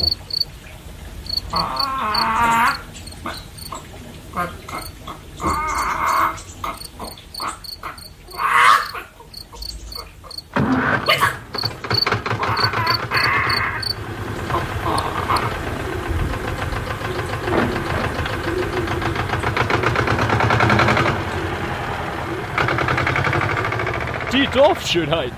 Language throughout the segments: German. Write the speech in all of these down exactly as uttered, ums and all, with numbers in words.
Die Dorfschönheiten.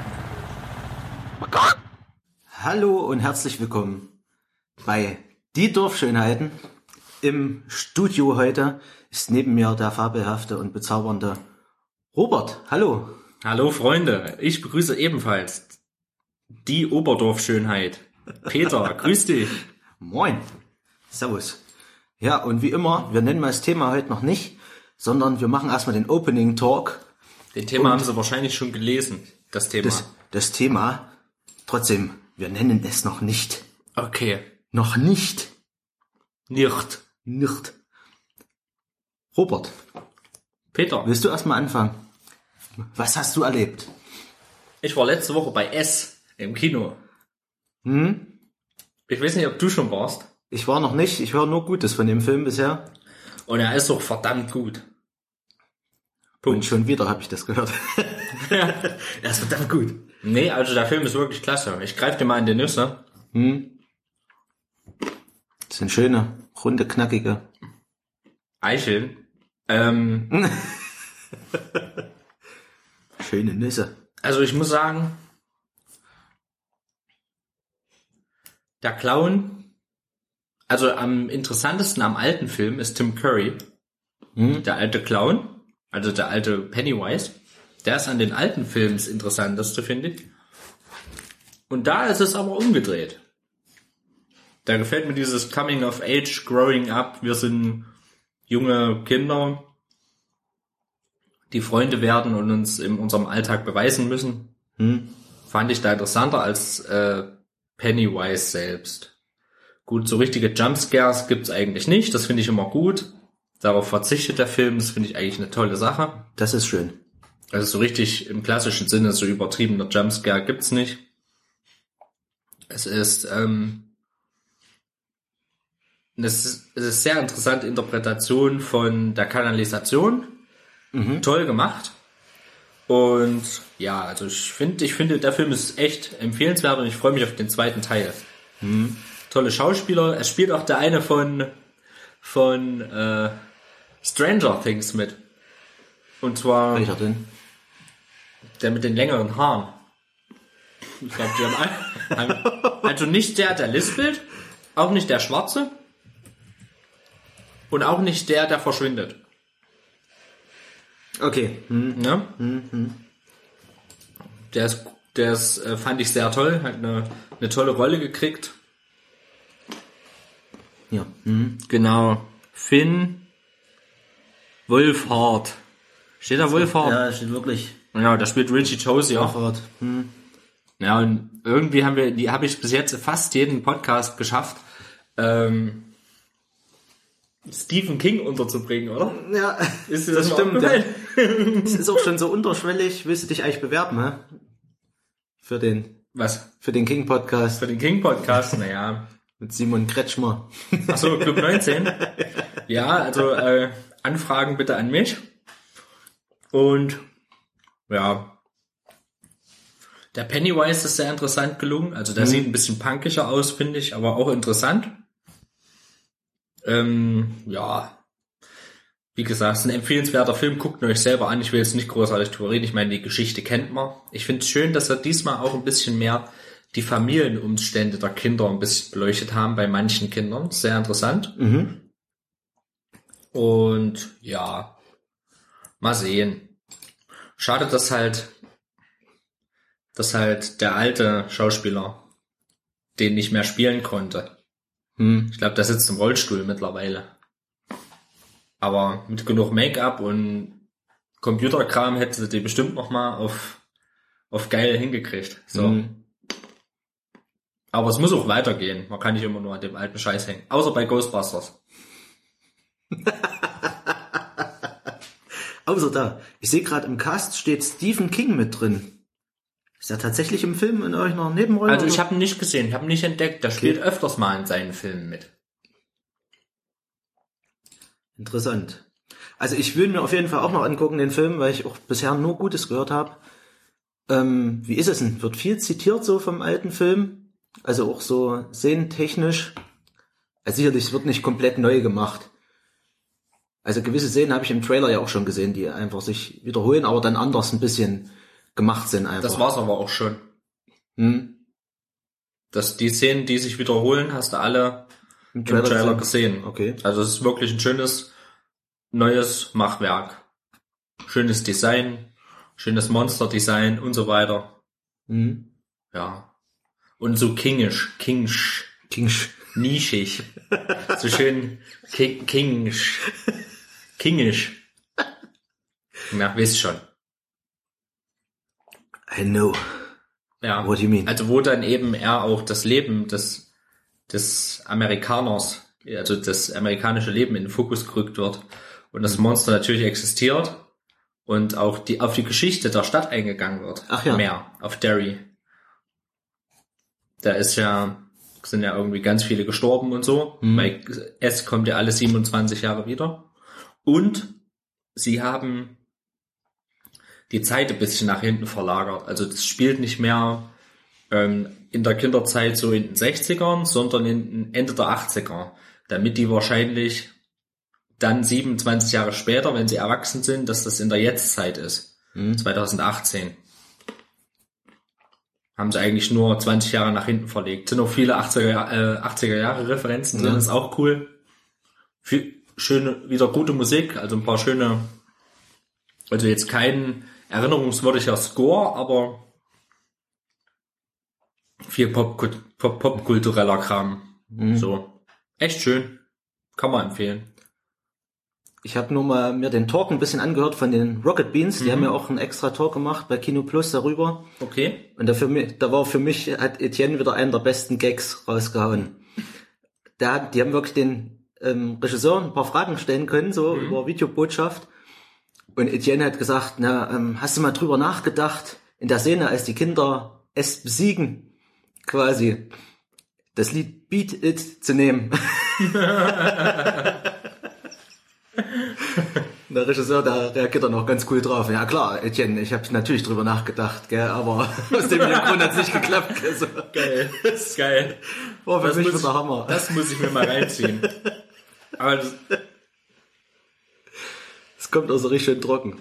Hallo und herzlich willkommen bei Die Dorfschönheiten. Im Studio heute ist neben mir der fabelhafte und bezaubernde Robert. Hallo. Hallo Freunde, ich begrüße ebenfalls die Oberdorfschönheit. Peter, grüß dich. Moin. Servus. Ja, und wie immer, wir nennen mal das Thema heute noch nicht, sondern wir machen erstmal den Opening Talk. Den Thema und haben Sie wahrscheinlich schon gelesen, das Thema. Das, das Thema, trotzdem, wir nennen es noch nicht. Okay. Noch nicht. Nicht. Nicht. Robert. Peter. Willst du erstmal anfangen? Was hast du erlebt? Ich war letzte Woche bei S im Kino. Hm? Ich weiß nicht, ob du schon warst. Ich war noch nicht, ich höre nur Gutes von dem Film bisher. Und er ist doch verdammt gut. Punkt. Und schon wieder habe ich das gehört. Er ist verdammt gut. Nee, also der Film ist wirklich klasse. Ich greife dir mal in die Nüsse. Hm. Das sind schöne, runde, knackige Eicheln. Ähm, schöne Nüsse. Also ich muss sagen, der Clown, also am interessantesten am alten Film ist Tim Curry, hm? Der alte Clown. Also der alte Pennywise, der ist an den alten Filmen das Interessanteste, finde ich. Und da ist es aber umgedreht. Da gefällt mir dieses Coming of Age, Growing Up. Wir sind junge Kinder, die Freunde werden und uns in unserem Alltag beweisen müssen. Hm. Fand ich da interessanter als äh, Pennywise selbst. Gut, so richtige Jumpscares gibt's eigentlich nicht. Das finde ich immer gut. Darauf verzichtet der Film, das finde ich eigentlich eine tolle Sache. Das ist schön. Also so richtig im klassischen Sinne, so übertriebener Jumpscare gibt's nicht. Es ist, ähm, es ist, es ist sehr interessante Interpretation von der Kanalisation. Mhm. Toll gemacht. Und ja, also ich finde, ich finde, der Film ist echt empfehlenswert und ich freue mich auf den zweiten Teil. Mhm. Tolle Schauspieler. Es spielt auch der eine von von äh, Stranger Things mit. Und zwar welcher denn? Der mit den längeren Haaren. Ich glaube, die haben, haben also nicht der, der lispelt, auch nicht der Schwarze und auch nicht der, der verschwindet. Okay. Hm. Ja? Mhm. Der ist, der ist, äh, fand ich sehr toll, hat eine, eine tolle Rolle gekriegt. Ja. Mhm. Genau. Finn Wolfhard. Steht da Wolfhard? Ja, steht wirklich. Ja, da spielt Richie Tozier. Wolfhard. Hm. Ja, und irgendwie haben wir, die habe ich bis jetzt fast jeden Podcast geschafft, ähm, Stephen King unterzubringen, oder? Ja, ist das, das stimmt. Ja. Es ist auch schon so unterschwellig. Willst du dich eigentlich bewerben, hä? Für den. Was? Für den King Podcast. Für den King Podcast, naja. Mit Simon Kretschmer. Achso, Club neunzehn. Ja, also äh, Anfragen bitte an mich. Und ja, der Pennywise ist sehr interessant gelungen. Also der mhm. sieht ein bisschen punkiger aus, finde ich, aber auch interessant. Ähm, ja, wie gesagt, es ist ein empfehlenswerter Film. Guckt ihn euch selber an. Ich will jetzt nicht großartig drüber reden. Ich meine, die Geschichte kennt man. Ich finde es schön, dass er diesmal auch ein bisschen mehr die Familienumstände der Kinder ein bisschen beleuchtet haben bei manchen Kindern. Sehr interessant. Mhm. Und ja, mal sehen. Schade, dass halt, dass halt der alte Schauspieler den nicht mehr spielen konnte. Hm. Ich glaube, der sitzt im Rollstuhl mittlerweile. Aber mit genug Make-up und Computerkram hätte sie die bestimmt noch mal auf, auf geil hingekriegt. So. Hm. Aber es muss auch weitergehen. Man kann nicht immer nur an dem alten Scheiß hängen. Außer bei Ghostbusters. Außer da. Ich sehe gerade im Cast steht Stephen King mit drin. Ist er tatsächlich im Film in irgendeiner Nebenrolle? Also ich oder? habe ihn nicht gesehen, ich habe ihn nicht entdeckt. Der spielt öfters mal in seinen Filmen mit. Interessant. Also ich will mir auf jeden Fall auch noch angucken, den Film, weil ich auch bisher nur Gutes gehört habe. Ähm, wie ist es denn? Wird viel zitiert so vom alten Film? Also auch so szenentechnisch? Also sicherlich, es wird nicht komplett neu gemacht. Also gewisse Szenen habe ich im Trailer ja auch schon gesehen, die einfach sich wiederholen, aber dann anders ein bisschen gemacht sind einfach. Das war's aber auch schon. Hm? Dass die Szenen, die sich wiederholen, hast du alle Im im Trailer, Trailer gesehen? gesehen. Okay. Also es ist wirklich ein schönes, neues Machwerk. Schönes Design, schönes Monster-Design und so weiter. Mhm. Ja. Und so kingisch, kingsch, Kingsch. nischig. So schön king, kingsch, kingisch. Ja, wisst schon. I know. Ja. What do you mean? Also wo dann eben er auch das Leben des, des Amerikaners, also das amerikanische Leben in den Fokus gerückt wird und das Monster natürlich existiert und auch die auf die Geschichte der Stadt eingegangen wird. Ach ja. Mehr, auf Derry. Da ist ja, sind ja irgendwie ganz viele gestorben und so. Mhm. Bei S kommt ja alle siebenundzwanzig Jahre wieder. Und sie haben die Zeit ein bisschen nach hinten verlagert. Also das spielt nicht mehr ähm, in der Kinderzeit so in den sechzigern, sondern in den Ende der achtziger. Damit die wahrscheinlich dann siebenundzwanzig Jahre später, wenn sie erwachsen sind, dass das in der Jetztzeit ist. Mhm. zwanzig achtzehn. Haben sie eigentlich nur zwanzig Jahre nach hinten verlegt. Sind auch viele achtziger, äh, achtziger Jahre Referenzen drin, Ja. ist auch cool. Viel, schöne, wieder gute Musik, also ein paar schöne, also jetzt kein erinnerungswürdiger Score, aber viel Pop, Pop, popkultureller Kram. Mhm. So. Echt schön. Kann man empfehlen. Ich habe nur mal mir den Talk ein bisschen angehört von den Rocket Beans. Die Mhm. haben ja auch einen extra Talk gemacht bei Kino Plus darüber. Okay. Und da, für mich, da war für mich, hat Etienne wieder einen der besten Gags rausgehauen. Da, hat- die haben wirklich den ähm, Regisseur ein paar Fragen stellen können, so Mhm. über Videobotschaft. Und Etienne hat gesagt, na, ähm, hast du mal drüber nachgedacht, in der Szene, als die Kinder es besiegen, quasi, das Lied Beat It zu nehmen. Der Regisseur, da reagiert er noch ganz cool drauf. Ja klar, Etienne, ich habe natürlich drüber nachgedacht, gell, aber aus dem Grund hat es nicht geklappt. Gell, so. Geil. Geil. War für Das mich muss wieder ich- Hammer. Das muss ich mir mal reinziehen. Aber das, Es kommt also richtig schön trocken.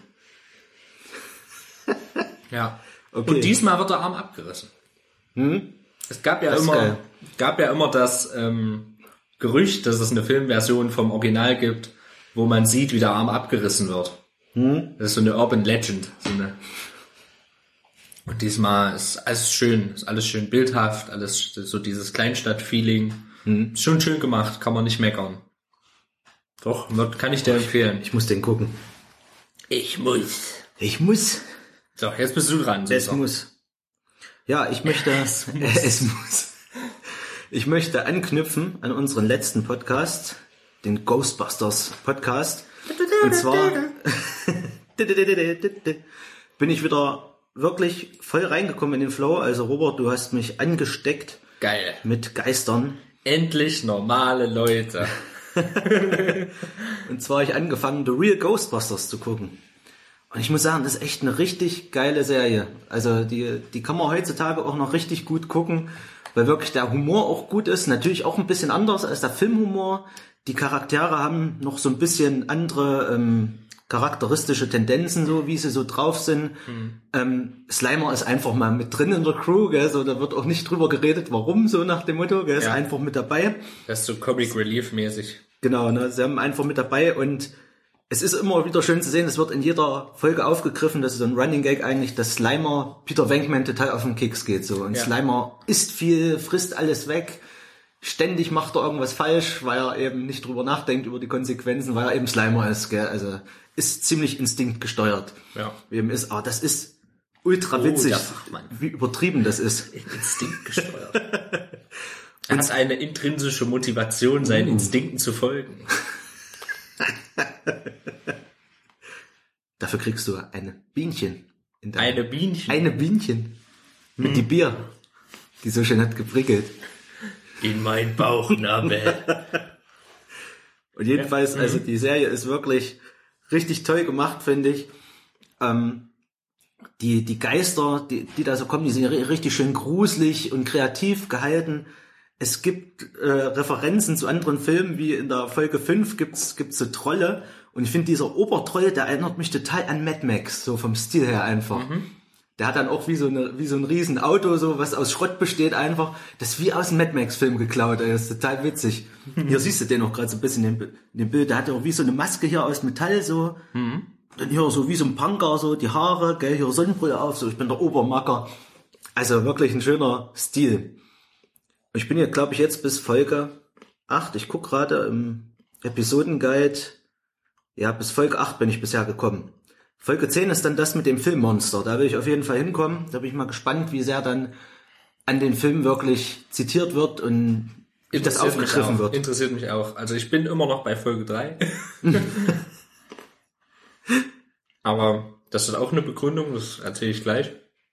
ja. Okay. Und diesmal wird der Arm abgerissen. Hm? Es gab ja Das ist immer, geil. gab ja immer das ähm, Gerücht, dass es eine Filmversion vom Original gibt, wo man sieht, wie der Arm abgerissen wird. Hm? Das ist so eine Urban Legend. So eine. Und diesmal ist alles schön, ist alles schön bildhaft, alles so dieses Kleinstadt-Feeling. Hm. Ist schon schön gemacht, kann man nicht meckern. Doch, wird- kann ich dir empfehlen. Ich muss den gucken. Ich muss. Ich muss. So, jetzt bist du dran. Es Susa. muss. Ja, ich möchte. Es muss. es muss. Ich möchte anknüpfen an unseren letzten Podcast, den Ghostbusters Podcast. Und zwar bin ich wieder wirklich voll reingekommen in den Flow. Also Robert, du hast mich angesteckt Geil. mit Geistern. Endlich normale Leute. Und zwar habe ich angefangen, The Real Ghostbusters zu gucken. Und ich muss sagen, das ist echt eine richtig geile Serie. Also die, die kann man heutzutage auch noch richtig gut gucken, weil wirklich der Humor auch gut ist. Natürlich auch ein bisschen anders als der Filmhumor. Die Charaktere haben noch so ein bisschen andere ähm, charakteristische Tendenzen, so wie sie so drauf sind. Mhm. Ähm, Slimer ist einfach mal mit drin in der Crew, gell? So, da wird auch nicht drüber geredet, warum, so nach dem Motto, gell? Ist Ja. einfach mit dabei. Das ist so Comic Relief mäßig. Genau, ne? Sie haben einfach mit dabei und es ist immer wieder schön zu sehen, es wird in jeder Folge aufgegriffen, das ist so ein Running Gag eigentlich, dass Slimer Peter Venkman total auf den Keks geht, so. Und Ja. Slimer isst viel, frisst alles weg, ständig macht er irgendwas falsch, weil er eben nicht drüber nachdenkt über die Konsequenzen, weil er eben Slimer ist, gell, also ist ziemlich instinktgesteuert. Ja. Wie eben ist, aber das ist ultra Oh, witzig, der Fachmann. wie übertrieben das ist. Instinkt gesteuert. Er hat eine intrinsische Motivation, seinen Instinkten zu folgen. Dafür kriegst du eine Bienchen. In deinem- Eine Bienchen. Eine Bienchen. Mit hm. die Bier, die so schön hat geprickelt. In mein Bauchnabel. Und jedenfalls, ja. also die Serie ist wirklich richtig toll gemacht, finde ich. Ähm, die die Geister, die die da so kommen, die sind richtig schön gruselig und kreativ gehalten. Es gibt äh, Referenzen zu anderen Filmen, wie in der Folge fünf gibt's gibt's so Trolle. Und ich finde, dieser Obertroll, der erinnert mich total an Mad Max, so vom Stil her einfach. Mhm. Der hat dann auch wie so eine wie so ein riesen Auto, so was aus Schrott besteht einfach. Das ist wie aus einem Mad Max Film geklaut, ey. Das ist total witzig. Mhm. Hier siehst du den auch gerade so ein bisschen in dem, in dem Bild. Der hat ja auch wie so eine Maske hier aus Metall, so. Mhm. Dann hier so wie so ein Punker, so die Haare, gell, hier Sonnenbrille auf, so ich bin der Obermacker. Also wirklich ein schöner Stil. Ich bin hier, glaube ich, jetzt bis Folge acht. Ich guck gerade im Episodenguide. Ja, bis Folge acht bin ich bisher gekommen. Folge zehn ist dann das mit dem Filmmonster. Da will ich auf jeden Fall hinkommen. Da bin ich mal gespannt, wie sehr dann an den Film wirklich zitiert wird und wie das aufgegriffen wird. Interessiert mich auch. Also ich bin immer noch bei Folge drei. Aber das ist auch eine Begründung, das erzähle ich gleich.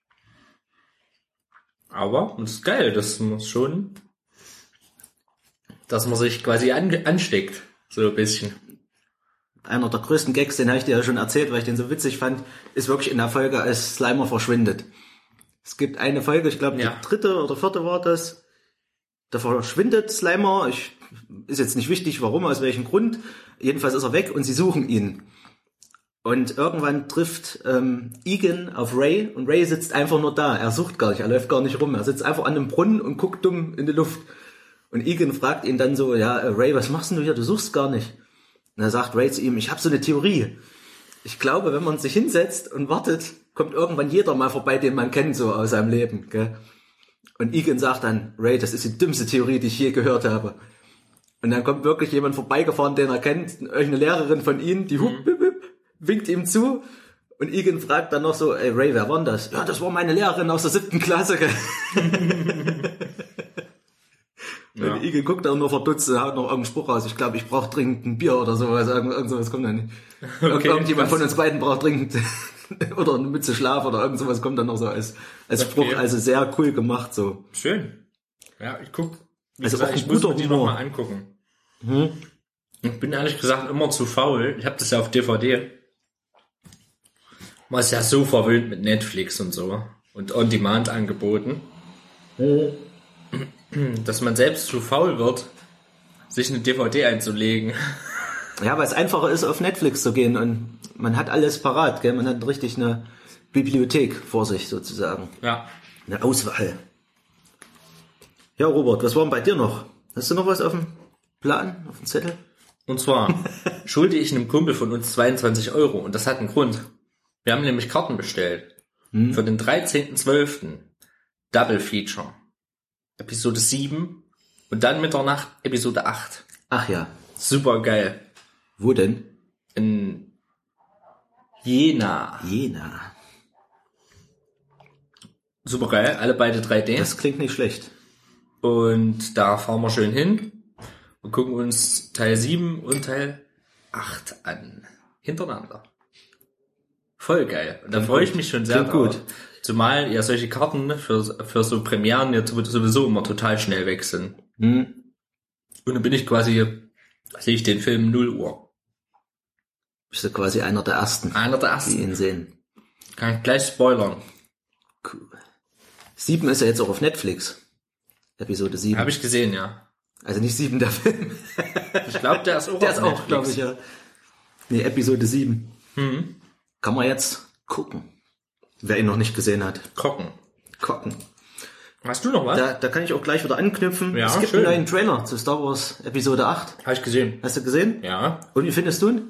Aber es ist geil, dass man schon, dass man sich quasi an, ansteckt. So ein bisschen. Einer der größten Gags, den habe ich dir ja schon erzählt, weil ich den so witzig fand, ist wirklich in der Folge, als Slimer verschwindet. Es gibt eine Folge, ich glaube, ja. die dritte oder vierte war das. Da verschwindet Slimer. Ich, ist jetzt nicht wichtig, warum, aus welchem Grund. Jedenfalls ist er weg und sie suchen ihn. Und irgendwann trifft ähm, Egan auf Ray und Ray sitzt einfach nur da. Er sucht gar nicht, er läuft gar nicht rum. Er sitzt einfach an einem Brunnen und guckt dumm in die Luft. Und Egan fragt ihn dann so, ja, Ray, was machst denn du hier? Du suchst gar nicht. Und er sagt Ray zu ihm, ich habe so eine Theorie. Ich glaube, wenn man sich hinsetzt und wartet, kommt irgendwann jeder mal vorbei, den man kennt, so aus seinem Leben. Gell? Und Egan sagt dann, Ray, das ist die dümmste Theorie, die ich je gehört habe. Und dann kommt wirklich jemand vorbeigefahren, den er kennt, irgendeine Lehrerin von ihnen, die hup, hup, hup, winkt ihm zu. Und Egan fragt dann noch so, ey Ray, wer war denn das? Ja, das war meine Lehrerin aus der siebten Klasse. Ja. Und Egan guckt auch nur verdutzt und haut noch irgendeinen Spruch raus. Ich glaube, ich brauche dringend ein Bier oder sowas. Irgend, irgend sowas kommt dann nicht. Okay, irgendjemand von uns beiden braucht dringend oder eine Mütze Schlaf oder irgend sowas kommt dann noch so als, als Spruch. Okay. Also sehr cool gemacht so. Schön. Ja, ich guck. Wie also gesagt, auch ich muss mir die nochmal angucken. Hm? Ich bin ehrlich gesagt immer zu faul. Ich habe das ja auf D V D. Man ist ja so verwöhnt mit Netflix und so. Und On-Demand-Angeboten. Hm. Dass man selbst zu faul wird, sich eine D V D einzulegen. Ja, weil es einfacher ist, auf Netflix zu gehen und man hat alles parat, gell? Man hat richtig eine Bibliothek vor sich sozusagen. Ja. Eine Auswahl. Ja, Robert, was war denn bei dir noch? Hast du noch was auf dem Plan, auf dem Zettel? Und zwar schulde ich einem Kumpel von uns zweiundzwanzig Euro und das hat einen Grund. Wir haben nämlich Karten bestellt hm. für den dreizehnten zwölften Double Feature. Episode sieben und dann Mitternacht Episode acht. Ach ja. Super geil. Wo denn? In Jena. Jena. Super geil, alle beide drei D. Das klingt nicht schlecht. Und da fahren wir schön hin und gucken uns Teil sieben und Teil acht an. Hintereinander. Voll geil. Und da freue ich mich schon sehr drauf. Gut. Zumal ja solche Karten für, für so Premieren jetzt sowieso immer total schnell weg sind. Hm. Und dann bin ich quasi, sehe ich den Film null Uhr. Bist du quasi einer der Ersten, einer der Ersten, die ihn sehen. Kann ich gleich spoilern. Cool. Sieben ist ja jetzt auch auf Netflix. Episode sieben. Habe ich gesehen, ja. Also nicht sieben, der Film. Ich glaube, der ist auch der auf ist Netflix. Auch, glaube ich, ja. Nee, Episode sieben. Mhm. Kann man jetzt gucken. Wer ihn noch nicht gesehen hat. Gucken. Gucken. Hast du noch was? Da, da kann ich auch gleich wieder anknüpfen. Ja, es gibt schön. einen neuen Trailer zu Star Wars Episode acht. Habe ich gesehen. Hast du gesehen? Ja. Und wie findest du ihn?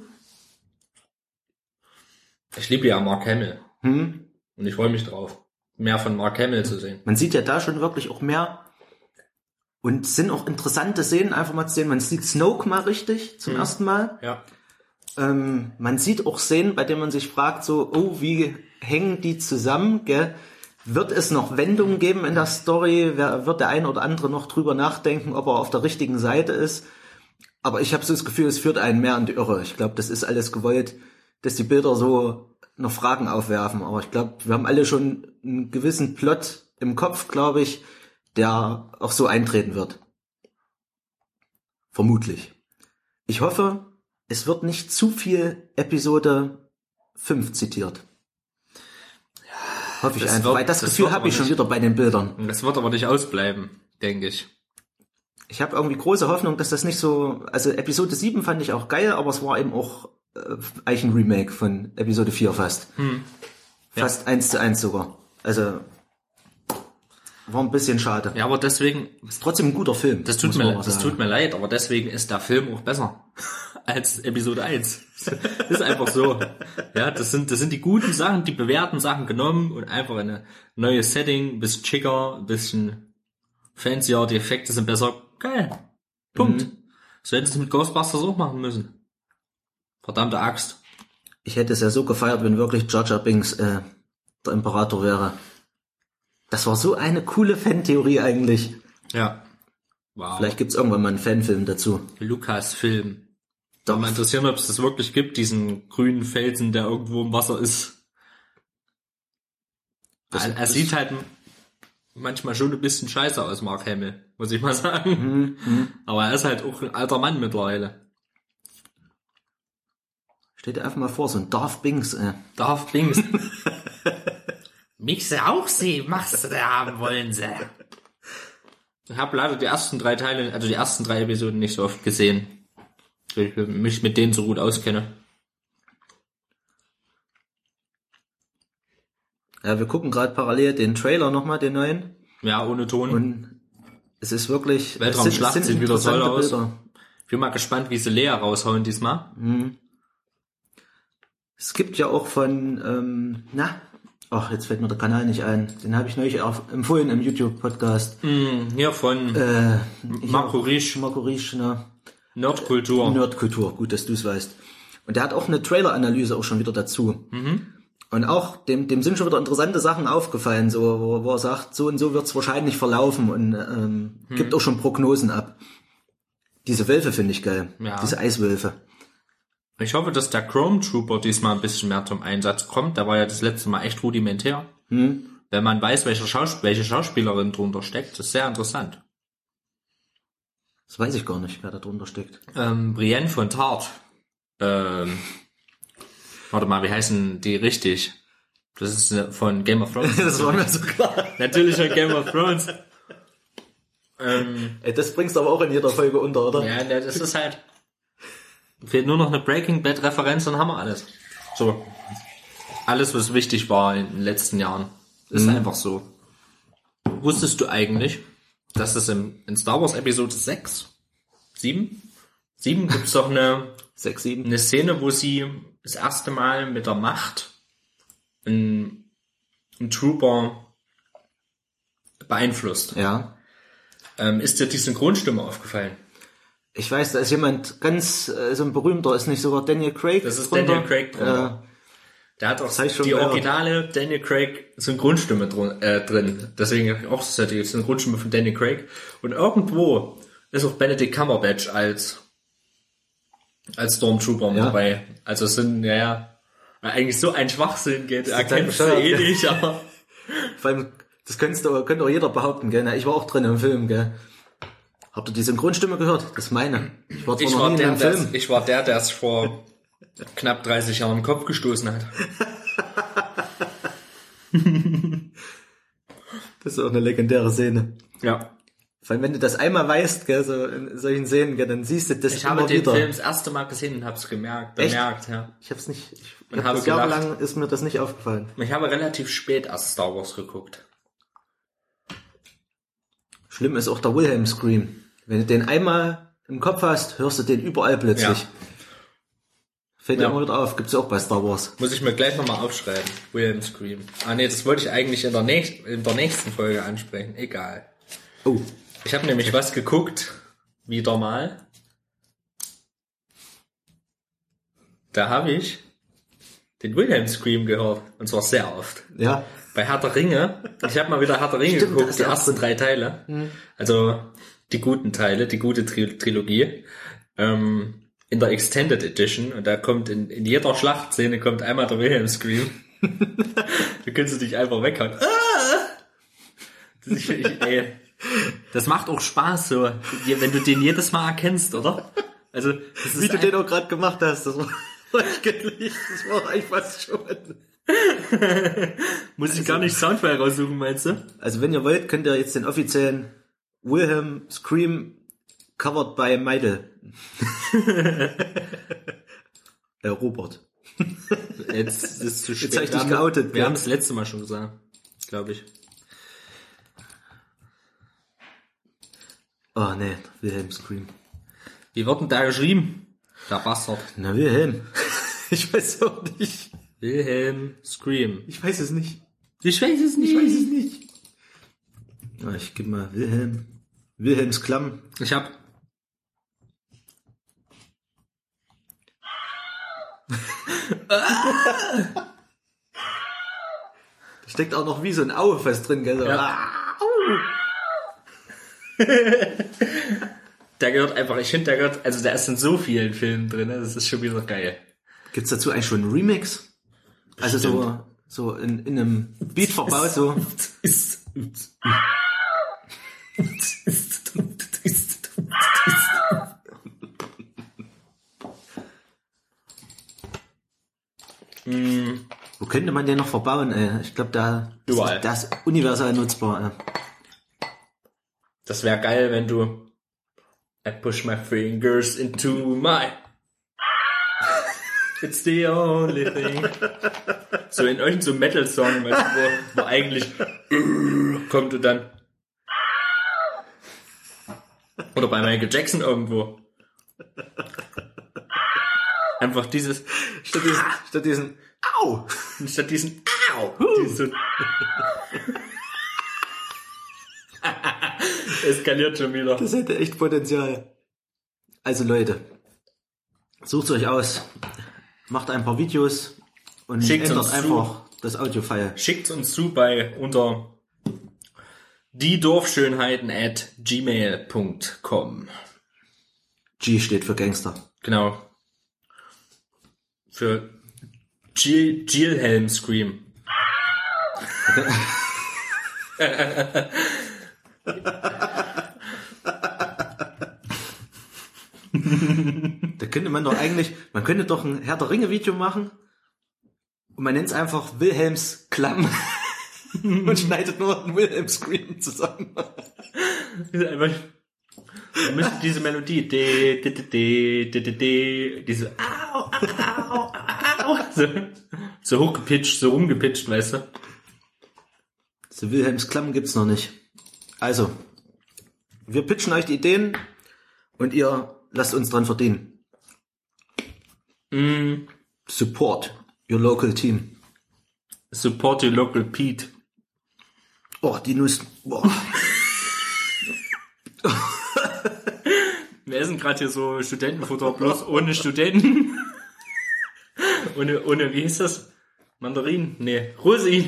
Ich liebe ja Mark Hamill. Hm? Und ich freue mich drauf, mehr von Mark Hamill zu sehen. Man sieht ja da schon wirklich auch mehr. Und es sind auch interessante Szenen, einfach mal zu sehen. Man sieht Snoke mal richtig zum hm. ersten Mal. Ja. Ähm, man sieht auch Szenen, bei denen man sich fragt, so, oh, wie hängen die zusammen, gell? Wird es noch Wendungen geben in der Story? Wer, wird der eine oder andere noch drüber nachdenken, ob er auf der richtigen Seite ist? Aber ich habe so das Gefühl, es führt einen mehr in die Irre. Ich glaube, das ist alles gewollt, dass die Bilder so noch Fragen aufwerfen. Aber ich glaube, wir haben alle schon einen gewissen Plot im Kopf, glaube ich, der auch so eintreten wird. Vermutlich. Ich hoffe, es wird nicht zu viel Episode fünf zitiert. Ja, hoffe ich das einfach, wird, weil das, das Gefühl wird habe ich aber schon nicht- wieder bei den Bildern. Und das wird aber nicht ausbleiben, denke ich. Ich habe irgendwie große Hoffnung, dass das nicht so, also Episode sieben fand ich auch geil, aber es war eben auch äh, eigentlich ein Remake von Episode vier fast. Hm. Fast eins zu eins sogar. Also war ein bisschen schade. Ja, aber deswegen, Ist trotzdem ein guter Film. das tut muss mir, man mal das sagen. tut mir leid, aber deswegen ist der Film auch besser als Episode eins. Ist einfach so. Ja, das sind, das sind die guten Sachen, die bewährten Sachen genommen und einfach eine neue Setting, ein bisschen schicker, ein bisschen fancier, die Effekte sind besser. Geil. Punkt. Mhm. So hätten sie es mit Ghostbusters auch machen müssen. Verdammte Axt. Ich hätte es ja so gefeiert, wenn wirklich Jar Jar Binks äh, der Imperator wäre. Das war so eine coole Fantheorie eigentlich. Ja. Wow. Vielleicht gibt's irgendwann mal einen Fanfilm dazu. Lukas-Film. Doch. Doch mal interessieren, ob es das wirklich gibt, diesen grünen Felsen, der irgendwo im Wasser ist. Das- er er das- sieht halt manchmal schon ein bisschen scheiße aus, Mark Hamill, muss ich mal sagen. Mhm, mhm. Aber er ist halt auch ein alter Mann mittlerweile. Stell dir einfach mal vor, so ein Darth Binks. Äh. Darf Dings. Mich sie auch sie, machst du da haben wollen sie. Ich habe leider die ersten drei Teile, also die ersten drei Episoden nicht so oft gesehen. weil ich mich mit denen so gut auskenne. Ja, wir gucken gerade parallel den Trailer nochmal, den neuen. Ja, ohne Ton. Und es ist wirklich... Weltraumschlacht es sind- es sind sieht wieder toll interessante aus. Bilder. Ich bin mal gespannt, wie sie Lea raushauen diesmal. Es gibt ja auch von, ähm, na, ach, jetzt fällt mir der Kanal nicht ein. Den habe ich neulich auch empfohlen im YouTube-Podcast. Mm, hier von Äh, Marco Riesch, Marco Riesch, ne? Nerdkultur. Nerdkultur, gut, dass du es weißt. Und der hat auch eine Trailer-Analyse auch schon wieder dazu. Und auch dem, dem sind schon wieder interessante Sachen aufgefallen, so, wo, wo er sagt, so und so wird's wahrscheinlich verlaufen und ähm, gibt auch schon Prognosen ab. Diese Wölfe finde ich geil. Ja. Diese Eiswölfe. Ich hoffe, dass der Chrome Trooper diesmal ein bisschen mehr zum Einsatz kommt. Der war ja das letzte Mal echt rudimentär. Hm? Wenn man weiß, welche, Schaus welche Schauspielerin drunter steckt, ist sehr interessant. Das weiß ich gar nicht, wer da drunter steckt. Ähm, Brienne von Tart. Ähm, warte mal, wie heißen die richtig? Das ist äh, von Game of Thrones. Das war mir so klar. Natürlich von Game of Thrones. ähm, Ey, das bringst du aber auch in jeder Folge unter, oder? ja, das ist halt... Fehlt nur noch eine Breaking Bad Referenz, dann haben wir alles. So. Alles, was wichtig war in den letzten Jahren. Ist einfach so. Wusstest du eigentlich, dass es im, in Star Wars Episode sechs, sieben, sieben gibt's doch eine, Sechs, sieben. eine Szene, wo sie das erste Mal mit der Macht einen, einen Trooper beeinflusst. Ja. Ähm, ist dir die Synchronstimme aufgefallen? Ich weiß, da ist jemand ganz, äh, so ein berühmter, ist nicht sogar Daniel Craig Das ist drunter? Daniel Craig drunter. Der hat auch hab ich schon die gehört. originale Daniel Craig Synchronstimme drin, äh, drin. Deswegen auch ist ja die Synchronstimme von Daniel Craig. Und irgendwo ist auch Benedict Cumberbatch als als Stormtrooper mit Ja. dabei. Also es sind, ja, ja, eigentlich so ein Schwachsinn geht. total Erkennst du bescheuert, eh gell? nicht, aber Vor allem, das könntest du, könnte auch jeder behaupten, gell? Na, ich war auch drin im Film, gell? Habt ihr die Synchronstimme gehört? Das ist meine. Ich war zwar ich noch war, nie in der, einem der, Film. ich war der, der es vor knapp dreißig Jahren im Kopf gestoßen hat. Das ist auch eine legendäre Szene. Ja. Vor allem, wenn du das einmal weißt, gell, so in solchen Szenen, gell, dann siehst du das Ich immer habe den wieder. Film das erste Mal gesehen und habe es gemerkt, Echt? bemerkt, ja. Ich hab's nicht, ich, Und ich hab hab's das gedacht. jahrelang ist mir das nicht aufgefallen. Ich habe relativ spät erst Star Wars geguckt. Schlimm ist auch der Wilhelm Scream. Wenn du den einmal im Kopf hast, hörst du den überall plötzlich. Ja. Fällt dir Ja. immer wieder auf, gibt's ja auch bei Star Wars. Muss ich mir gleich nochmal aufschreiben. William Scream. Ah nee, das wollte ich eigentlich in der, nächst, in der nächsten Folge ansprechen. Egal. Oh, Ich habe nämlich was geguckt. Wieder mal. Da habe ich den Wilhelm Scream gehört. Und zwar sehr oft. ja. Bei Herr der Ringe. Ich habe mal wieder Herr der Ringe Stimmt, da geguckt. ist Die ja auch ersten so- drei Teile. Also die guten Teile. Die gute Tri- Trilogie. Ähm, in der Extended Edition. Und da kommt in, in jeder Schlachtszene kommt einmal der Wilhelm Scream. Da kannst du dich einfach weghauen. Ah! Das, ist, ey, das macht auch Spaß, so, wenn du den jedes Mal erkennst, oder? Also, das ist Wie du ein, den auch gerade gemacht hast, das war göttlich, das war einfach schon. Muss ich gar nicht Soundfile raussuchen, meinst du? Also wenn ihr wollt, könnt ihr jetzt den offiziellen Wilhelm Scream covered by Meidel. äh, Robert. Jetzt ist es zu spät. Jetzt hab ich dich wir geoutet, haben, wir ja. haben es letzte Mal schon gesagt, glaube ich. Oh nee, Wilhelm Scream. Wie wird denn da geschrieben? Der Bastard. Na, Wilhelm. Ich weiß auch nicht. Wilhelm Scream. Ich weiß es nicht. Ich weiß es nicht. Ich weiß es nicht. Ah, ich gebe mal Wilhelm. Wilhelms Klamm. Ich hab. Da steckt auch noch wie so ein Au fest drin, gell? So. Ja. Der gehört einfach, ich finde, der gehört, also der ist in so vielen Filmen drin, das ist schon wieder geil. Gibt's dazu eigentlich schon einen Remix? Also so, so in, in einem Beat verbaut, so. mm. Wo könnte man den noch verbauen, ey? Ich glaube, da Überall. ist das universal nutzbar, ey. Das wäre geil, wenn du I push my fingers into my it's the only thing. So in irgendeinem so Metal-Song, weißt du, wo, wo eigentlich kommt und dann oder bei Michael Jackson irgendwo. Einfach dieses Statt diesen, statt diesen Au! statt diesen Au! Dieses so eskaliert schon wieder. Das hätte echt Potenzial. Also Leute, sucht euch aus, macht ein paar Videos und Schickt's ändert uns einfach das Audio-File. Schickt uns zu bei unter die Dorfschönheiten at gmail punkt com. G steht für Gangster. Genau. Für Jill, Jillhelm Scream. Da könnte man doch eigentlich, man könnte doch ein Herr der Ringe Video machen und man nennt es einfach Wilhelms Klamm und schneidet nur einen Wilhelm Scream zusammen. Einfach, man müsste diese Melodie, de, de, de, de, de, de, de, diese au, au, au, so, so hochgepitcht, so rumgepitcht, weißt du? So Wilhelms Klamm gibt's noch nicht. Also, wir pitchen euch die Ideen und ihr lasst uns dran verdienen. Mm. Support your local team. Support your local Pete. Oh, die Nuss. Boah. Wir essen gerade hier so Studentenfutter, bloß ohne Studenten. ohne, ohne, wie hieß das? Mandarin? Nee, Rosinen.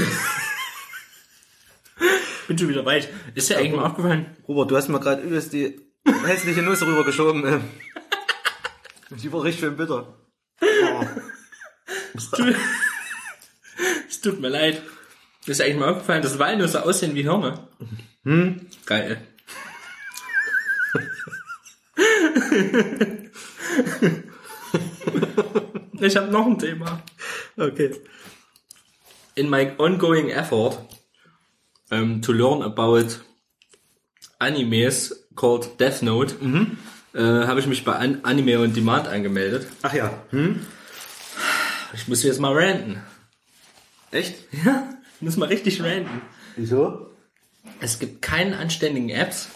Bin schon wieder weit. Ist dir eigentlich mal aufgefallen? Robert, du hast mir gerade übelst die hässliche Nuss rübergeschoben. Äh. Die war richtig schön bitter. Oh. Es tut, es tut mir leid. Ist dir eigentlich mal aufgefallen, dass Walnüsse aussehen wie Hirne? Hm? Geil. Ich habe noch ein Thema. Okay. In my ongoing effort um, to learn about animes called Death Note, mhm. äh, habe ich mich bei An- Anime on Demand angemeldet. Ach ja. Hm? Ich muss jetzt mal ranten. Echt? Ja, ich muss mal richtig ranten. Wieso? Es gibt keine anständigen Apps.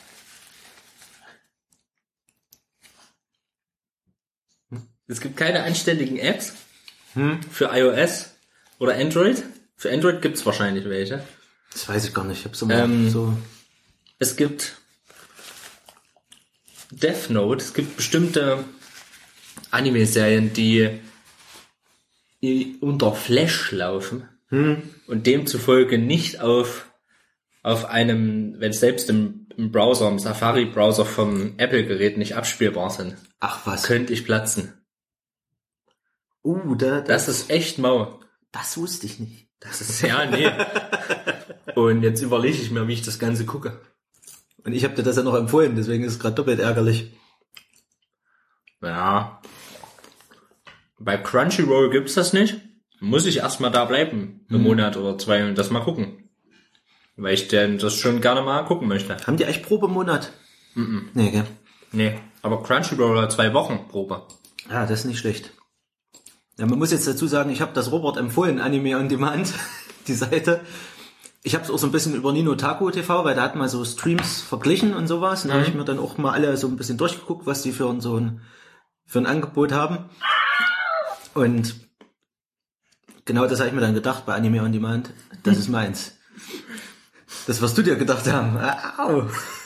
Es gibt keine anständigen Apps Hm? für iOS oder Android. Für Android gibt's wahrscheinlich welche. Das weiß ich gar nicht. Ich hab's immer Ähm, so. Es gibt Death Note, es gibt bestimmte Anime-Serien, die unter Flash laufen Hm? und demzufolge nicht auf auf einem, wenn selbst im, im Browser, im Safari-Browser vom Apple-Gerät nicht abspielbar sind. Ach was. Könnte ich platzen. Uh, da, Das ist echt mau. das wusste ich nicht. Das ist ja, nee. Und jetzt überlege ich mir, wie ich das Ganze gucke. Und ich habe dir das ja noch empfohlen, deswegen ist es gerade doppelt ärgerlich. Ja. Bei Crunchyroll gibt's das nicht. Muss ich erstmal da bleiben, einen mhm. Monat oder zwei und das mal gucken. Weil ich denn das schon gerne mal gucken möchte. Haben die echt Probe im Monat? Mhm. Nee, gell? Nee, aber Crunchyroll hat zwei Wochen Probe. Ja, das ist nicht schlecht. Ja, man muss jetzt dazu sagen, ich habe das Robert empfohlen, Anime on Demand, die Seite. Ich habe es auch so ein bisschen über Nino Taku T V, weil da hat man so Streams verglichen und sowas. Und da mhm. habe ich mir dann auch mal alle so ein bisschen durchgeguckt, was die für ein, so ein, für ein Angebot haben. Und genau das habe ich mir dann gedacht bei Anime on Demand. Das ist meins. Das wirst du dir gedacht haben. Au.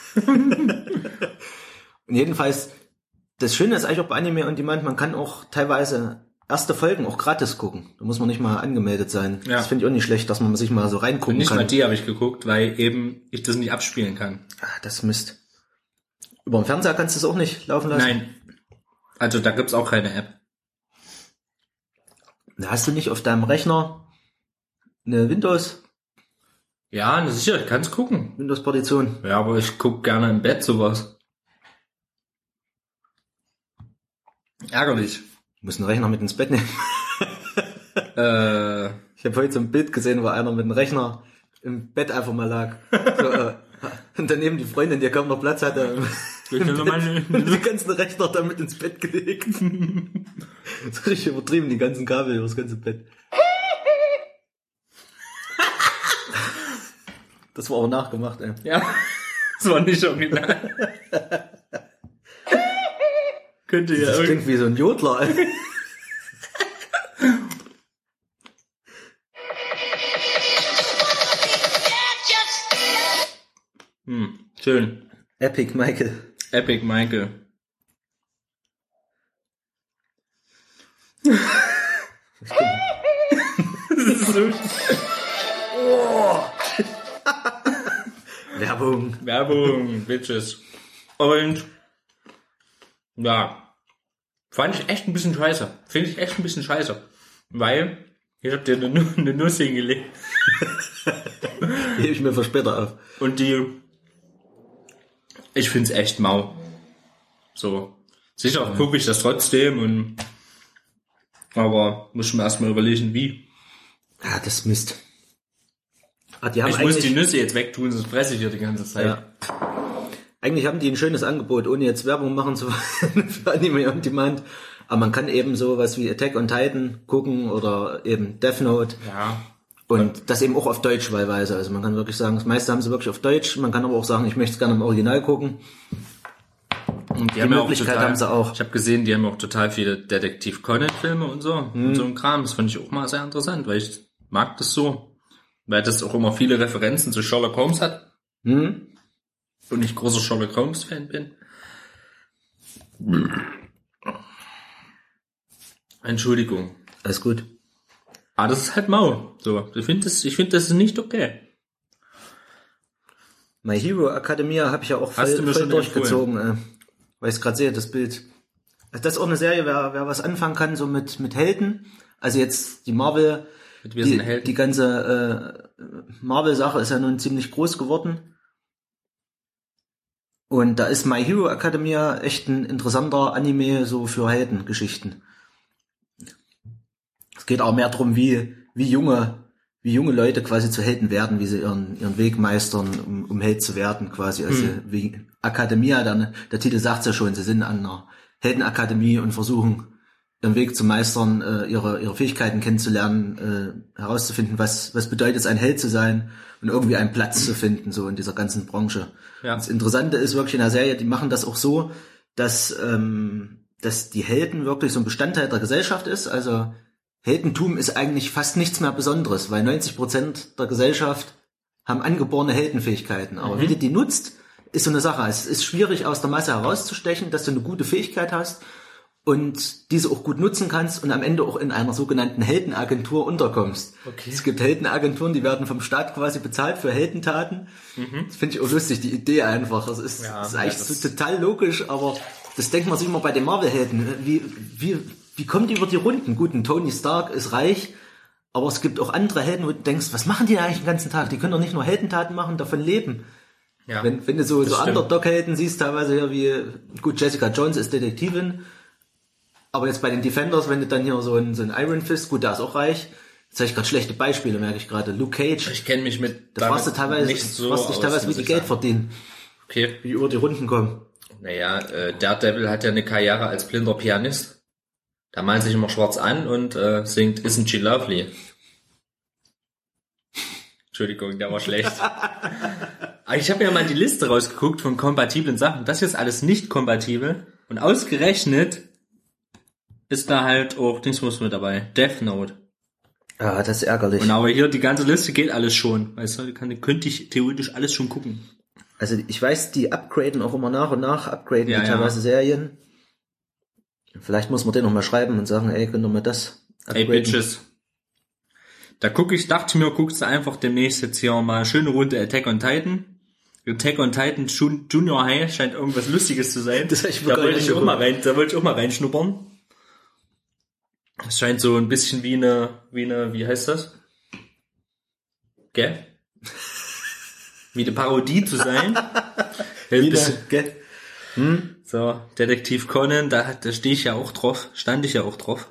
Und jedenfalls, das Schöne ist eigentlich auch bei Anime on Demand, man kann auch teilweise erste Folgen auch gratis gucken. Da muss man nicht mal angemeldet sein. Ja. Das finde ich auch nicht schlecht, dass man sich mal so reingucken Und nicht kann. Nicht mal die habe ich geguckt, weil eben ich das nicht abspielen kann. Ah, das ist Mist. Über den Fernseher kannst du es auch nicht laufen lassen? Nein. Also da gibt's auch keine App. Da hast du nicht auf deinem Rechner eine Windows? Ja, na sicher, ich kann's gucken. Windows-Partition. Ja, aber ich guck gerne im Bett sowas. Ärgerlich. Du musst einen Rechner mit ins Bett nehmen. äh, ich habe heute so ein Bild gesehen, wo einer mit einem Rechner im Bett einfach mal lag. So, äh, und daneben die Freundin, die kaum noch Platz hatte. Und die ganzen Rechner da mit ins Bett gelegt. So richtig übertrieben, die ganzen Kabel übers ganze Bett. Das war aber nachgemacht, ey. Ja, das war nicht original. Könnte ja das klingt wie so ein Jodler, ey. Hm, schön. Epic Michael. Epic Michael. Das ist so oh. Werbung. Werbung, Bitches. Und ja, fand ich echt ein bisschen scheiße. Finde ich echt ein bisschen scheiße. Weil ich hab dir eine, eine Nuss hingelegt. Die hebe ich mir für später auf. Und die, ich find's echt mau. So. Sicher ja. Gucke ich das trotzdem und aber muss ich mir erstmal überlegen, wie. Ah, das ist Mist. Ah, die haben ich muss die Nüsse jetzt wegtun, sonst fresse ich ja die ganze Zeit. Ja. Eigentlich haben die ein schönes Angebot, ohne jetzt Werbung machen zu wollen für Anime on Demand. Aber man kann eben sowas wie Attack on Titan gucken oder eben Death Note. Ja. Und das eben auch auf Deutsch wahlweise. Also man kann wirklich sagen, das meiste haben sie wirklich auf Deutsch. Man kann aber auch sagen, ich möchte es gerne im Original gucken. Und die, die haben Möglichkeit total, haben sie auch. Ich habe gesehen, die haben auch total viele Detektiv Conan-Filme und so. Hm. Und so ein Kram. Das fand ich auch mal sehr interessant, weil ich mag das so. Weil das auch immer viele Referenzen zu Sherlock Holmes hat. Hm. Und ich großer Sherlock Holmes-Fan bin. Entschuldigung. Alles gut. Ah, das ist halt mau. So, ich finde das, ich finde das ist nicht okay. My Hero Academia habe ich ja auch voll, voll durchgezogen, äh, weil ich es gerade sehe, das Bild. Also das ist auch eine Serie, wer, wer was anfangen kann, so mit mit Helden. Also jetzt die Marvel, mit Wir die, sind Helden. die ganze äh, Marvel-Sache ist ja nun ziemlich groß geworden. Und da ist My Hero Academia echt ein interessanter Anime so für Heldengeschichten. Es geht auch mehr darum, wie wie junge wie junge Leute quasi zu Helden werden, wie sie ihren ihren Weg meistern, um, um Held zu werden quasi. Also hm. wie Akademia, dann der Titel sagt's ja schon, sie sind an einer Heldenakademie und versuchen ihren Weg zu meistern, äh, ihre ihre Fähigkeiten kennenzulernen, äh, herauszufinden, was was bedeutet es, ein Held zu sein und irgendwie einen Platz zu finden so in dieser ganzen Branche. Ja. Das Interessante ist wirklich in der Serie, die machen das auch so, dass ähm, dass die Helden wirklich so ein Bestandteil der Gesellschaft ist, also Heldentum ist eigentlich fast nichts mehr Besonderes, weil neunzig Prozent der Gesellschaft haben angeborene Heldenfähigkeiten. Aber mhm. wie du die nutzt, ist so eine Sache. Es ist schwierig, aus der Masse herauszustechen, dass du eine gute Fähigkeit hast und diese auch gut nutzen kannst und am Ende auch in einer sogenannten Heldenagentur unterkommst. Okay. Es gibt Heldenagenturen, die werden vom Staat quasi bezahlt für Heldentaten. Mhm. Das finde ich auch lustig, die Idee einfach. Das ist, ja, das ist eigentlich ja, das so total logisch, aber das denkt man sich immer bei den Marvel-Helden. Wie, wie, wie kommt die über die Runden? Gut, ein Tony Stark ist reich, Aber es gibt auch andere Helden, wo du denkst, was machen die eigentlich den ganzen Tag? Die können doch nicht nur Heldentaten machen, davon leben. Ja, wenn, wenn du so, so stimmt. Underdog-Helden siehst, teilweise hier wie, gut, Jessica Jones ist Detektivin, aber jetzt bei den Defenders, wenn du dann hier so ein, so ein Iron Fist, gut, der ist auch reich. Jetzt habe ich gerade schlechte Beispiele, merke ich gerade. Luke Cage. Ich kenne mich mit Da fragst du teilweise, nicht so fragst dich aus, teilweise, wie muss die ich Geld sagen. verdienen. Okay. Wie die über die Runden kommen. Naja, äh, Daredevil hat ja eine Karriere als blinder Pianist. Da malt sich immer schwarz an und äh, singt Isn't She Lovely. Entschuldigung, der war schlecht. Aber ich habe ja mal die Liste rausgeguckt von kompatiblen Sachen. Das ist alles nicht kompatibel. Und ausgerechnet ist da halt auch Dingsbums mit dabei. Death Note. Ja, das ist ärgerlich. Und aber hier die ganze Liste geht alles schon. Weißt du, kann, könnte ich theoretisch alles schon gucken. Also ich weiß, die upgraden auch immer nach und nach, upgraden Ja, die ja. teilweise Serien. Vielleicht muss man den noch mal schreiben und sagen, ey, können wir mal das Ey, upgraden. Bitches. Da guck ich, dachte mir, guckst du einfach demnächst jetzt hier mal eine schöne Runde Attack on Titan. Attack on Titan Jun- Junior High scheint irgendwas Lustiges zu sein. Das hab ich da wirklich wollte ich auch angeguckt. mal rein, da wollte ich auch mal reinschnuppern. Es scheint so ein bisschen wie eine, wie eine, wie heißt das? Gell? Wie eine Parodie zu sein. Ein bisschen- Gell? So, Detektiv Conan, da, da stehe ich ja auch drauf, stand ich ja auch drauf.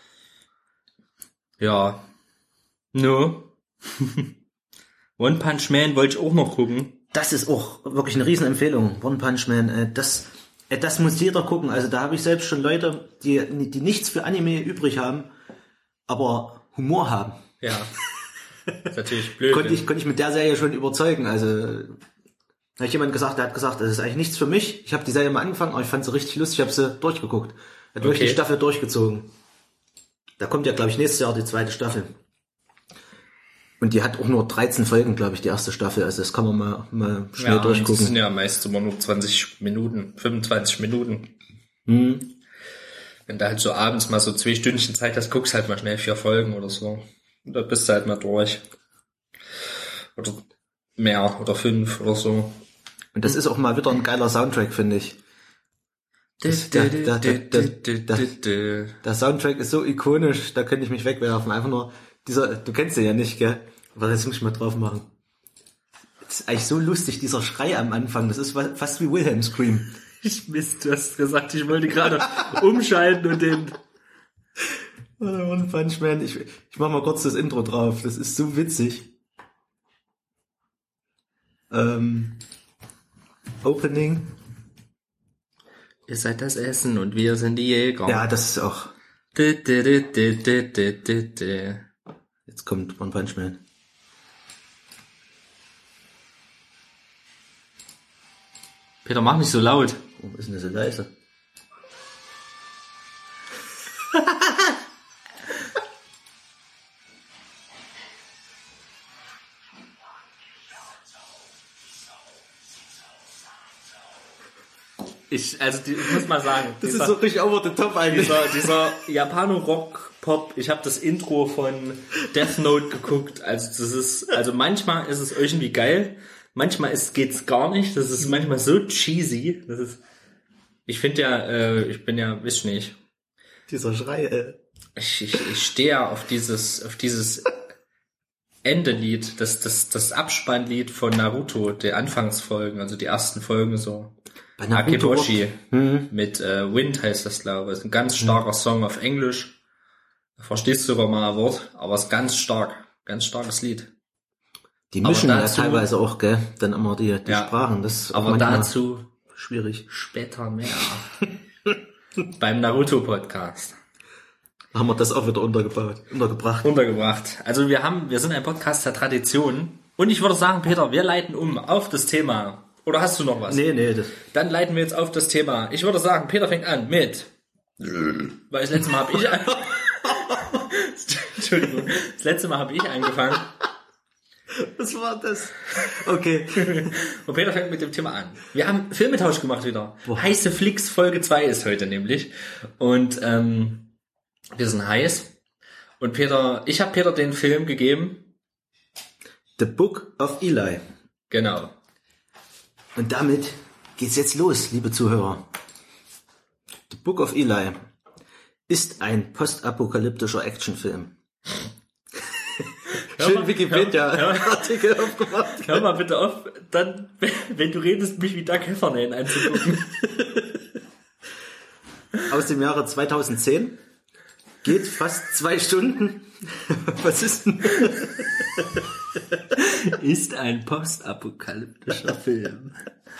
Ja. No. One Punch Man wollte ich auch noch gucken. Das ist auch wirklich eine Riesenempfehlung. One Punch Man, äh, das, äh, das muss jeder gucken. Also da habe ich selbst schon Leute, die, die nichts für Anime übrig haben, aber Humor haben. Ja. Ist natürlich blöd. Konnte ich, konnte ich mit der Serie schon überzeugen. Also da hat jemand gesagt, der hat gesagt, das ist eigentlich nichts für mich. Ich habe die Serie mal angefangen, aber ich fand sie richtig lustig, ich habe sie durchgeguckt. Hat wirklich Okay. die Staffel durchgezogen. Da kommt ja, glaube ich, nächstes Jahr die zweite Staffel. Und die hat auch nur dreizehn Folgen, glaube ich, die erste Staffel. Also das kann man mal, mal schnell ja, Das durchgucken. sind ja meist immer nur zwanzig Minuten, fünfundzwanzig Minuten. Hm. Wenn du halt so abends mal so zwei Stündchen Zeit hast, guckst halt mal schnell vier Folgen oder so. Und da bist du halt mal durch. Oder mehr, oder fünf oder so. Und das ist auch mal wieder ein geiler Soundtrack, finde ich. Das, der, der, der, der, der, der Soundtrack ist so ikonisch, da könnte ich mich wegwerfen. Einfach nur dieser, du kennst den ja nicht, gell? Aber jetzt muss ich mal drauf machen. Das ist eigentlich so lustig, dieser Schrei am Anfang. Das ist wa- fast wie Wilhelm Scream. Ich Mist, du hast gesagt, ich wollte gerade umschalten und den... One Punch Man. Ich, ich mach mal kurz das Intro drauf. Das ist so witzig. Ähm, Opening. Ihr seid das Essen und wir sind die Jäger. Ja, das ist auch. Du, du, du, du, du, du, du, du. Jetzt kommt One Punch Man. Peter, mach nicht so laut. Warum ist denn das so leise? Ich, also die, ich muss mal sagen, Das dieser, ist so richtig over the top eigentlich. dieser, dieser Japano-Rock-Pop, ich habe das Intro von Death Note geguckt, also das ist, also manchmal ist es irgendwie geil, manchmal ist, geht's gar nicht, das ist manchmal so cheesy, das ist, ich finde ja, äh, ich bin ja, wisst nicht, Dieser Schrei, äh. ich, ich, ich stehe ja auf dieses, auf dieses Endelied, das, das, das Abspannlied von Naruto, der Anfangsfolgen, also die ersten Folgen so. Bei Naruto. Akeboshi Hm. mit äh, Wind heißt das, glaube ich. Ist ein ganz starker Song auf Englisch. Da verstehst du sogar mal ein Wort, aber ist ganz stark. Ganz starkes Lied. Die Aber mischen ja dazu- teilweise auch, gell? Dann immer die, die Ja. Sprachen. Das ist auch Aber manchmal dazu schwierig. später mehr. Beim Naruto-Podcast. Haben wir das auch wieder untergebaut, untergebracht. Untergebracht. Also wir haben, wir sind ein Podcast der Tradition. Und ich würde sagen, Peter, wir leiten um auf das Thema. Oder hast du noch was? Nee, nee, das, Dann leiten wir jetzt auf das Thema. Ich würde sagen, Peter fängt an mit. Weil das letzte Mal habe ich an- Entschuldigung. Das letzte Mal habe ich angefangen. was war das? Okay. Und Peter fängt mit dem Thema an. Wir haben Filmetausch gemacht wieder. Boah. Heiße Flix Folge zwei ist heute nämlich. Und ähm, wir sind heiß. Und Peter, ich habe Peter den Film gegeben. The Book of Eli. Genau. Und damit geht's jetzt los, liebe Zuhörer. The Book of Eli ist ein postapokalyptischer Actionfilm. schön Wikipedia-Artikel aufgemacht. Hör mal bitte auf, dann, wenn du redest, mich wie Doug Heffernan anzugucken. Aus dem Jahre zweitausendzehn. Geht fast zwei Stunden. Was ist denn? Ist ein postapokalyptischer Film.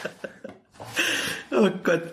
Oh Gott.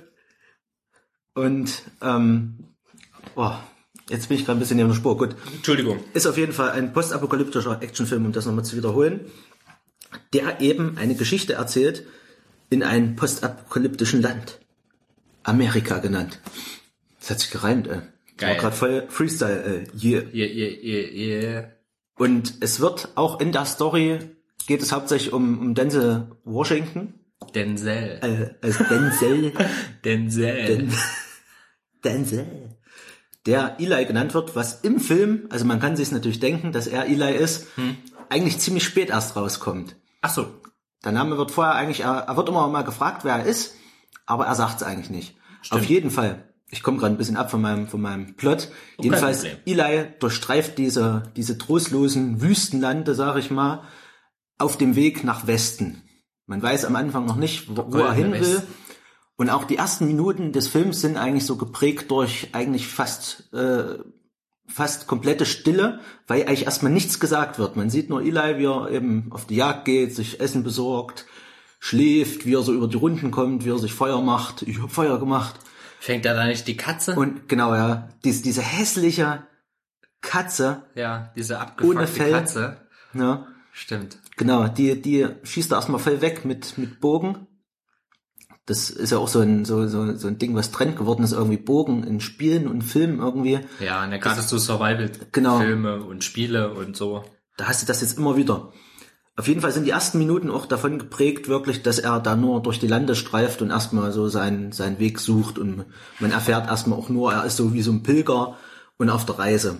Und, ähm, oh, jetzt bin ich gerade ein bisschen neben der Spur. Gut. Entschuldigung. Ist auf jeden Fall ein postapokalyptischer Actionfilm, um das nochmal zu wiederholen, der eben eine Geschichte erzählt in einem postapokalyptischen Land. Amerika genannt. Das hat sich gereimt, ey. Geil. War gerade voll Freestyle, äh, yeah. Yeah, yeah, yeah, yeah. Und es wird auch in der Story, geht es hauptsächlich um, um Denzel Washington. Denzel. Äh, also Denzel. Denzel. Den, Denzel. Der Eli genannt wird, was im Film, also man kann sich natürlich denken, dass er Eli ist, hm. eigentlich ziemlich spät erst rauskommt. Ach so. Der Name wird vorher eigentlich, er, er wird immer mal gefragt, wer er ist, aber er sagt es eigentlich nicht. Stimmt. Auf jeden Fall. Ich komme gerade ein bisschen ab von meinem von meinem Plot. Oh, jedenfalls, Eli durchstreift diese diese trostlosen Wüstenlande, sag ich mal, auf dem Weg nach Westen. Man weiß am Anfang noch nicht, wo, wo er hin will. Und auch die ersten Minuten des Films sind eigentlich so geprägt durch eigentlich fast äh, fast komplette Stille, weil eigentlich erstmal nichts gesagt wird. Man sieht nur Eli, wie er eben auf die Jagd geht, sich Essen besorgt, schläft, wie er so über die Runden kommt, wie er sich Feuer macht. Ich hab Feuer gemacht. Fängt da da nicht die Katze? Und genau, ja, diese, diese hässliche Katze. Ja, diese abgefuckte Katze. Ja. Stimmt. Genau, die, die schießt da erstmal voll weg mit, mit Bogen. Das ist ja auch so ein, so, so, so ein Ding, was Trend geworden ist, irgendwie Bogen in Spielen und Filmen irgendwie. Ja, und da gerade so Survival-Filme genau. und Spiele und so. Da hast du das jetzt immer wieder. Auf jeden Fall sind die ersten Minuten auch davon geprägt, wirklich, dass er da nur durch die Lande streift und erstmal so seinen, seinen Weg sucht und man erfährt erstmal auch nur, er ist so wie so ein Pilger und auf der Reise.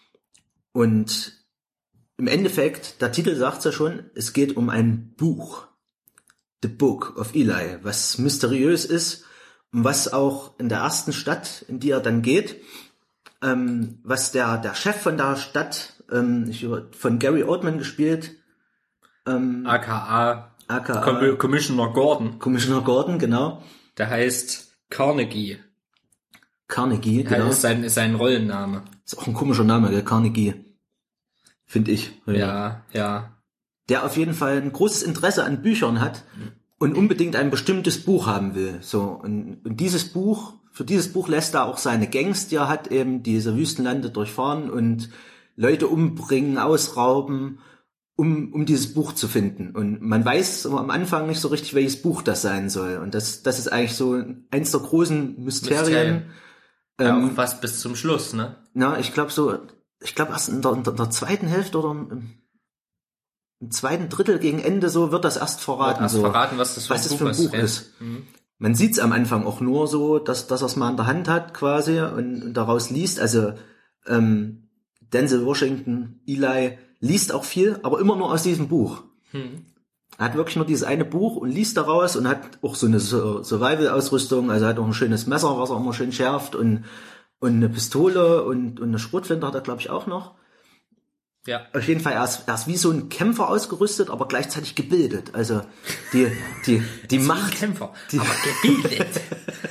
Und im Endeffekt, der Titel sagt's ja schon, es geht um ein Buch. The Book of Eli, was mysteriös ist und was auch in der ersten Stadt, in die er dann geht, ähm, was der, der Chef von der Stadt, ähm, ich, von Gary Oldman gespielt, Ähm, A K A, A K A Com- Commissioner Gordon. Commissioner Gordon, genau. Der heißt Carnegie. Carnegie, genau. Das ist sein, ist sein Rollenname. Ist auch ein komischer Name, der Carnegie. Finde ich. Ja, ja. Der auf jeden Fall ein großes Interesse an Büchern hat und unbedingt ein bestimmtes Buch haben will. So, und, und dieses Buch, für dieses Buch lässt er auch seine Gangs, die er hat, eben diese Wüstenlande durchfahren und Leute umbringen, ausrauben, um um dieses Buch zu finden. Und man weiß am Anfang nicht so richtig, welches Buch das sein soll. Und das das ist eigentlich so eins der großen Mysterien. Mysterien. Ja, ähm, auch fast bis zum Schluss, ne? Na, ich glaube so, ich glaube erst in der, in der zweiten Hälfte oder im, im zweiten Drittel gegen Ende so wird das erst verraten. Wird erst so, verraten, was das für was ein das Buch, für ein Buch ist. ist. Mhm. Man sieht's am Anfang auch nur so, dass, dass er es mal in der Hand hat quasi und, und daraus liest. Also ähm, Denzel Washington, Eli, liest auch viel, aber immer nur aus diesem Buch. Hm. Er hat wirklich nur dieses eine Buch und liest daraus und hat auch so eine Survival-Ausrüstung, also hat auch ein schönes Messer, was er immer schön schärft und und eine Pistole und, und eine Schrotflinte hat er, glaube ich, auch noch. Ja. Auf jeden Fall, er ist, er ist wie so ein Kämpfer ausgerüstet, aber gleichzeitig gebildet. Also die die die Macht. Ein Kämpfer, die, aber gebildet.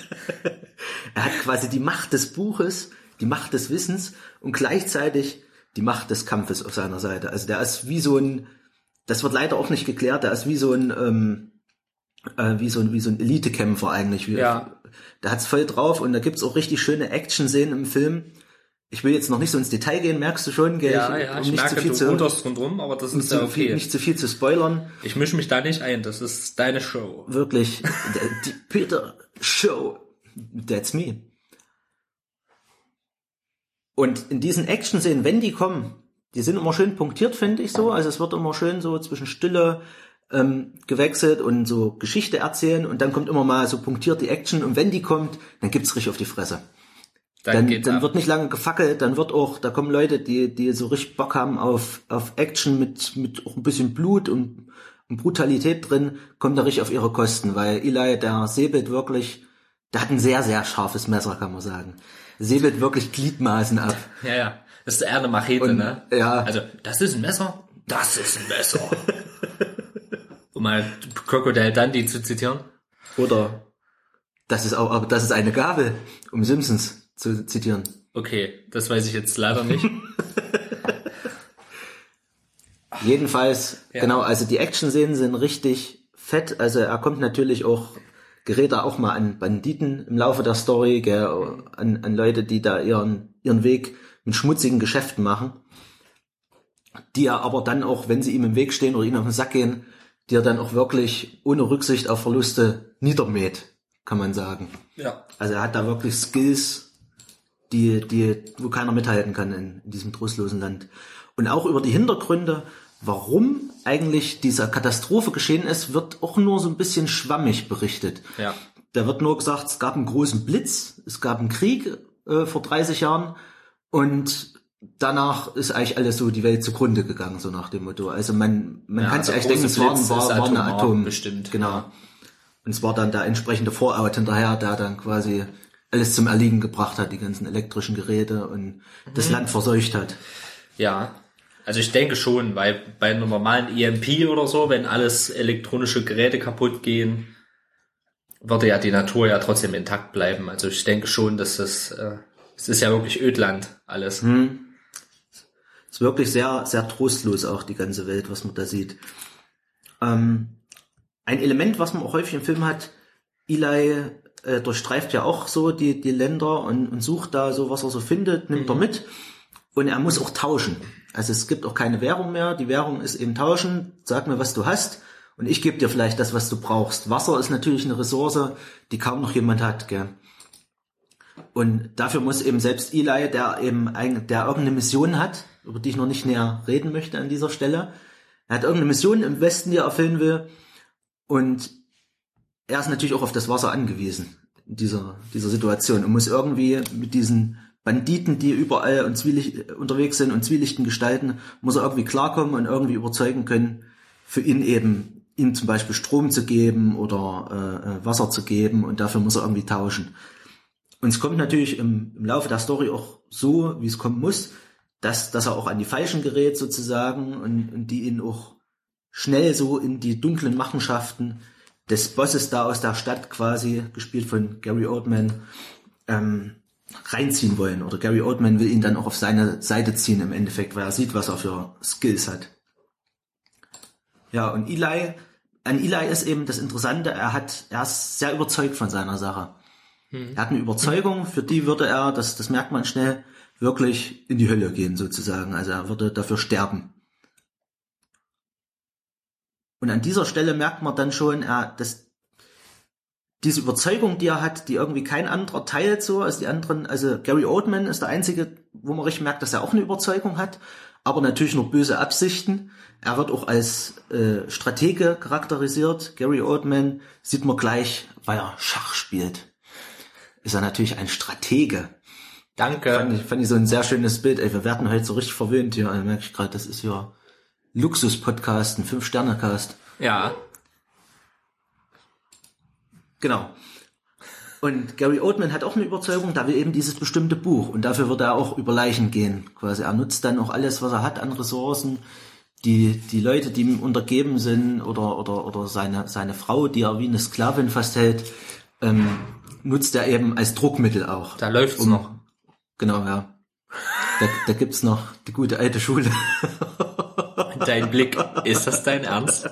Er hat quasi die Macht des Buches, die Macht des Wissens und gleichzeitig die Macht des Kampfes auf seiner Seite. Also der ist wie so ein, das wird leider auch nicht geklärt, der ist wie so ein, ähm, äh, wie so ein, wie so ein Elite-Kämpfer eigentlich. Wie, ja. Der hat's voll drauf und da gibt's auch richtig schöne Action-Szenen im Film. Ich will jetzt noch nicht so ins Detail gehen, merkst du schon, gell? Ja, ja, um ich nicht merke, zu viel du zu, ruderst rundrum, aber das ist ja okay. Viel, nicht zu viel zu spoilern. Ich mische mich da nicht ein, das ist deine Show. Wirklich, die Peter Show, that's me. Und in diesen Action-Szenen, wenn die kommen, die sind immer schön punktiert, finde ich so. Also es wird immer schön so zwischen Stille ähm, gewechselt und so Geschichte erzählen und dann kommt immer mal so punktiert die Action und wenn die kommt, dann gibt's richtig auf die Fresse. Dann, dann, dann wird nicht lange gefackelt, dann wird auch, da kommen Leute, die die so richtig Bock haben auf auf Action mit mit auch ein bisschen Blut und, und Brutalität drin, kommt da richtig auf ihre Kosten, weil Eli, der säbelt wirklich, der hat ein sehr, sehr scharfes Messer, kann man sagen. Säbelt wirklich Gliedmaßen ab. Ja, ja. Das ist eher eine Machete, und, ne? Ja. Also, das ist ein Messer. Das ist ein Messer. Um mal Crocodile Dundee zu zitieren. Oder das ist auch, aber das ist eine Gabel, um Simpsons zu zitieren. Okay, das weiß ich jetzt leider nicht. Jedenfalls, ja. Genau, also die Action-Szenen sind richtig fett. Also er kommt natürlich auch, gerät er auch mal an Banditen im Laufe der Story, gell, an, an Leute, die da ihren, ihren Weg mit schmutzigen Geschäften machen. Die er aber dann auch, wenn sie ihm im Weg stehen oder ihm auf den Sack gehen, die er dann auch wirklich ohne Rücksicht auf Verluste niedermäht, kann man sagen. Ja. Also er hat da wirklich Skills, die, die, wo keiner mithalten kann in, in diesem trostlosen Land. Und auch über die Hintergründe, warum eigentlich diese Katastrophe geschehen ist, wird auch nur so ein bisschen schwammig berichtet. Ja. Da wird nur gesagt, es gab einen großen Blitz, es gab einen Krieg äh, vor dreißig Jahren und danach ist eigentlich alles so die Welt zugrunde gegangen, so nach dem Motto. Also man, man ja, kann sich eigentlich denken, es war, war, war eine Atom. Bestimmt. Genau. Ja. Und es war dann der entsprechende Fallout hinterher, der dann quasi alles zum Erliegen gebracht hat, die ganzen elektrischen Geräte und mhm. das Land verseucht hat. Ja, also ich denke schon, weil bei einem normalen E M P oder so, wenn alles elektronische Geräte kaputt gehen, würde ja die Natur ja trotzdem intakt bleiben. Also ich denke schon, dass das, äh, es ist ja wirklich Ödland alles. Hm. Es ist wirklich sehr, sehr trostlos auch die ganze Welt, was man da sieht. Ähm, ein Element, was man auch häufig im Film hat, Eli äh, durchstreift ja auch so die, die Länder und, und sucht da so, was er so findet, nimmt mhm. er mit. Und er muss auch tauschen. Also es gibt auch keine Währung mehr. Die Währung ist eben tauschen. Sag mir, was du hast. Und ich gebe dir vielleicht das, was du brauchst. Wasser ist natürlich eine Ressource, die kaum noch jemand hat, gell. Und dafür muss eben selbst Eli, der eben ein, der irgendeine Mission hat, über die ich noch nicht näher reden möchte an dieser Stelle. Er hat irgendeine Mission im Westen, die er erfüllen will. Und er ist natürlich auch auf das Wasser angewiesen in dieser, dieser Situation und muss irgendwie mit diesen Banditen, die überall und zwielicht, unterwegs sind und zwielichten Gestalten, muss er irgendwie klarkommen und irgendwie überzeugen können, für ihn eben, ihm zum Beispiel Strom zu geben oder äh, Wasser zu geben und dafür muss er irgendwie tauschen. Und es kommt natürlich im, im Laufe der Story auch so, wie es kommen muss, dass, dass er auch an die Falschen gerät sozusagen und, und die ihn auch schnell so in die dunklen Machenschaften des Bosses da aus der Stadt quasi, gespielt von Gary Oldman, ähm, reinziehen wollen. Oder Gary Oldman will ihn dann auch auf seine Seite ziehen im Endeffekt, weil er sieht, was er für Skills hat. Ja, und Eli, an Eli ist eben das Interessante, er hat, er ist sehr überzeugt von seiner Sache. Hm. Er hat eine Überzeugung, für die würde er, das, das merkt man schnell, wirklich in die Hölle gehen sozusagen. Also er würde dafür sterben. Und an dieser Stelle merkt man dann schon, er, dass diese Überzeugung, die er hat, die irgendwie kein anderer teilt so, als die anderen, also Gary Oldman ist der einzige, wo man richtig merkt, dass er auch eine Überzeugung hat, aber natürlich nur böse Absichten. Er wird auch als äh, Stratege charakterisiert. Gary Oldman sieht man gleich, weil er Schach spielt. Ist er natürlich ein Stratege. Danke. Fand ich, fand ich so ein sehr schönes Bild. Ey, wir werden heute so richtig verwöhnt hier. Also merke ich gerade, das ist ja Luxus-Podcast, ein Fünf-Sterne-Cast. Ja. Genau. Und Gary Oldman hat auch eine Überzeugung, da will eben dieses bestimmte Buch. Und dafür wird er auch über Leichen gehen. Quasi. Er nutzt dann auch alles, was er hat an Ressourcen. Die, die Leute, die ihm untergeben sind, oder, oder, oder seine, seine Frau, die er wie eine Sklavin fast hält, ähm, nutzt er eben als Druckmittel auch. Da läuft's um, noch. Genau, ja. Da, da gibt's noch die gute alte Schule. Dein Blick, ist das dein Ernst?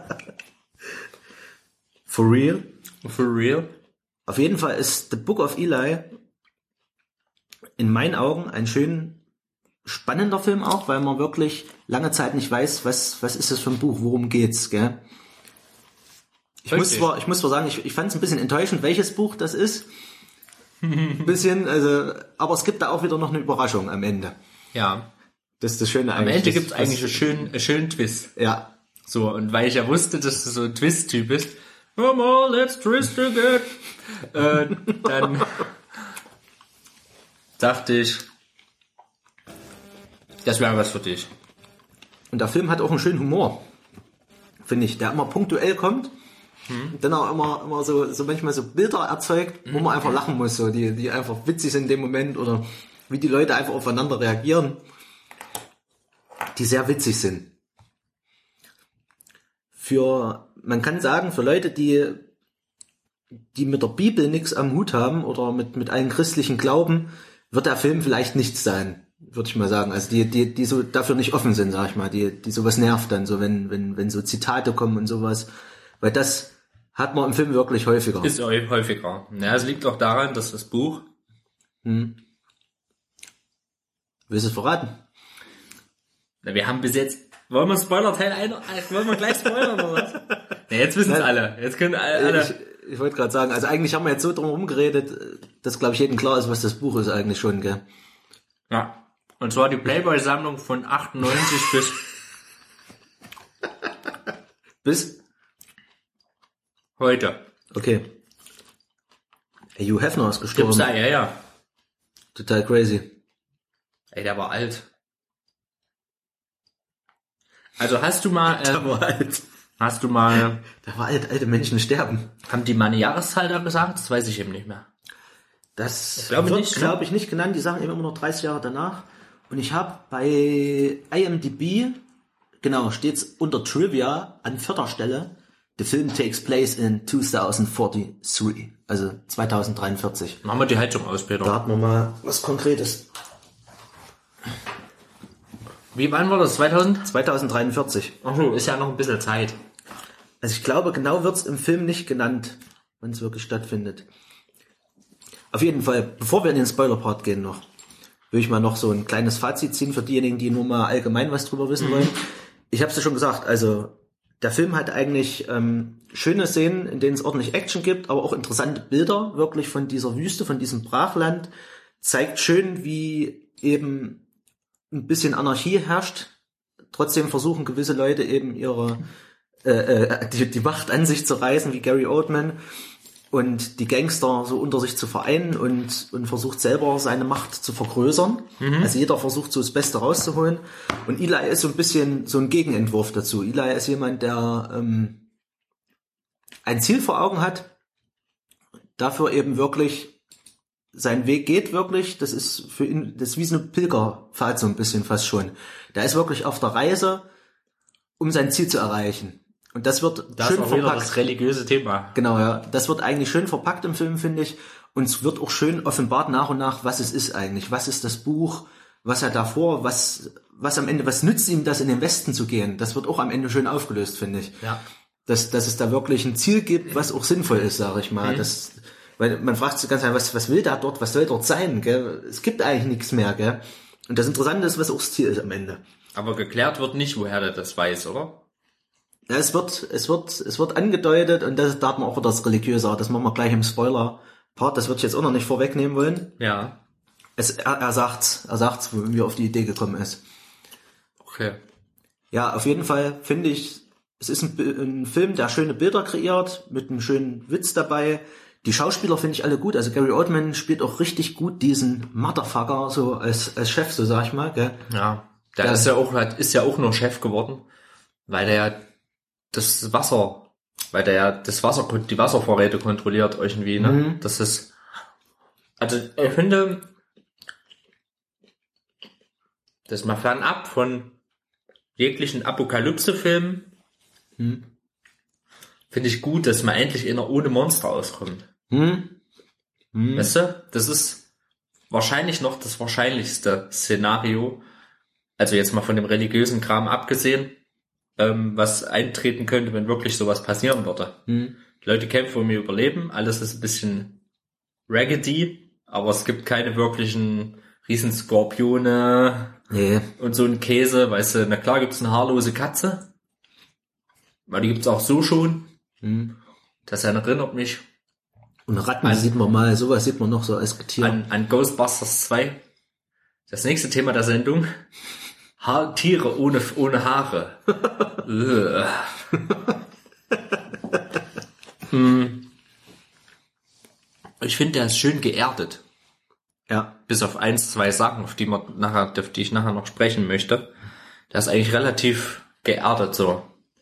For real? For real? Auf jeden Fall ist The Book of Eli in meinen Augen ein schön spannender Film auch, weil man wirklich lange Zeit nicht weiß, was, was ist das für ein Buch, worum geht's, gell? Ich muss zwar, ich muss zwar sagen, ich, ich fand es ein bisschen enttäuschend, welches Buch das ist. Ein bisschen, also, aber es gibt da auch wieder noch eine Überraschung am Ende. Ja. Das ist das Schöne eigentlich. Am Ende gibt es das, eigentlich einen schönen, einen schönen Twist. Ja. So, und weil ich ja wusste, dass du so ein Twist-Typ bist, come on, let's twist again. äh, dann dachte ich, das wäre was für dich. Und der Film hat auch einen schönen Humor, finde ich, der immer punktuell kommt. Hm. Und dann auch immer, immer so, so manchmal so Bilder erzeugt, wo man einfach lachen muss, so, die, die einfach witzig sind in dem Moment oder wie die Leute einfach aufeinander reagieren, die sehr witzig sind. für, man kann sagen, für Leute, die, die mit der Bibel nichts am Hut haben oder mit, mit allen christlichen Glauben, wird der Film vielleicht nichts sein, würde ich mal sagen. Also die, die, die so dafür nicht offen sind, sag ich mal, die, die sowas nervt dann, so wenn, wenn, wenn so Zitate kommen und sowas. Weil das hat man im Film wirklich häufiger. Ist häufiger. Ja, es liegt auch daran, dass das Buch... Hm. Willst du es verraten? Na, wir haben bis jetzt... Wollen wir Spoiler-Teil ein... Wollen wir gleich spoilern oder was? Na, jetzt wissen es alle. Jetzt können alle... Ich, ich wollte gerade sagen, also eigentlich haben wir jetzt so drum herum geredet, dass, glaube ich, jedem klar ist, was das Buch ist eigentlich schon, gell? Ja. Und zwar die Playboy-Sammlung von achtundneunzig bis... Bis? Heute. Okay. Hey, Hugh Hefner ist gestorben. Gibt's da, ja, ja. Total crazy. Ey, der war alt. Also hast du mal... Äh, Der war alt. Hast du mal... Der war alt, alte Menschen sterben. Haben die mal eine Jahreszahl da gesagt? Das weiß ich eben nicht mehr. Das glaube wird, nicht, ne? glaube ich, nicht genannt. Die sagen eben immer noch dreißig Jahre danach. Und ich habe bei I M D B, genau, steht's unter Trivia an vierter Stelle, the film takes place in twenty forty-three, also zweitausenddreiundvierzig. Machen wir die Heizung aus, Peter. Da hatten wir mal was Konkretes. Wie wann war das? zweitausend? zweitausenddreiundvierzig. Ach so, ist ja noch ein bisschen Zeit. Also ich glaube, genau wird's im Film nicht genannt, wenn es wirklich stattfindet. Auf jeden Fall, bevor wir in den Spoiler-Part gehen noch, will ich mal noch so ein kleines Fazit ziehen für diejenigen, die nur mal allgemein was drüber wissen wollen. Ich habe es ja schon gesagt, also der Film hat eigentlich ähm, schöne Szenen, in denen es ordentlich Action gibt, aber auch interessante Bilder wirklich von dieser Wüste, von diesem Brachland. Zeigt schön, wie eben ein bisschen Anarchie herrscht. Trotzdem versuchen gewisse Leute eben ihre äh, äh, die, die Macht an sich zu reißen, wie Gary Oldman, und die Gangster so unter sich zu vereinen und, und versucht selber seine Macht zu vergrößern. Mhm. Also jeder versucht so das Beste rauszuholen. Und Eli ist so ein bisschen so ein Gegenentwurf dazu. Eli ist jemand, der ähm, ein Ziel vor Augen hat, dafür eben wirklich sein Weg geht wirklich. Das ist für ihn, das ist wie so eine Pilgerfahrt so ein bisschen fast schon. Der ist wirklich auf der Reise, um sein Ziel zu erreichen. Und das wird das schön ist auch verpackt. wieder das religiöse Thema. Genau, ja. Das wird eigentlich schön verpackt im Film, finde ich. Und es wird auch schön offenbart nach und nach, was es ist eigentlich. Was ist das Buch? Was er davor? Was, was am Ende, was nützt ihm das, in den Westen zu gehen? Das wird auch am Ende schön aufgelöst, finde ich. Ja. Dass, dass es da wirklich ein Ziel gibt, was auch sinnvoll ist, sage ich mal. Mhm. Das, weil man fragt sich ganz einfach, was, was will da dort? Was soll dort sein? Gell? Es gibt eigentlich nichts mehr, gell? Und das Interessante ist, was auch das Ziel ist am Ende. Aber geklärt wird nicht, woher der das weiß, oder? Ja, es wird, es wird, es wird angedeutet, und das, da hat man auch wieder das Religiöse. Das machen wir gleich im Spoiler-Part. Das würde ich jetzt auch noch nicht vorwegnehmen wollen. Ja. Es, er, er sagt's, er sagt's, wie er auf die Idee gekommen ist. Okay. Ja, auf jeden Fall finde ich, es ist ein, ein Film, der schöne Bilder kreiert, mit einem schönen Witz dabei. Die Schauspieler finde ich alle gut. Also Gary Oldman spielt auch richtig gut diesen Motherfucker, so als, als Chef, so sag ich mal, gell? Ja. Der, der ist ja auch, hat, ist ja auch nur Chef geworden, weil der ja das Wasser, weil der ja das Wasser, die Wasservorräte kontrolliert irgendwie, ne? Mhm. Das ist, also ich finde, das mal fernab von jeglichen Apokalypse-Filmen, mhm. finde ich gut, dass man endlich einer ohne Monster auskommt. Mhm. Mhm. Weißt du, das ist wahrscheinlich noch das wahrscheinlichste Szenario, also jetzt mal von dem religiösen Kram abgesehen, ähm, was eintreten könnte, wenn wirklich sowas passieren würde. Mhm. Die Leute kämpfen um ihr Überleben, alles ist ein bisschen raggedy, aber es gibt keine wirklichen Riesenskorpione nee. und so einen Käse, weißt du, na klar gibt's eine haarlose Katze, weil die gibt's auch so schon. Mhm. Das erinnert mich. Und Ratten an, sieht man mal, sowas sieht man noch so als Getier. An, an Ghostbusters zwei. Das nächste Thema der Sendung: Haar, Tiere ohne, ohne Haare. hm. Ich finde, der ist schön geerdet. Ja. Bis auf eins, zwei Sachen, auf die man nachher, auf die ich nachher noch sprechen möchte. Der ist eigentlich relativ geerdet so.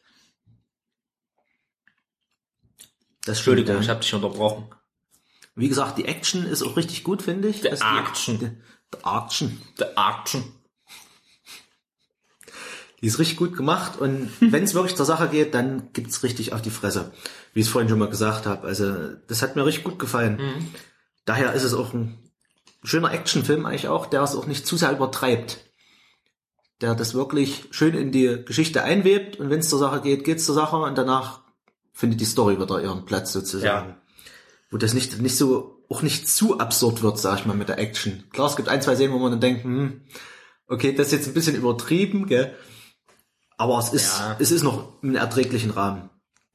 Das Entschuldigung, stimmt, ich habe dich unterbrochen. Wie gesagt, die Action ist auch richtig gut, finde ich. Die Action. Die, die Action. Die Action. Die ist richtig gut gemacht und wenn es wirklich zur Sache geht, dann gibt's richtig auf die Fresse, wie ich es vorhin schon mal gesagt habe. Also das hat mir richtig gut gefallen. Mhm. Daher ist es auch ein schöner Actionfilm eigentlich auch, der es auch nicht zu sehr übertreibt. Der das wirklich schön in die Geschichte einwebt und wenn es zur Sache geht, geht's zur Sache und danach findet die Story wieder ihren Platz sozusagen. Ja. Wo das nicht nicht so auch nicht zu absurd wird, sag ich mal, mit der Action. Klar, es gibt ein, zwei Szenen, wo man dann denkt, hm, okay, das ist jetzt ein bisschen übertrieben, gell? Aber es ist, ja. es ist noch im erträglichen Rahmen.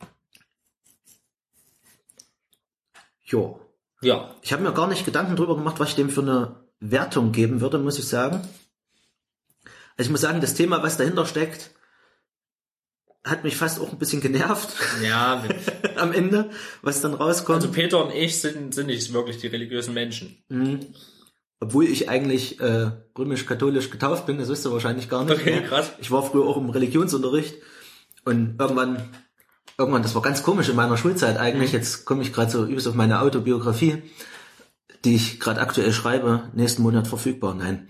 Jo. Ja. Ich habe mir gar nicht Gedanken drüber gemacht, was ich dem für eine Wertung geben würde, muss ich sagen. Also ich muss sagen, das Thema, was dahinter steckt, hat mich fast auch ein bisschen genervt. Ja. Am Ende, was dann rauskommt. Also Peter und ich sind, sind nicht wirklich die religiösen Menschen. Mhm. Obwohl ich eigentlich äh, römisch-katholisch getauft bin, das wisst ihr wahrscheinlich gar nicht. Okay, krass. Ich war früher auch im Religionsunterricht und irgendwann, irgendwann, das war ganz komisch in meiner Schulzeit eigentlich, mhm. jetzt komme ich gerade so übelst auf meine Autobiografie, die ich gerade aktuell schreibe, nächsten Monat verfügbar, nein.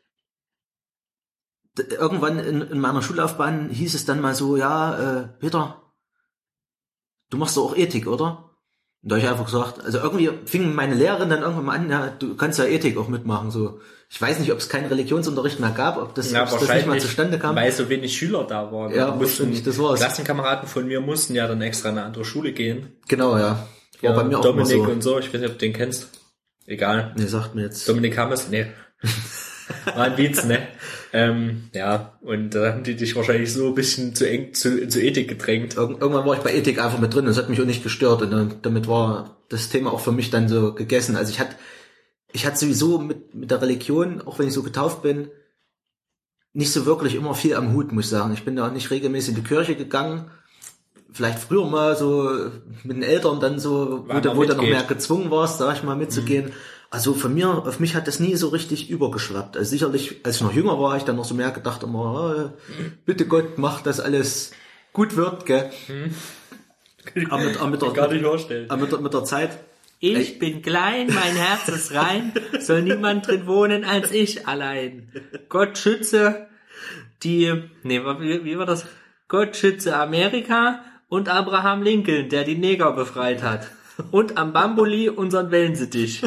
D- irgendwann in, in meiner Schullaufbahn hieß es dann mal so, ja, äh, Peter, du machst doch auch Ethik, oder? Und da habe ich einfach gesagt, also irgendwie fing meine Lehrerin dann irgendwann mal an, ja, du kannst ja Ethik auch mitmachen, so. Ich weiß nicht, ob es keinen Religionsunterricht mehr gab, ob das, ja, ob das nicht mal zustande kam. Weil so wenig Schüler da waren. Ja, mussten, das war's. Klassenkameraden von mir mussten ja dann extra in eine andere Schule gehen. Genau, ja. War ja, bei mir auch Dominik immer so. und so, ich weiß nicht, ob du den kennst. Egal. Nee, sagt mir jetzt. Dominik Hammes, nee. War ein Witz, ne? Ähm, ja, und da haben die dich wahrscheinlich so ein bisschen zu eng zu, zu Ethik gedrängt. Ir- irgendwann war ich bei Ethik einfach mit drin, das hat mich auch nicht gestört und dann, damit war das Thema auch für mich dann so gegessen. Also ich hatte, ich hatte sowieso mit, mit der Religion, auch wenn ich so getauft bin, nicht so wirklich immer viel am Hut, muss ich sagen. Ich bin da auch nicht regelmäßig in die Kirche gegangen. Vielleicht früher mal so mit den Eltern dann so, wo du, wo du noch mehr gezwungen warst, sag ich mal, mitzugehen. Mhm. Also von mir, auf mich hat das nie so richtig übergeschwappt. Also sicherlich, als ich noch jünger war, ich dann noch so mehr gedacht immer, oh, bitte Gott, mach, dass alles gut wird, gell. Hm. Aber mit, aber mit, der, gar nicht vorstellen. aber mit, mit der Zeit. Ich ey. bin klein, mein Herz ist rein, soll niemand drin wohnen als ich allein. Gott schütze die, nee, wie, wie war das? Gott schütze Amerika und Abraham Lincoln, der die Neger befreit hat. Und am Bambuli unseren Wellensittich.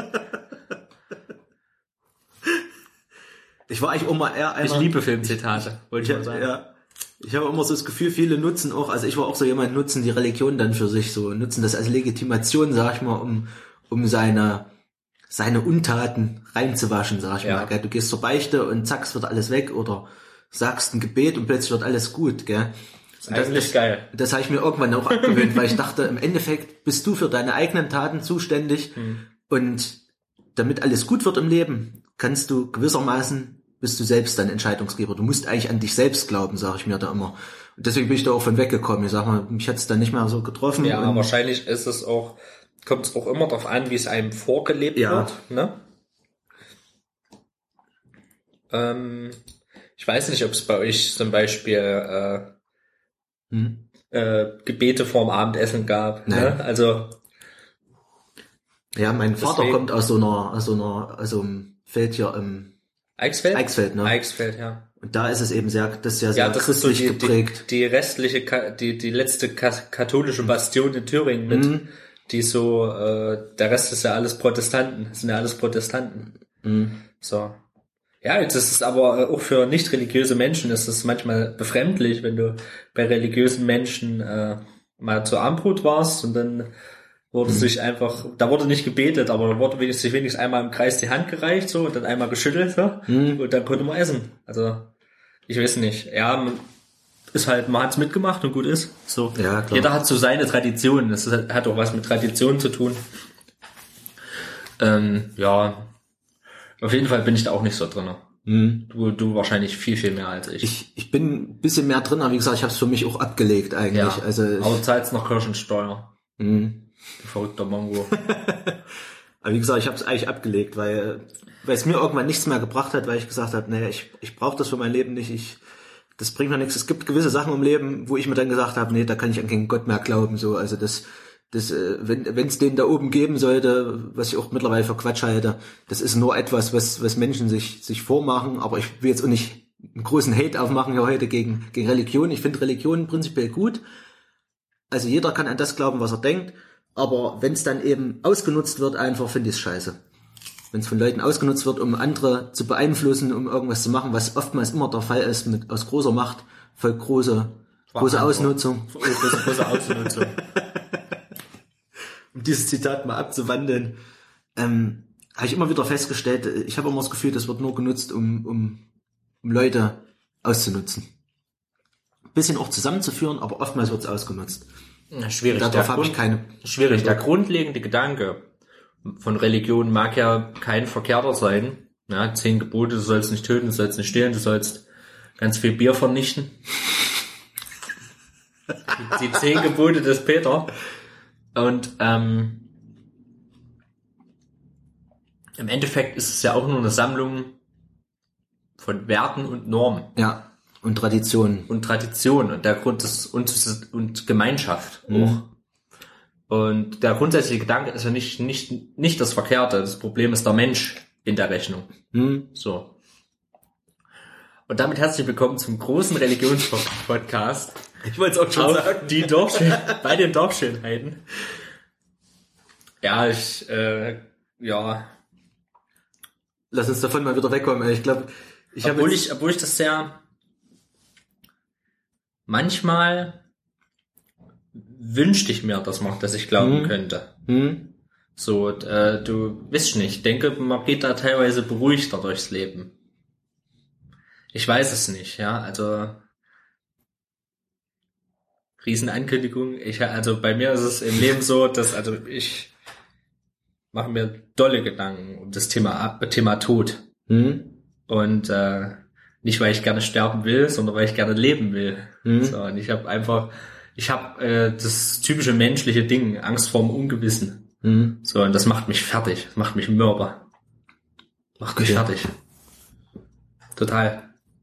Ich war eigentlich immer eher einer... Ich liebe Filmzitate, wollte ich mal sagen. Ja, ich habe immer so das Gefühl, viele nutzen auch, also ich war auch so jemand, nutzen die Religion dann für sich so, nutzen das als Legitimation, sag ich mal, um um seine seine Untaten reinzuwaschen, sag ich ja. mal. Gell? Du gehst zur Beichte und zack, es wird alles weg oder sagst ein Gebet und plötzlich wird alles gut, gell? Das ist eigentlich das, geil. Das habe ich mir irgendwann auch abgewöhnt, weil ich dachte, im Endeffekt bist du für deine eigenen Taten zuständig hm. und damit alles gut wird im Leben, kannst du gewissermaßen, bist du selbst dein Entscheidungsgeber. Du musst eigentlich an dich selbst glauben, sage ich mir da immer. Und deswegen bin ich da auch von weggekommen. Ich sag mal, mich hat es dann nicht mehr so getroffen. Ja, wahrscheinlich ist es auch, kommt es auch immer darauf an, wie es einem vorgelebt ja. wird. Ne? Ähm, ich weiß nicht, ob es bei euch zum Beispiel äh, hm. äh, Gebete vorm Abendessen gab. Ne? Also ja, mein Vater deswegen, kommt aus so einer, aus so einer, also einem Feld hier im Eichsfeld? Eichsfeld, ne? Eichsfeld, ja. Und da ist es eben sehr, das ist ja sehr ja, das christlich ist so die, geprägt. Die, die restliche, die, die letzte katholische Bastion in Thüringen mit, mhm. die so, äh, der Rest ist ja alles Protestanten, das sind ja alles Protestanten. Mhm. So. Ja, jetzt ist es aber auch für nicht religiöse Menschen ist es manchmal befremdlich, wenn du bei religiösen Menschen äh, mal zur Armbrot warst und dann wurde mhm. sich einfach, da wurde nicht gebetet, aber da wurde sich wenigstens einmal im Kreis die Hand gereicht so und dann einmal geschüttelt so mhm. und dann konnte man essen. Also ich weiß nicht. Ja, man ist halt, man hat's mitgemacht und gut ist. So. Ja, klar. Jeder hat so seine Tradition. Das ist, hat auch was mit Tradition zu tun. Ähm, ja, auf jeden Fall bin ich da auch nicht so drin. Mhm. Du, du wahrscheinlich viel, viel mehr als ich. Ich, ich bin ein bisschen mehr drin, aber wie gesagt, ich habe es für mich auch abgelegt eigentlich. Ja, also ich, aber du zahlst noch Kirchensteuer. Mhm. Du verrückter Mongo. Aber wie gesagt, ich habe es eigentlich abgelegt, weil weil es mir irgendwann nichts mehr gebracht hat, weil ich gesagt habe, naja, ich ich brauche das für mein Leben nicht. Ich das bringt mir nichts. Es gibt gewisse Sachen im Leben, wo ich mir dann gesagt habe, nee, da kann ich an keinen Gott mehr glauben. So, also das das wenn wenn es den da oben geben sollte, was ich auch mittlerweile für Quatsch halte, das ist nur etwas, was was Menschen sich sich vormachen. Aber ich will jetzt auch nicht einen großen Hate aufmachen hier heute gegen, gegen Religion. Ich finde Religion prinzipiell gut. Also jeder kann an das glauben, was er denkt. Aber wenn es dann eben ausgenutzt wird, einfach finde ich es scheiße. Wenn es von Leuten ausgenutzt wird, um andere zu beeinflussen, um irgendwas zu machen, was oftmals immer der Fall ist, mit aus großer Macht folgt große, große Ausnutzung. Große, große Ausnutzung. Um dieses Zitat mal abzuwandeln, ähm, habe ich immer wieder festgestellt, ich habe immer das Gefühl, das wird nur genutzt, um, um, um Leute auszunutzen. Ein bisschen auch zusammenzuführen, aber oftmals wird es ausgenutzt. Ja, schwierig. Darauf habe ich keine. Schwierig. Der grundlegende Gedanke von Religion mag ja kein verkehrter sein. Ja, zehn Gebote, du sollst nicht töten, du sollst nicht stehlen, du sollst ganz viel Bier vernichten. Die, die zehn Gebote des Peter. Und ähm, im Endeffekt ist es ja auch nur eine Sammlung von Werten und Normen. Ja, und Traditionen. Und Tradition und der Grund ist und, und Gemeinschaft Mhm. auch. Und der grundsätzliche Gedanke ist ja nicht, nicht, nicht das Verkehrte. Das Problem ist der Mensch in der Rechnung. Mhm. So. Und damit herzlich willkommen zum großen Religionspodcast. Ich wollte es auch schon sagen. Die Dorfschön, bei den Dorfschönheiten. Ja, ich, äh, ja. Lass uns davon mal wieder wegkommen. Ich glaube, ich habe Obwohl ich, obwohl ich das sehr, manchmal wünschte ich mir das mal, dass ich glauben Mhm. könnte. Hm? So, äh, du wisst nicht, ich denke, man geht da teilweise beruhigter durchs Leben. Ich weiß es nicht, ja, also Riesenankündigung. Ich, also bei mir ist es im Leben so, dass also ich mache mir dolle Gedanken um das Thema Thema Tod. Hm? Und äh, nicht, weil ich gerne sterben will, sondern weil ich gerne leben will. Mhm. So, und ich habe einfach, ich habe äh, das typische menschliche Ding, Angst vorm Ungewissen. Hm? So, und das macht mich fertig, das macht mich mürber. Macht mich Okay. fertig. Total.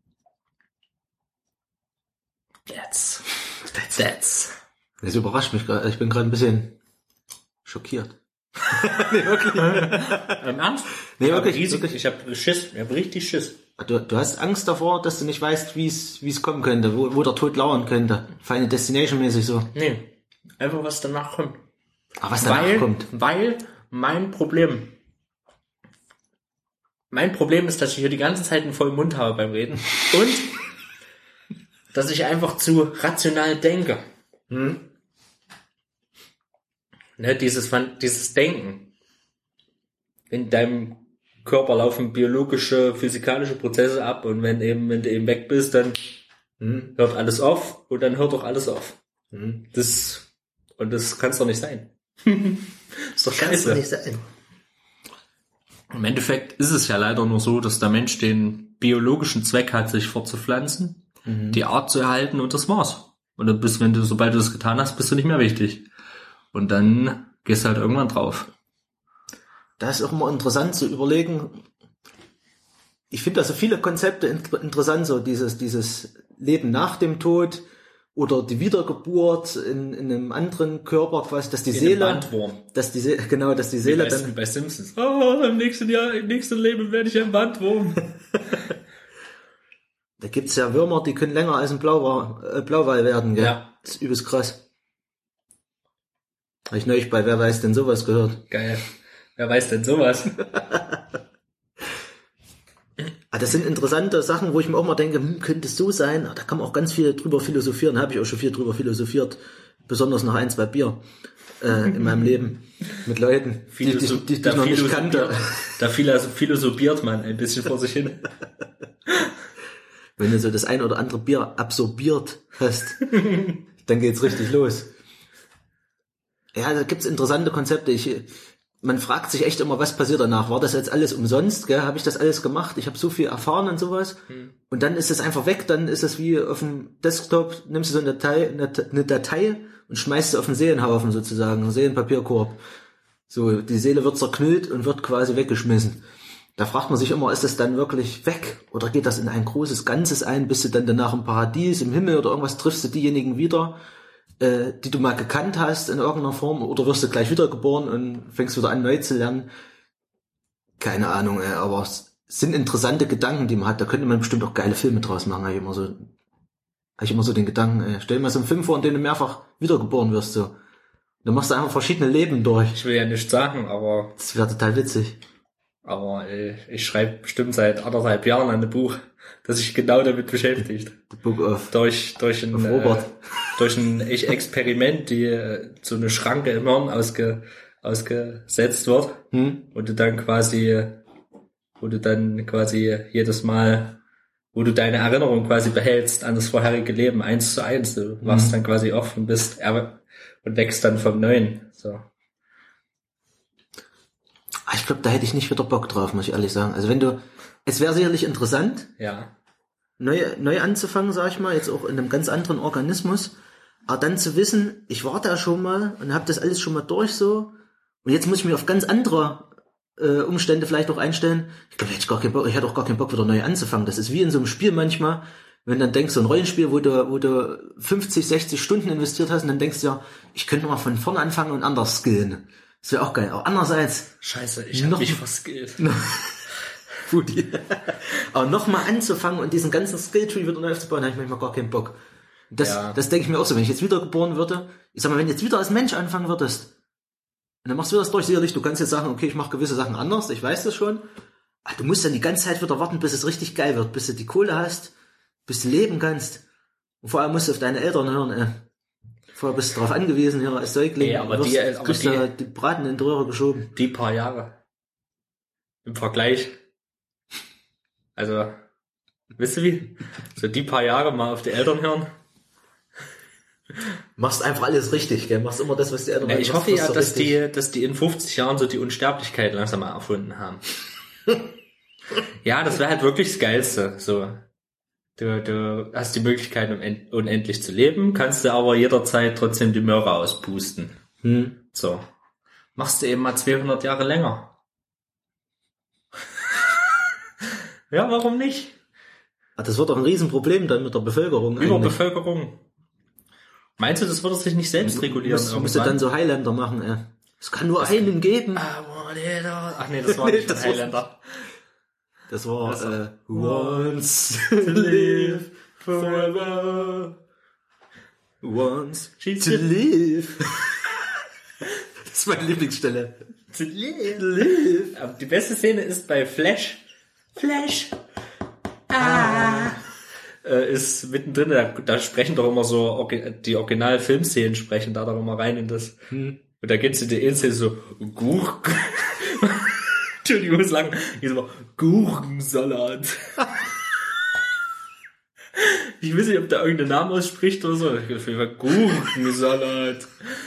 That's, that's, that's. Das überrascht mich gerade. Ich bin gerade ein bisschen schockiert. Nee, wirklich. Im Ernst? Nee, ich hab wirklich, riesig, wirklich. Ich habe Schiss, ich habe richtig Schiss. Du, du hast Angst davor, dass du nicht weißt, wie es wie es kommen könnte, wo, wo der Tod lauern könnte. Final Destination mäßig so. Nee, einfach was danach kommt. Aber was danach Weil, kommt. weil mein Problem, mein Problem ist, dass ich hier die ganze Zeit einen vollen Mund habe beim Reden und dass ich einfach zu rational denke. Hm? Ne, dieses, dieses Denken. In deinem Körper laufen biologische, physikalische Prozesse ab und wenn eben, wenn du eben weg bist, dann Hm? hört alles auf und dann hört doch alles auf. Hm? Das, und das kann's doch nicht sein. Ist doch scheiße. sein. Im Endeffekt ist es ja leider nur so, dass der Mensch den biologischen Zweck hat, sich fortzupflanzen, Mhm. die Art zu erhalten und das war's. Und dann bist, wenn du, sobald du das getan hast, bist du nicht mehr wichtig. Und dann gehst du halt irgendwann drauf. Da ist auch immer interessant zu überlegen. Ich finde also viele Konzepte int- interessant, so dieses, dieses Leben nach dem Tod oder die Wiedergeburt in, in einem anderen Körper, quasi, dass die In Seele, einem Bandwurm. dass die Seele, genau, dass die Wie Seele bei, wie dann, bei Simpsons. Oh, im nächsten Jahr, im nächsten Leben werde ich ein Bandwurm. da gibt's ja Würmer, die können länger als ein Blauwal, äh, Blauwal werden, gell? Ja. Das ist übelst krass. Habe ich neulich bei Wer weiß denn sowas gehört. Geil. Wer weiß denn sowas? Ah, das sind interessante Sachen, wo ich mir auch mal denke, hm, könnte es so sein? Ah, da kann man auch ganz viel drüber philosophieren. Habe ich auch schon viel drüber philosophiert. Besonders nach ein, zwei Bier äh, in meinem Leben. Mit Leuten, die, die, die, die ich da noch nicht philosophiert- kannte. Da philos- philosophiert man ein bisschen vor sich hin. Wenn du so das ein oder andere Bier absorbiert hast, dann geht's richtig los. Ja, da gibt's interessante Konzepte. Ich, man fragt sich echt immer, was passiert danach? War das jetzt alles umsonst? Gell? Habe ich das alles gemacht? Ich habe so viel erfahren und sowas. Hm. Und dann ist es einfach weg. Dann ist es wie auf dem Desktop, nimmst du so eine Datei, eine, eine Datei und schmeißt sie auf den Seelenhaufen sozusagen, einen Seelenpapierkorb. So, die Seele wird zerknüllt und wird quasi weggeschmissen. Da fragt man sich immer, ist das dann wirklich weg? Oder geht das in ein großes Ganzes ein? Bist du dann danach im Paradies, im Himmel oder irgendwas? Triffst du diejenigen wieder, äh, die du mal gekannt hast in irgendeiner Form? Oder wirst du gleich wiedergeboren und fängst wieder an neu zu lernen? Keine Ahnung, ey, aber sind interessante Gedanken, die man hat. Da könnte man bestimmt auch geile Filme draus machen. Habe ich immer so, habe ich immer so den Gedanken, ey, stell dir mal so einen Film vor, in dem du mehrfach wiedergeboren wirst, so. Dann machst du einfach verschiedene Leben durch. Ich will ja nichts sagen, aber... Das wäre total witzig. Aber ey, ich schreibe bestimmt seit anderthalb Jahren an ein Buch, das sich genau damit beschäftigt. The Book of, durch, durch ein, of Robert. Äh, durch ein echt Experiment, die äh, so eine Schranke im Hirn ausge, ausgesetzt wird. Hm? Wo du dann quasi, wo du dann quasi jedes Mal, wo du deine Erinnerung quasi behältst an das vorherige Leben, eins zu eins. Du wachst Mhm. dann quasi auf und bist, er, und wächst dann vom Neuen, so. Ich glaube, da hätte ich nicht wieder Bock drauf, muss ich ehrlich sagen. Also wenn du, es wäre sicherlich interessant, Ja. neu, neu anzufangen, sag ich mal, jetzt auch in einem ganz anderen Organismus, aber dann zu wissen, ich war da schon mal und habe das alles schon mal durch so und jetzt muss ich mich auf ganz andere äh, Umstände vielleicht auch einstellen. Ich glaube, ich, gar keinen Bock, ich hatte auch gar keinen Bock, wieder neu anzufangen. Das ist wie in so einem Spiel manchmal, wenn du dann denkst, so ein Rollenspiel, wo du, wo du fünfzig, sechzig Stunden investiert hast und dann denkst du ja, ich könnte mal von vorne anfangen und anders skillen. Das wäre auch geil. Aber andererseits... Scheiße, ich hab Noch- dich verskillt. Foodie. Aber nochmal anzufangen und diesen ganzen Skilltree wieder neu aufzubauen, habe ich manchmal gar keinen Bock. Das, Ja. das denke ich mir auch so, wenn ich jetzt wieder geboren würde. Ich sag mal, wenn du jetzt wieder als Mensch anfangen würdest, und dann machst du das durch, sicherlich, du kannst jetzt sagen, okay, ich mache gewisse Sachen anders, ich weiß das schon. Aber du musst dann die ganze Zeit wieder warten, bis es richtig geil wird, bis du die Kohle hast, bis du leben kannst. Und vor allem musst du auf deine Eltern hören, ey. Vorher bist du darauf angewiesen, hier als Säugling. Ey, aber wirst, die- aber kriegst die- da die Braten in die Röhre geschoben. Die paar Jahre. Im Vergleich. Also, wisst ihr wie? So die paar Jahre mal auf die Eltern hören. Machst einfach alles richtig, gell? Machst immer das, was die Eltern Ja, ich machst, hoffe machst ja, du dass richtig. die, dass die in fünfzig Jahren so die Unsterblichkeit langsam mal erfunden haben. Ja, das wäre halt wirklich das Geilste. So, du, du hast die Möglichkeit, unend- unendlich zu leben, kannst du aber jederzeit trotzdem die Möhre auspusten. Hm. So, machst du eben mal zweihundert Jahre länger. Ja, warum nicht? Ah, das wird doch ein Riesenproblem dann mit der Bevölkerung. eigentlich. Überbevölkerung. Meinst du, das würde sich nicht selbst regulieren? Musst, musst du dann so Highlander machen, ey. Es kann nur einen geben. I want it all. Ach nee, das war Nee, nicht das von war- Highlander. Das war, Das war- äh, Once to live forever. Once She's to a- live. Das ist meine Lieblingsstelle. To live. Live. Aber die beste Szene ist bei Flash. Flash. Ah. Äh, ist mittendrin, da, da sprechen doch immer so, orgi- die Original-Filmszenen sprechen da doch immer rein in das. Hm. Und da geht's in die Szene so, Gurk. Entschuldigung, ist lang. Hier so, Gurkensalat. Ich weiß nicht, ob da irgendein Name ausspricht oder so. Ich auf jeden Fall Gurkensalat.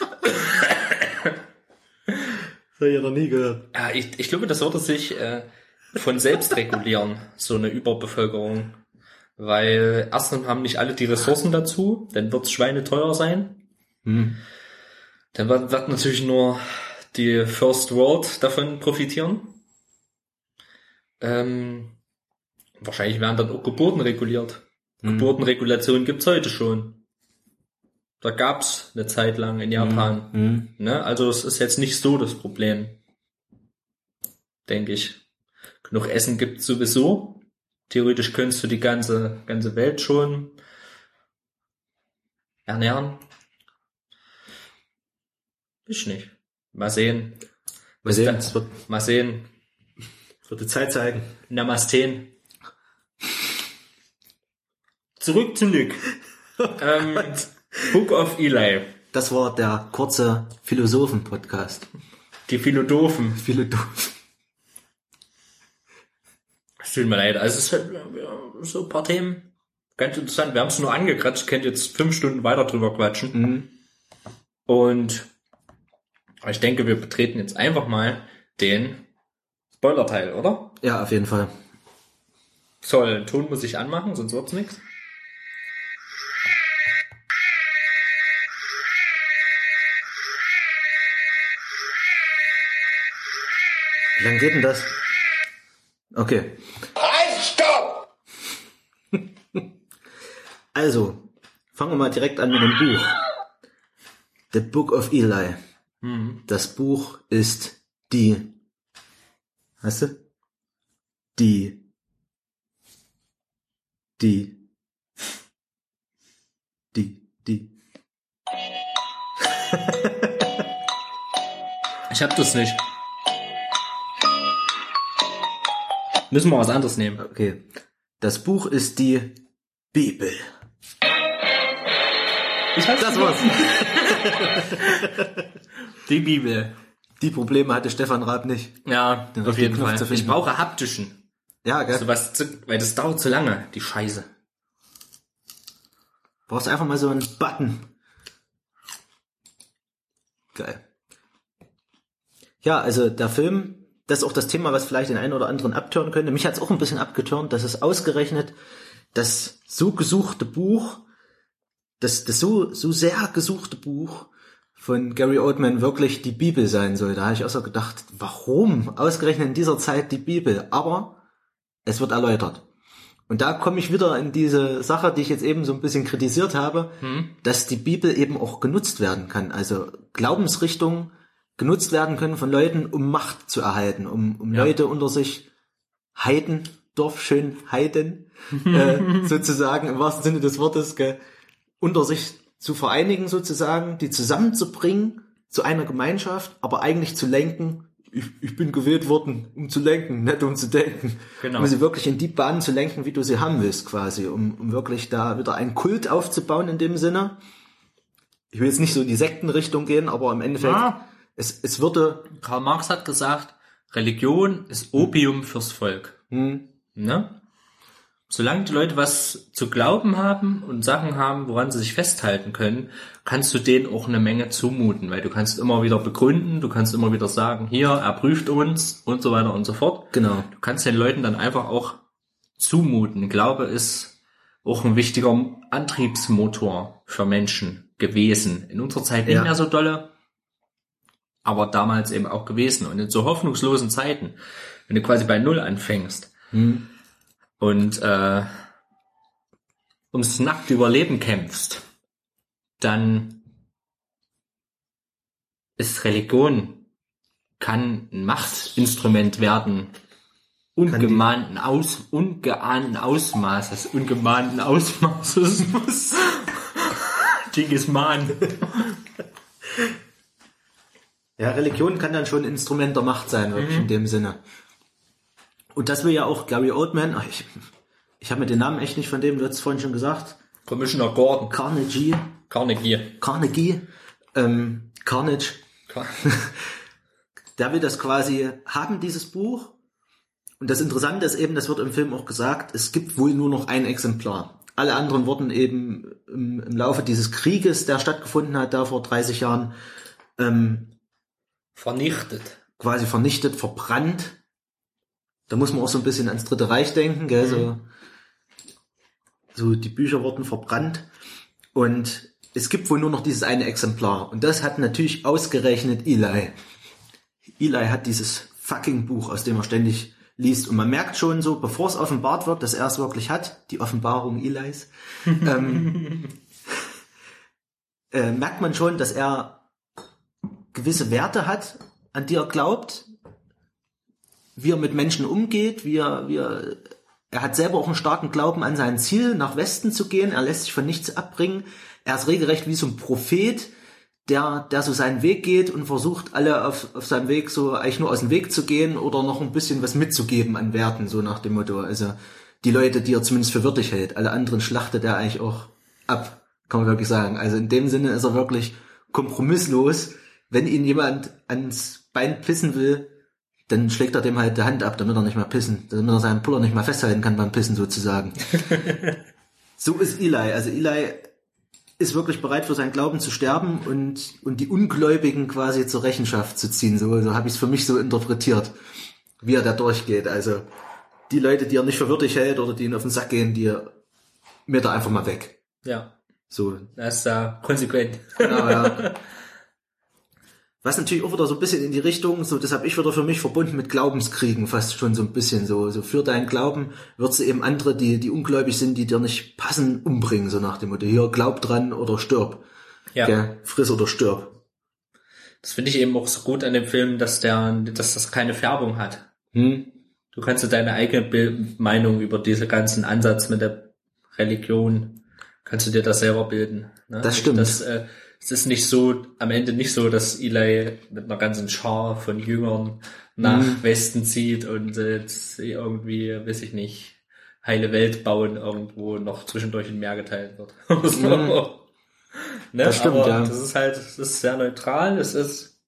Das habe ich ja noch nie gehört. Ja, ich, ich glaube, das würde sich äh, von selbst regulieren, so eine Überbevölkerung. Weil erstens haben nicht alle die Ressourcen dazu, dann wird's schweineteuer sein. Hm. Dann wird, wird natürlich nur die First World davon profitieren. Ähm, wahrscheinlich werden dann auch Geburten reguliert. Hm. Geburtenregulation gibt's heute schon. Da gab's eine Zeit lang in Japan. Hm. Ne? Also es ist jetzt nicht so das Problem. Denke ich. Genug Essen gibt's sowieso. Theoretisch könntest du die ganze, ganze Welt schon ernähren. Ich nicht. Mal sehen. Mal sehen, dann- es wird, Mal sehen. wird die Zeit zeigen. Namasten. Zurück zu Nick. ähm, Book of Eli. Das war der kurze Philosophen-Podcast. Die Philosophen. Philosophen. Es tut mir leid. Also es ist halt ja, so ein paar Themen. Ganz interessant. Wir haben es nur angekratzt. Ich könnte jetzt fünf Stunden weiter drüber quatschen. Mhm. Und ich denke, wir betreten jetzt einfach mal den Spoiler-Teil, oder? Ja, auf jeden Fall. So, den Ton muss ich anmachen, sonst wird's nichts. Wie lange geht denn das? Okay. Halt, stopp! Also, fangen wir mal direkt an mit dem Buch. The Book of Eli. Mhm. Das Buch ist die, weißt du? die, die, die, die. Ich hab das nicht. Müssen wir was anderes nehmen. Okay. Das Buch ist die Bibel. Ich hab's Das war's. Die Bibel. Die Probleme hatte Stefan Raab nicht. Ja, Den auf richtigen jeden Knopf Fall. zu finden. Ich brauche haptischen. Ja, gell? Also was, zu- weil das dauert zu lange, die Scheiße. Brauchst einfach mal so einen Button. Geil. Ja, also der Film, das ist auch das Thema, was vielleicht den einen oder anderen abtören könnte. Mich hat's auch ein bisschen abgetürnt, dass es ausgerechnet das so gesuchte Buch, das, das so, so sehr gesuchte Buch von Gary Oldman wirklich die Bibel sein soll. Da habe ich auch so gedacht, warum ausgerechnet in dieser Zeit die Bibel? Aber es wird erläutert. Und da komme ich wieder in diese Sache, die ich jetzt eben so ein bisschen kritisiert habe, hm. dass die Bibel eben auch genutzt werden kann. Also Glaubensrichtungen genutzt werden können von Leuten, um Macht zu erhalten, um, um ja. Leute unter sich Heiden, Dorfschön Heiden, äh, sozusagen im wahrsten Sinne des Wortes, gell, unter sich zu vereinigen sozusagen, die zusammenzubringen zu einer Gemeinschaft, aber eigentlich zu lenken. Ich, ich bin gewählt worden, um zu lenken, nicht um zu denken. Genau. Um sie wirklich in die Bahn zu lenken, wie du sie haben willst quasi, um, um wirklich da wieder einen Kult aufzubauen in dem Sinne. Ich will jetzt nicht so in die Sektenrichtung gehen, aber im Endeffekt, ja. es, es würde... Karl Marx hat gesagt, Religion ist Opium fürs Volk. Hm. Ne? Solange die Leute was zu glauben haben und Sachen haben, woran sie sich festhalten können, kannst du denen auch eine Menge zumuten, weil du kannst immer wieder begründen, du kannst immer wieder sagen, hier, er prüft uns und so weiter und so fort. Genau. Du kannst den Leuten dann einfach auch zumuten. Ich glaube, ist auch ein wichtiger Antriebsmotor für Menschen gewesen. In unserer Zeit nicht ja. mehr so dolle, aber damals eben auch gewesen. Und in so hoffnungslosen Zeiten, wenn du quasi bei Null anfängst, hm. und äh, ums nackte Überleben kämpfst, dann ist Religion, kann ein Machtinstrument werden, ungemahnten Aus, ungeahnten Ausmaßes, ungemahnten Ausmaßes. Genghis Khan. Ja, Religion kann dann schon ein Instrument der Macht sein, wirklich mhm. in dem Sinne. Und das will ja auch Gary Oldman, ach, ich, ich habe mir den Namen echt nicht von dem, du hast es vorhin schon gesagt. Commissioner Gordon. Carnegie. Carnegie. Carnegie. Ähm, Carnage. Car- Der will das quasi haben, dieses Buch. Und das Interessante ist eben, das wird im Film auch gesagt, es gibt wohl nur noch ein Exemplar. Alle anderen wurden eben im, im Laufe dieses Krieges, der stattgefunden hat, da vor dreißig Jahren, ähm, vernichtet. Quasi vernichtet, verbrannt. Da muss man auch so ein bisschen ans Dritte Reich denken, gell, so, so die Bücher wurden verbrannt und es gibt wohl nur noch dieses eine Exemplar und das hat natürlich ausgerechnet Eli. Eli hat dieses fucking Buch, aus dem er ständig liest und man merkt schon so, bevor es offenbart wird, dass er es wirklich hat, die Offenbarung Elis, ähm, äh, merkt man schon, dass er gewisse Werte hat, an die er glaubt, wie er mit Menschen umgeht, wie er, wie er, er hat selber auch einen starken Glauben an sein Ziel, nach Westen zu gehen, er lässt sich von nichts abbringen, er ist regelrecht wie so ein Prophet, der, der so seinen Weg geht und versucht, alle auf, auf seinem Weg so eigentlich nur aus dem Weg zu gehen oder noch ein bisschen was mitzugeben an Werten, so nach dem Motto, also die Leute, die er zumindest für würdig hält, alle anderen schlachtet er eigentlich auch ab, kann man wirklich sagen, also in dem Sinne ist er wirklich kompromisslos, wenn ihn jemand ans Bein pissen will, dann schlägt er dem halt die Hand ab, damit er nicht mehr pissen, damit er seinen Puller nicht mehr festhalten kann beim Pissen sozusagen. So ist Eli. Also Eli ist wirklich bereit für seinen Glauben zu sterben und und die Ungläubigen quasi zur Rechenschaft zu ziehen. So, so habe ich es für mich so interpretiert, wie er da durchgeht. Also die Leute, die er nicht für würdig hält oder die ihn auf den Sack gehen, die mir da einfach mal weg. Ja. So. Das ist da uh, konsequent. Genau, ja. Was natürlich auch wieder so ein bisschen in die Richtung, so das habe ich wieder für mich verbunden mit Glaubenskriegen, fast schon so ein bisschen so, so für deinen Glauben würdest du eben andere, die die ungläubig sind, die dir nicht passen, umbringen, so nach dem Motto, hier, glaub dran oder stirb. Ja. Gell? Friss oder stirb. Das finde ich eben auch so gut an dem Film, dass der, dass das keine Färbung hat. Hm. du kannst dir deine eigene Bild- Meinung über diesen ganzen Ansatz mit der Religion, kannst du dir das selber bilden. Ne? Das stimmt. Das, äh, es ist nicht so, am Ende nicht so, dass Eli mit einer ganzen Schar von Jüngern nach Mhm. Westen zieht und äh, jetzt irgendwie, weiß ich nicht, heile Welt bauen irgendwo noch zwischendurch ein Meer geteilt wird. so. Mhm. Ne? Das stimmt, Aber ja. das ist halt, es ist sehr neutral, es ist,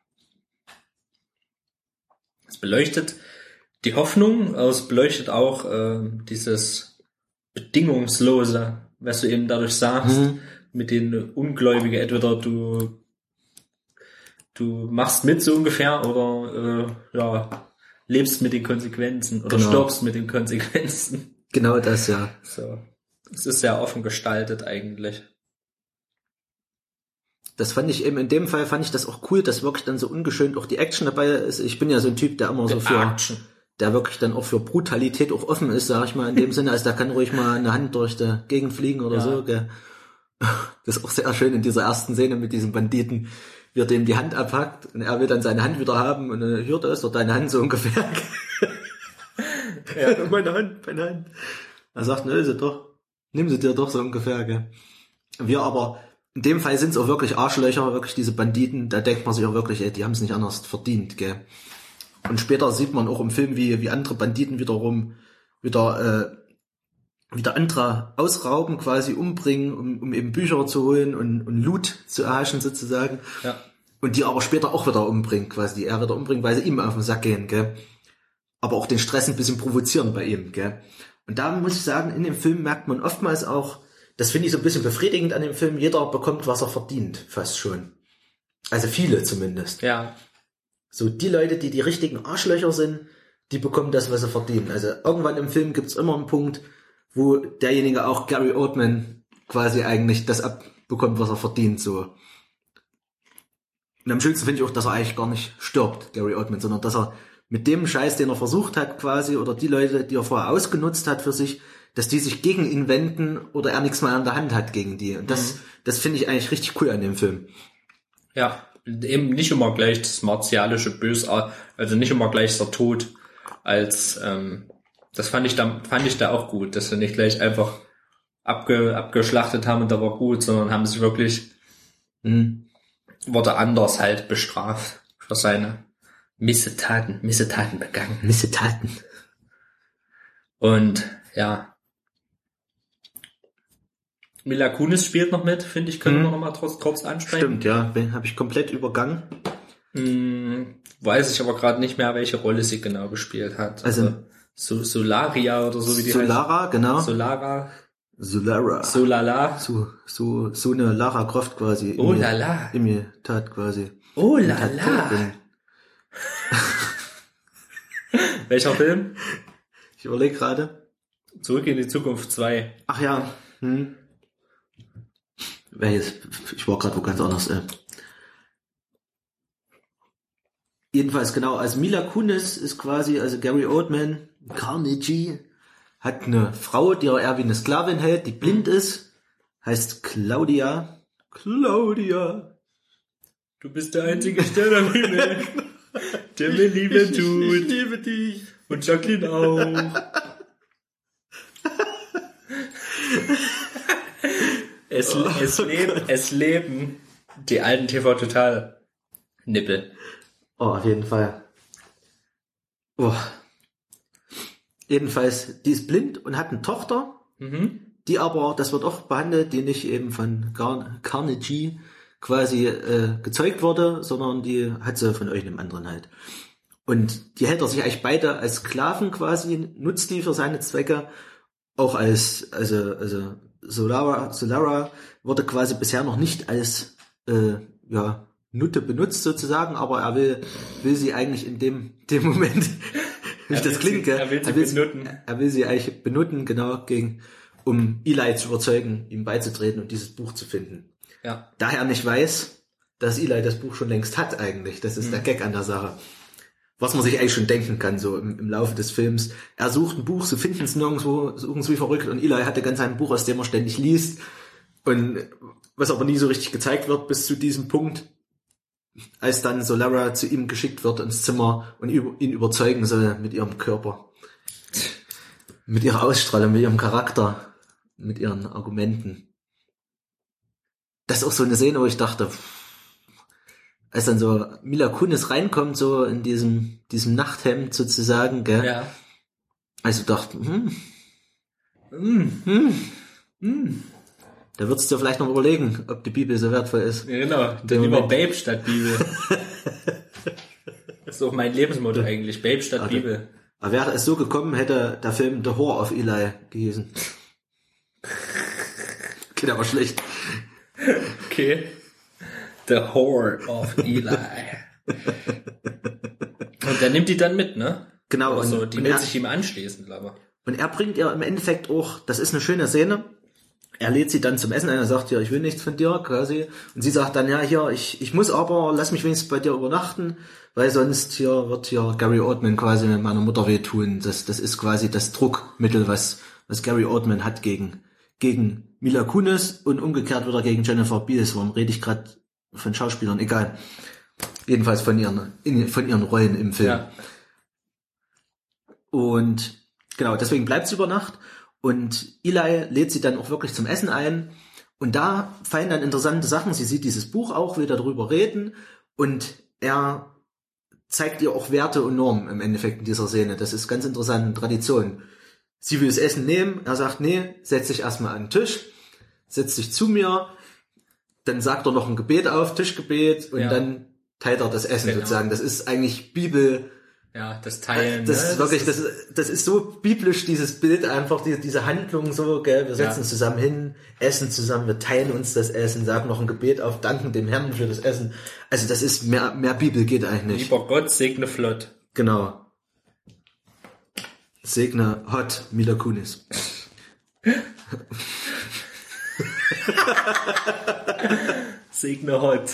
es beleuchtet die Hoffnung, aber es beleuchtet auch äh, dieses Bedingungslose, was du eben dadurch sagst, Mhm. mit den Ungläubigen, entweder du du machst mit so ungefähr oder äh, ja, lebst mit den Konsequenzen oder Genau. stirbst mit den Konsequenzen. Genau das, ja. So. Es ist sehr offen gestaltet eigentlich. Das fand ich eben, in dem Fall fand ich das auch cool, dass wirklich dann so ungeschönt auch die Action dabei ist. Ich bin ja so ein Typ, der immer so für, Action. der wirklich dann auch für Brutalität auch offen ist, sag ich mal, in dem Sinne, also da kann ruhig mal eine Hand durch die Gegend fliegen oder Ja. so, gell. Das ist auch sehr schön in dieser ersten Szene mit diesem Banditen, wie er dem die Hand abhackt und er will dann seine Hand wieder haben und dann hört er ist doch deine Hand so ungefähr. Ja, meine Hand, meine Hand. Er sagt, nö, sie doch, nimm sie dir doch so ungefähr, gell. Wir aber, in dem Fall sind es auch wirklich Arschlöcher, wirklich diese Banditen, da denkt man sich auch wirklich, ey, die haben es nicht anders verdient, gell. Und später sieht man auch im Film, wie, wie andere Banditen wiederum wieder, äh, wieder andere ausrauben, quasi umbringen, um, um eben Bücher zu holen und, und Loot zu erhaschen sozusagen. Ja. Und die aber später auch wieder umbringen, quasi die er wieder umbringen, weil sie ihm auf den Sack gehen, gell. Aber auch den Stress ein bisschen provozieren bei ihm, gell. Und da muss ich sagen, in dem Film merkt man oftmals auch, das finde ich so ein bisschen befriedigend an dem Film, jeder bekommt, was er verdient, fast schon. Also viele zumindest. Ja. So die Leute, die die richtigen Arschlöcher sind, die bekommen das, was sie verdienen. Also irgendwann im Film gibt's immer einen Punkt, wo derjenige auch Gary Oldman quasi eigentlich das abbekommt, was er verdient, so. Und am schönsten finde ich auch, dass er eigentlich gar nicht stirbt, Gary Oldman, sondern dass er mit dem Scheiß, den er versucht hat quasi, oder die Leute, die er vorher ausgenutzt hat für sich, dass die sich gegen ihn wenden oder er nichts mehr an der Hand hat gegen die. Und das, mhm. das finde ich eigentlich richtig cool an dem Film. Ja, eben nicht immer gleich das martialische Böse, also nicht immer gleich der Tod als, ähm, das fand ich da, fand ich da auch gut, dass sie nicht gleich einfach abge, abgeschlachtet haben und da war gut, sondern haben sich wirklich, mhm. wurde anders halt bestraft für seine Missetaten, Missetaten begangen. Missetaten. Und, ja. Mila Kunis spielt noch mit, finde ich, können hm. wir noch mal kurz, kurz ansprechen. Stimmt, ja, habe ich komplett übergangen. Hm, weiß ich aber gerade nicht mehr, welche Rolle sie genau gespielt hat. Also, also so, Solaria oder so wie die Solara, heißt. genau. Solara. Solara. Solala. So, so, so eine Lara Croft quasi. Oh la la. Imitat quasi. Oh la la. Welcher Film? Ich überlege gerade. Zurück in die Zukunft zwei. Ach ja. Hm. Welches? Ich war gerade wo ganz anders. Äh. Jedenfalls genau, also Mila Kunis ist quasi, also Gary Oldman, Carnegie, hat eine Frau, die er eher wie eine Sklavin hält, die blind ist, heißt Claudia. Claudia. Du bist der einzige Stern am Himmel, der mir Liebe tut. Ich liebe dich. Und Jacqueline auch. es, oh, es, leben, es leben die alten T V Total Nippel. Oh, auf jeden Fall. Oh. Jedenfalls, die ist blind und hat eine Tochter, mhm. die aber, das wird auch behandelt, die nicht eben von Car- Carnegie quasi äh, gezeugt wurde, sondern die hat sie von irgendeinem anderen halt. Und die hält er sich eigentlich beide als Sklaven quasi, nutzt die für seine Zwecke, auch als, also, also Solara, Solara wurde quasi bisher noch nicht als, äh, ja, Nutte benutzt sozusagen, aber er will, will sie eigentlich in dem, dem Moment, wie das klingt, sie, er will sie er will benutten. Sie, er will sie eigentlich benutten, genau, gegen, um Eli zu überzeugen, ihm beizutreten und dieses Buch zu finden. Ja. Da er nicht weiß, dass Eli das Buch schon längst hat eigentlich, das ist mhm. der Gag an der Sache. Was man sich eigentlich schon denken kann, so im, im Laufe des Films. Er sucht ein Buch, sie finden es nirgendwo, suchen es wie verrückt und Eli hatte ganz ein Buch, aus dem er ständig liest und was aber nie so richtig gezeigt wird bis zu diesem Punkt. als dann so Lara zu ihm geschickt wird ins Zimmer und ihn überzeugen soll mit ihrem Körper, mit ihrer Ausstrahlung, mit ihrem Charakter, mit ihren Argumenten. Das ist auch so eine Szene, wo ich dachte, als dann so Mila Kunis reinkommt, so in diesem diesem Nachthemd sozusagen, gell? Ja. Also dachte, hm, hm, hm, hm. Da würdest du vielleicht noch überlegen, ob die Bibel so wertvoll ist. Ja, genau. Dann lieber Babe statt Bibel. Das ist auch mein Lebensmotto eigentlich. Babe statt Okay. Bibel. Aber wäre es so gekommen, hätte der Film The Whore of Eli gehießen. Geht aber schlecht. Okay. The Whore of Eli. Und der nimmt die dann mit, ne? Genau. Also, und, die und, will er, sich ihm anschließen, glaube ich. und er bringt ihr im Endeffekt auch, das ist eine schöne Szene, er lädt sie dann zum Essen ein, er sagt, ja, ich will nichts von dir, quasi. Und sie sagt dann, ja, hier, ich, ich muss aber, lass mich wenigstens bei dir übernachten, weil sonst hier wird hier Gary Oldman quasi mit meiner Mutter wehtun. Das, das ist quasi das Druckmittel, was, was Gary Oldman hat gegen, gegen Mila Kunis und umgekehrt wieder gegen Jennifer Beals. Warum rede ich gerade von Schauspielern? Egal. Jedenfalls von ihren, in, von ihren Rollen im Film. Ja. Und genau, deswegen bleibt sie über Nacht. Und Eli lädt sie dann auch wirklich zum Essen ein. Und da fallen dann interessante Sachen. Sie sieht dieses Buch auch, will darüber reden. Und er zeigt ihr auch Werte und Normen im Endeffekt in dieser Szene. Das ist ganz interessante Tradition. Sie will das Essen nehmen. Er sagt, nee, setz dich erstmal an den Tisch. Setz dich zu mir. Dann sagt er noch ein Gebet auf, Tischgebet. Und Ja. dann teilt er das Essen Genau. sozusagen. Das ist eigentlich Bibel. Ja, das Teilen. Das ne? ist wirklich, das ist, das ist so biblisch, dieses Bild einfach, die, diese Handlung so, gell, wir setzen Ja. uns zusammen hin, essen zusammen, wir teilen uns das Essen, sagen noch ein Gebet auf, danken dem Herrn für das Essen. Also das ist, mehr, mehr Bibel geht eigentlich nicht. Lieber Gott, segne flott. Genau. Segne Hot Mila Kunis. Segne Hot.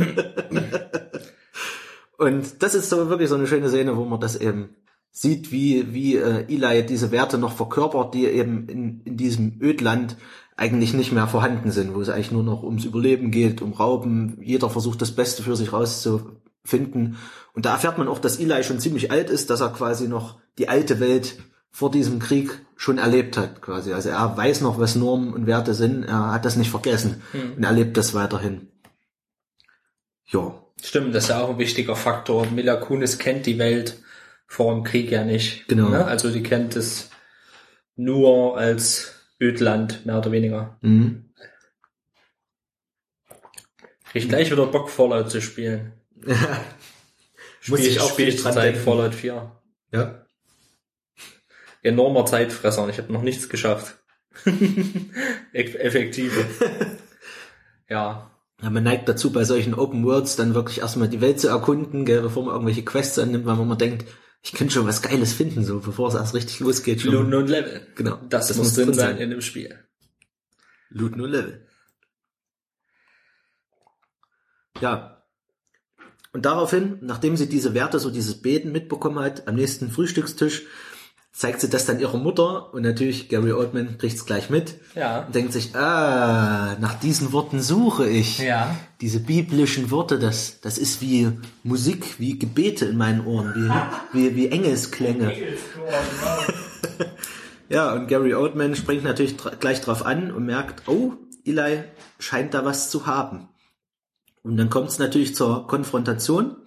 Und das ist so wirklich so eine schöne Szene, wo man das eben sieht, wie, wie äh, Eli diese Werte noch verkörpert, die eben in, in diesem Ödland eigentlich nicht mehr vorhanden sind, wo es eigentlich nur noch ums Überleben geht, um Rauben. Jeder versucht das Beste für sich rauszufinden. Und da erfährt man auch, dass Eli schon ziemlich alt ist, dass er quasi noch die alte Welt vor diesem Krieg schon erlebt hat, quasi. Also er weiß noch, was Normen und Werte sind. Er hat das nicht vergessen Hm. und erlebt das weiterhin. Ja. Stimmt, das ist ja auch ein wichtiger Faktor. Mila Kunis kennt die Welt vor dem Krieg ja nicht. Genau. Ne? Also die kennt es nur als Ödland, mehr oder weniger. Mhm. Krieg ich gleich wieder Bock, Fallout zu spielen. Muss ich auch spiel viel ich dran zurzeit denken. Fallout vier. Ja. Enormer Zeitfresser und ich habe noch nichts geschafft. Eff- Effektive. Ja. Ja, man neigt dazu, bei solchen Open Worlds dann wirklich erstmal die Welt zu erkunden, gell, bevor man irgendwelche Quests annimmt, weil man immer denkt, ich könnte schon was Geiles finden, so bevor es erst richtig losgeht. Schon. Loot und Level. Genau. Das, Das muss muss drin drin sein sein. in dem Spiel. Loot nur Level. Ja. Und daraufhin, nachdem sie diese Werte, so dieses Beten mitbekommen hat, am nächsten Frühstückstisch, zeigt sie das dann ihrer Mutter und natürlich Gary Oldman kriegt's gleich mit Ja. und denkt sich, ah, nach diesen Worten suche ich. Ja. Diese biblischen Worte, das, das ist wie Musik, wie Gebete in meinen Ohren, wie, wie, wie Engelsklänge. Ja, und Gary Oldman springt natürlich dra- gleich drauf an und merkt, oh, Eli scheint da was zu haben. Und dann kommt es natürlich zur Konfrontation.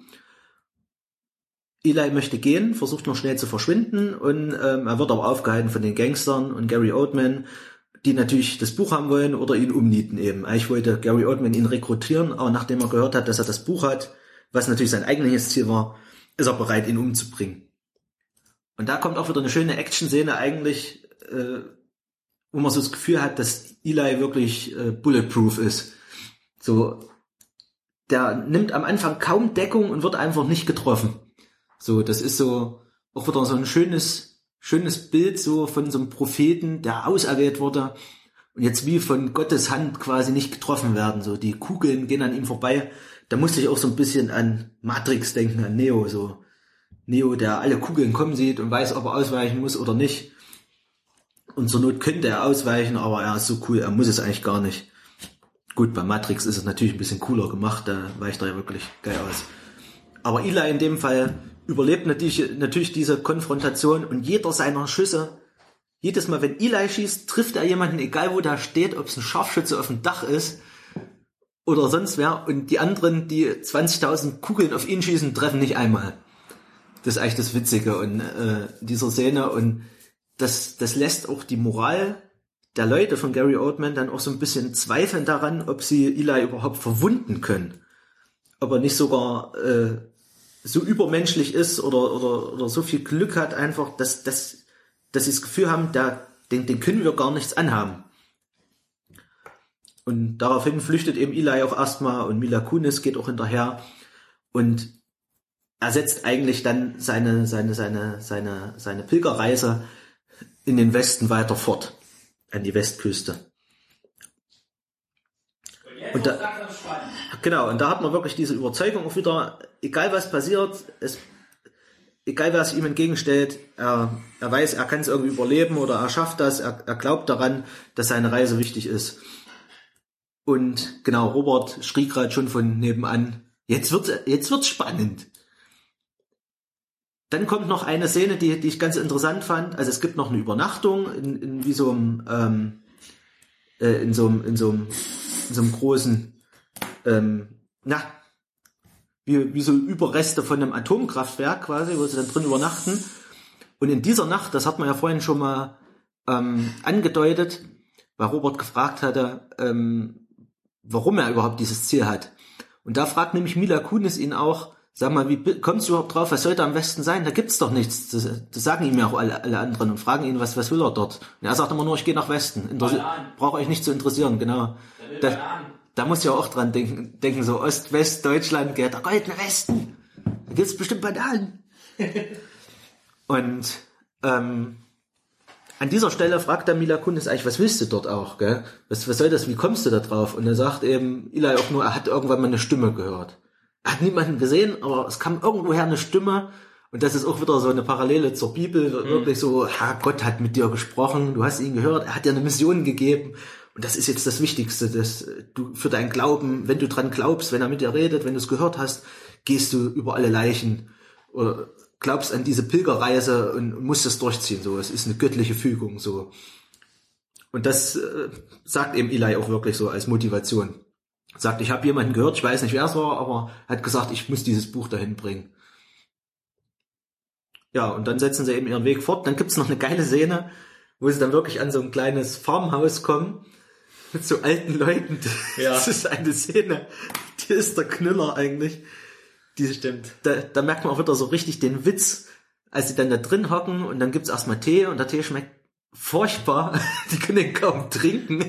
Eli möchte gehen, versucht noch schnell zu verschwinden und ähm, er wird aber aufgehalten von den Gangstern und Gary Oldman, die natürlich das Buch haben wollen oder ihn umnieten eben. Eigentlich wollte Gary Oldman ihn rekrutieren, aber nachdem er gehört hat, dass er das Buch hat, was natürlich sein eigentliches Ziel war, ist er bereit, ihn umzubringen. Und da kommt auch wieder eine schöne Action-Szene eigentlich, äh, wo man so das Gefühl hat, dass Eli wirklich äh, bulletproof ist. So, der nimmt am Anfang kaum Deckung und wird einfach nicht getroffen. So, das ist so auch wieder so ein schönes, schönes Bild so von so einem Propheten, der auserwählt wurde und jetzt wie von Gottes Hand quasi nicht getroffen werden. So, die Kugeln gehen an ihm vorbei. Da musste ich auch so ein bisschen an Matrix denken, an Neo, so. Neo, der alle Kugeln kommen sieht und weiß, ob er ausweichen muss oder nicht. Und zur Not könnte er ausweichen, aber er ist so cool, er muss es eigentlich gar nicht. Gut, bei Matrix ist es natürlich ein bisschen cooler gemacht, da weicht er ja wirklich geil aus. Aber Eli in dem Fall überlebt natürlich, natürlich diese Konfrontation und jeder seiner Schüsse, jedes Mal, wenn Eli schießt, trifft er jemanden, egal wo der steht, ob es ein Scharfschütze auf dem Dach ist oder sonst wer, und die anderen, die zwanzigtausend Kugeln auf ihn schießen, treffen nicht einmal. Das ist eigentlich das Witzige in äh, dieser Szene, und das, das lässt auch die Moral der Leute von Gary Oldman dann auch so ein bisschen zweifeln daran, ob sie Eli überhaupt verwunden können. Ob er nicht sogar äh, so übermenschlich ist oder, oder, oder so viel Glück hat einfach, dass, dass, dass sie das Gefühl haben, da, den, den können wir gar nichts anhaben. Und daraufhin flüchtet eben Eli auch erstmal und Mila Kunis geht auch hinterher und er setzt eigentlich dann seine, seine, seine, seine, seine Pilgerreise in den Westen weiter fort, an die Westküste. Und da, genau, und da hat man wirklich diese Überzeugung auch wieder, egal was passiert, es, egal wer es ihm entgegenstellt, er, er weiß, er kann es irgendwie überleben oder er schafft das, er, er glaubt daran, dass seine Reise wichtig ist. Und genau, Robert schrie gerade schon von nebenan, jetzt wird's, jetzt wird's spannend. Dann kommt noch eine Szene, die, die ich ganz interessant fand. Also es gibt noch eine Übernachtung in, in wie so einem, ähm, äh, in so einem, in so einem, in so einem großen, ähm, na, wie, wie so Überreste von einem Atomkraftwerk quasi, wo sie dann drin übernachten. Und in dieser Nacht, das hat man ja vorhin schon mal ähm, angedeutet, weil Robert gefragt hatte, ähm, warum er überhaupt dieses Ziel hat. Und da fragt nämlich Mila Kunis ihn auch, sag mal, wie kommst du überhaupt drauf, was soll da am Westen sein? Da gibt's doch nichts. Das, das sagen ihm ja auch alle, alle anderen und fragen ihn, was, was will er dort? Und er sagt immer nur, ich gehe nach Westen. Braucht euch nicht zu interessieren, genau. Da, da muss ja auch dran denken, denken so Ost, West, Deutschland, gell, der goldene Westen. Da gibt's bestimmt Bananen. Und ähm, an dieser Stelle fragt der Mila Kunis eigentlich, was willst du dort auch, gell? Was, was soll das, wie kommst du da drauf? Und er sagt eben, Eli auch nur, er hat irgendwann mal eine Stimme gehört. Er hat niemanden gesehen, aber es kam irgendwoher eine Stimme, und das ist auch wieder so eine Parallele zur Bibel, mhm. wirklich so, ha, Gott hat mit dir gesprochen, du hast ihn gehört, er hat dir eine Mission gegeben, und das ist jetzt das Wichtigste, dass du für deinen Glauben, wenn du dran glaubst, wenn er mit dir redet, wenn du es gehört hast, gehst du über alle Leichen, oder glaubst an diese Pilgerreise und musst es durchziehen, so, es ist eine göttliche Fügung, so. Und das äh, sagt eben Eli auch wirklich so als Motivation. Sagt, ich habe jemanden gehört, ich weiß nicht, wer es war, aber hat gesagt, ich muss dieses Buch dahin bringen. Ja, und dann setzen sie eben ihren Weg fort. Dann gibt's noch eine geile Szene, wo sie dann wirklich an so ein kleines Farmhaus kommen, mit so alten Leuten. Ja. Das ist eine Szene, die ist der Knüller eigentlich. Die, Stimmt. Da, da merkt man auch wieder so richtig den Witz, als sie dann da drin hocken, und dann gibt's erstmal Tee, und der Tee schmeckt furchtbar. Die können den kaum trinken.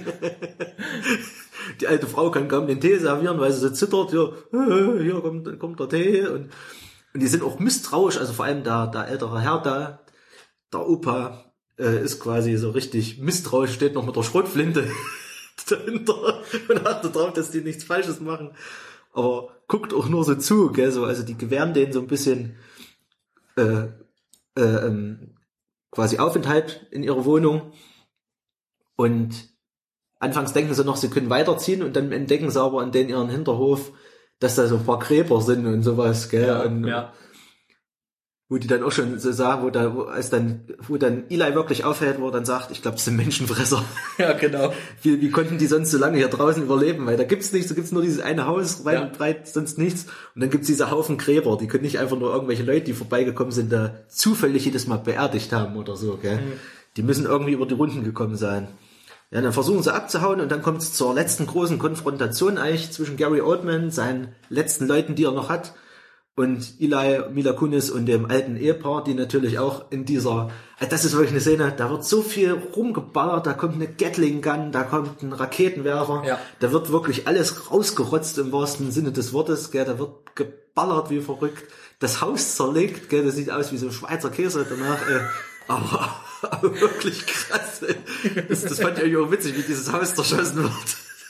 Die alte Frau kann kaum den Tee servieren, weil sie so zittert, ja, hier kommt, kommt der Tee, und, und die sind auch misstrauisch, also vor allem der, der ältere Herr da, der Opa, äh, ist quasi so richtig misstrauisch, steht noch mit der Schrotflinte dahinter und achtet drauf, dass die nichts Falsches machen, aber guckt auch nur so zu, gell, so, also die gewähren denen so ein bisschen, äh, äh, ähm, quasi Aufenthalt in ihrer Wohnung, und anfangs denken sie noch, sie können weiterziehen, und dann entdecken sie aber in den ihren Hinterhof, dass da so ein paar Gräber sind und sowas, gell, ja, und ja. wo die dann auch schon so sagen, wo da, wo, als dann, wo dann Eli wirklich aufhält, wo er dann sagt, ich glaube, das sind Menschenfresser. Ja, genau. Wie, wie konnten die sonst so lange hier draußen überleben? Weil da gibt's nichts, da gibt's nur dieses eine Haus, weit ja. und breit, sonst nichts. Und dann gibt's diese Haufen Gräber, die können nicht einfach nur irgendwelche Leute, die vorbeigekommen sind, da zufällig jedes Mal beerdigt haben oder so, gell. Mhm. Die müssen irgendwie über die Runden gekommen sein. Ja, dann versuchen sie abzuhauen, und dann kommt es zur letzten großen Konfrontation eigentlich zwischen Gary Oldman, seinen letzten Leuten, die er noch hat, und Eli, Mila Kunis und dem alten Ehepaar, die natürlich auch in dieser, das ist wirklich eine Szene, da wird so viel rumgeballert, da kommt eine Gatling Gun, da kommt ein Raketenwerfer, ja. Da wird wirklich alles rausgerotzt im wahrsten Sinne des Wortes, gell, da wird geballert wie verrückt, das Haus zerlegt, gell, das sieht aus wie so Schweizer Käse danach, äh, aber Aber wirklich krass. Das, das fand ich auch witzig, wie dieses Haus zerschossen wird.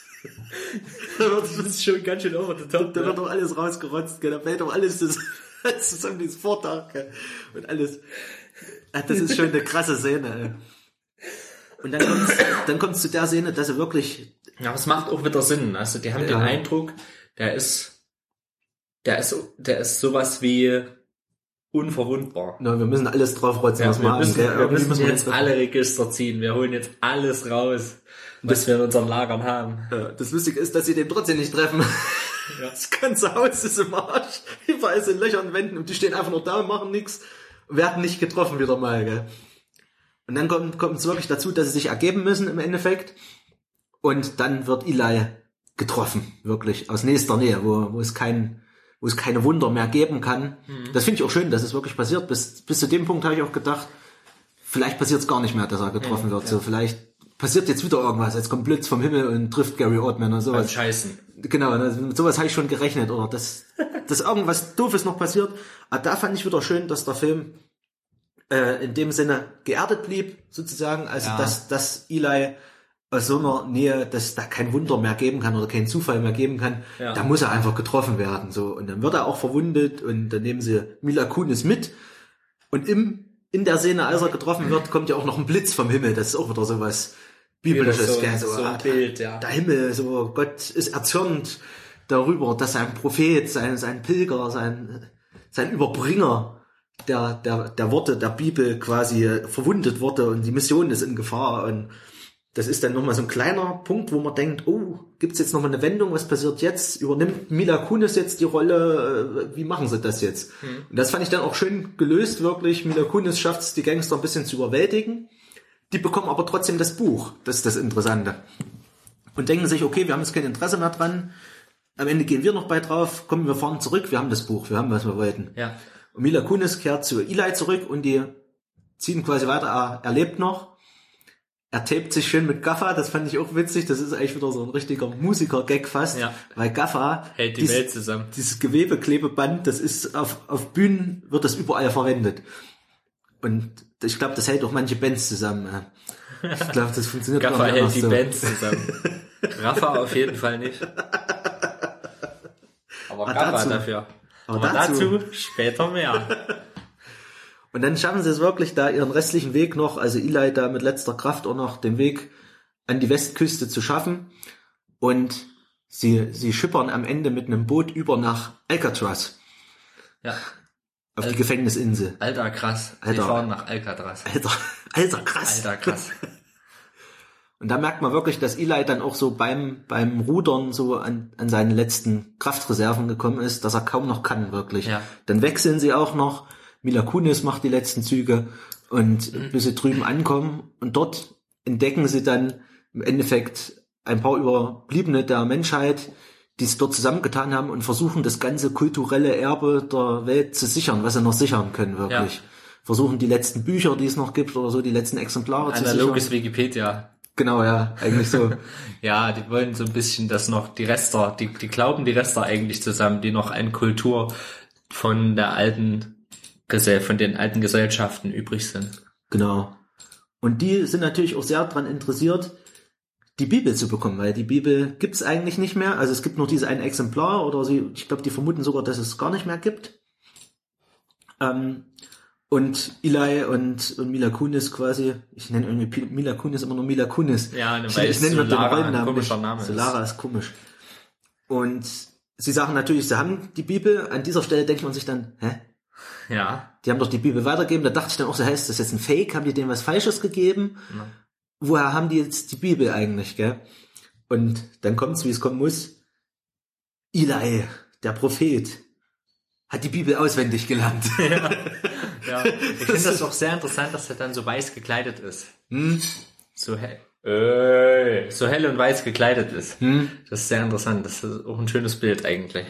Da wird das ist schon ganz schön over the top. Da wird doch alles rausgerotzt, gell? Da fällt doch alles das, zusammen, dieses Vordach, gell? Und alles. Das ist schon eine krasse Szene, ey. Und dann kommt's, dann kommt's zu der Szene, dass sie wirklich Ja, aber es macht auch wieder Sinn. Also die haben Ja. den Eindruck, der ist, der ist, der ist sowas wie unverwundbar. Na, wir müssen alles drauf rotzen, Ja, was wir wir haben. müssen, gell? wir Irgendwie müssen müssen wir jetzt das- alle Register ziehen. Wir holen jetzt alles raus, was wir in unseren Lagern haben. Ja, das Lustige ist, dass sie den trotzdem nicht treffen. Ja. Das ganze Haus ist im Arsch. Überall sind Löcher und Wänden und die stehen einfach nur da und machen nichts. Werden nicht getroffen wieder mal, gell. Und dann kommt, kommt es wirklich dazu, dass sie sich ergeben müssen im Endeffekt. Und dann wird Eli getroffen, wirklich, aus nächster Nähe, wo, wo es kein, wo es keine Wunder mehr geben kann. Mhm. Das finde ich auch schön, dass es wirklich passiert. Bis, bis zu dem Punkt habe ich auch gedacht, vielleicht passiert es gar nicht mehr, dass er getroffen mhm, wird. ja. So, vielleicht passiert jetzt wieder irgendwas. Jetzt kommt Blitz vom Himmel und trifft Gary Oldman oder sowas. Beim Scheißen. Genau, mit sowas habe ich schon gerechnet, oder dass, dass irgendwas Doofes noch passiert. Aber da fand ich wieder schön, dass der Film äh, in dem Sinne geerdet blieb, sozusagen. Also, Ja. dass, dass Eli aus so einer Nähe, dass da kein Wunder mehr geben kann oder kein Zufall mehr geben kann. Ja. Da muss er einfach getroffen werden. So. Und dann wird er auch verwundet und dann nehmen sie Mila Kunis mit. Und im, in der Szene, als er getroffen wird, kommt ja auch noch ein Blitz vom Himmel. Das ist auch wieder sowas Biblisches. So, gell? so ah, ein Bild, ja. Der Himmel, so Gott ist erzürnt darüber, dass sein Prophet, sein, sein Pilger, sein, sein Überbringer der, der, der Worte der Bibel quasi verwundet wurde und die Mission ist in Gefahr. Und das ist dann nochmal so ein kleiner Punkt, wo man denkt, oh, gibt's jetzt nochmal eine Wendung, was passiert jetzt? Übernimmt Mila Kunis jetzt die Rolle? Wie machen sie das jetzt? Hm. Und das fand ich dann auch schön gelöst, wirklich. Mila Kunis schafft es, die Gangster ein bisschen zu überwältigen. Die bekommen aber trotzdem das Buch. Das ist das Interessante. Und denken sich, okay, wir haben jetzt kein Interesse mehr dran. Am Ende gehen wir noch bei drauf. Kommen wir fahren zurück. Wir haben das Buch. Wir haben, was wir wollten. Ja. Und Mila Kunis kehrt zu Eli zurück und die ziehen quasi weiter. Er, er lebt noch. Er tapet sich schön mit Gaffer. Das fand ich auch witzig. Das ist eigentlich wieder so ein richtiger Musiker-Gag fast. Ja. Weil Gaffer Hält die dies, Welt zusammen. Dieses Gewebeklebeband, das ist auf, auf Bühnen wird das überall verwendet. Und ich glaube, das hält auch manche Bands zusammen. Ich glaube, das funktioniert Gaffer gar nicht hält anders die so. Bands zusammen. Raffa auf jeden Fall nicht. Aber Aber Gaffer dazu- dafür. aber Aber dazu- dazu später mehr. Und dann schaffen sie es wirklich da ihren restlichen Weg noch, also Eli da mit letzter Kraft auch noch den Weg an die Westküste zu schaffen. Und sie, sie schippern am Ende mit einem Boot über nach Alcatraz, Ja. auf die Gefängnisinsel. Alter, krass. Alter. Wir fahren nach Alcatraz. Alter, alter, krass. Alter, krass. Und da merkt man wirklich, dass Eli dann auch so beim, beim Rudern so an, an seine letzten Kraftreserven gekommen ist, dass er kaum noch kann, wirklich. Ja. Dann wechseln sie auch noch. Mila Kunis macht die letzten Züge und Mhm. bis sie drüben ankommen und dort entdecken sie dann im Endeffekt ein paar Überbliebene der Menschheit, die es dort zusammengetan haben und versuchen, das ganze kulturelle Erbe der Welt zu sichern, was sie noch sichern können, wirklich. Ja. Versuchen die letzten Bücher, die es noch gibt oder so, die letzten Exemplare zu Analoges sichern. Wikipedia. Genau, ja, eigentlich so. Ja, die wollen so ein bisschen, dass noch die Rester, die, die glauben die Rester eigentlich zusammen, die noch eine Kultur von der alten Gesell, von den alten Gesellschaften übrig sind. Genau. Und die sind natürlich auch sehr daran interessiert, die Bibel zu bekommen, weil die Bibel gibt's eigentlich nicht mehr. Also es gibt nur dieses ein Exemplar oder sie, ich glaube, die vermuten sogar, dass es gar nicht mehr gibt. Ähm, und Eli und, und Mila Kunis quasi, ich nenne irgendwie P- Mila Kunis immer nur Mila Kunis. Ja, ne, ich, weil ich nenne nur den Solara ein Rollennamen komischer nicht. Name ist. Solara ist komisch. Und sie sagen natürlich, sie haben die Bibel. An dieser Stelle denkt man sich dann, hä? Ja. Die haben doch die Bibel weitergegeben. Da dachte ich dann auch so, heißt das jetzt ein Fake? Haben die denen was Falsches gegeben? Ja. Woher haben die jetzt die Bibel eigentlich, gell? Und dann kommt's, wie es kommen muss. Eli, der Prophet, hat die Bibel auswendig gelernt. Ja. Ja. Ich finde das auch sehr interessant, dass er dann so weiß gekleidet ist. Hm? So hell. Äh, so hell und weiß gekleidet ist. Hm? Das ist sehr interessant. Das ist auch ein schönes Bild eigentlich.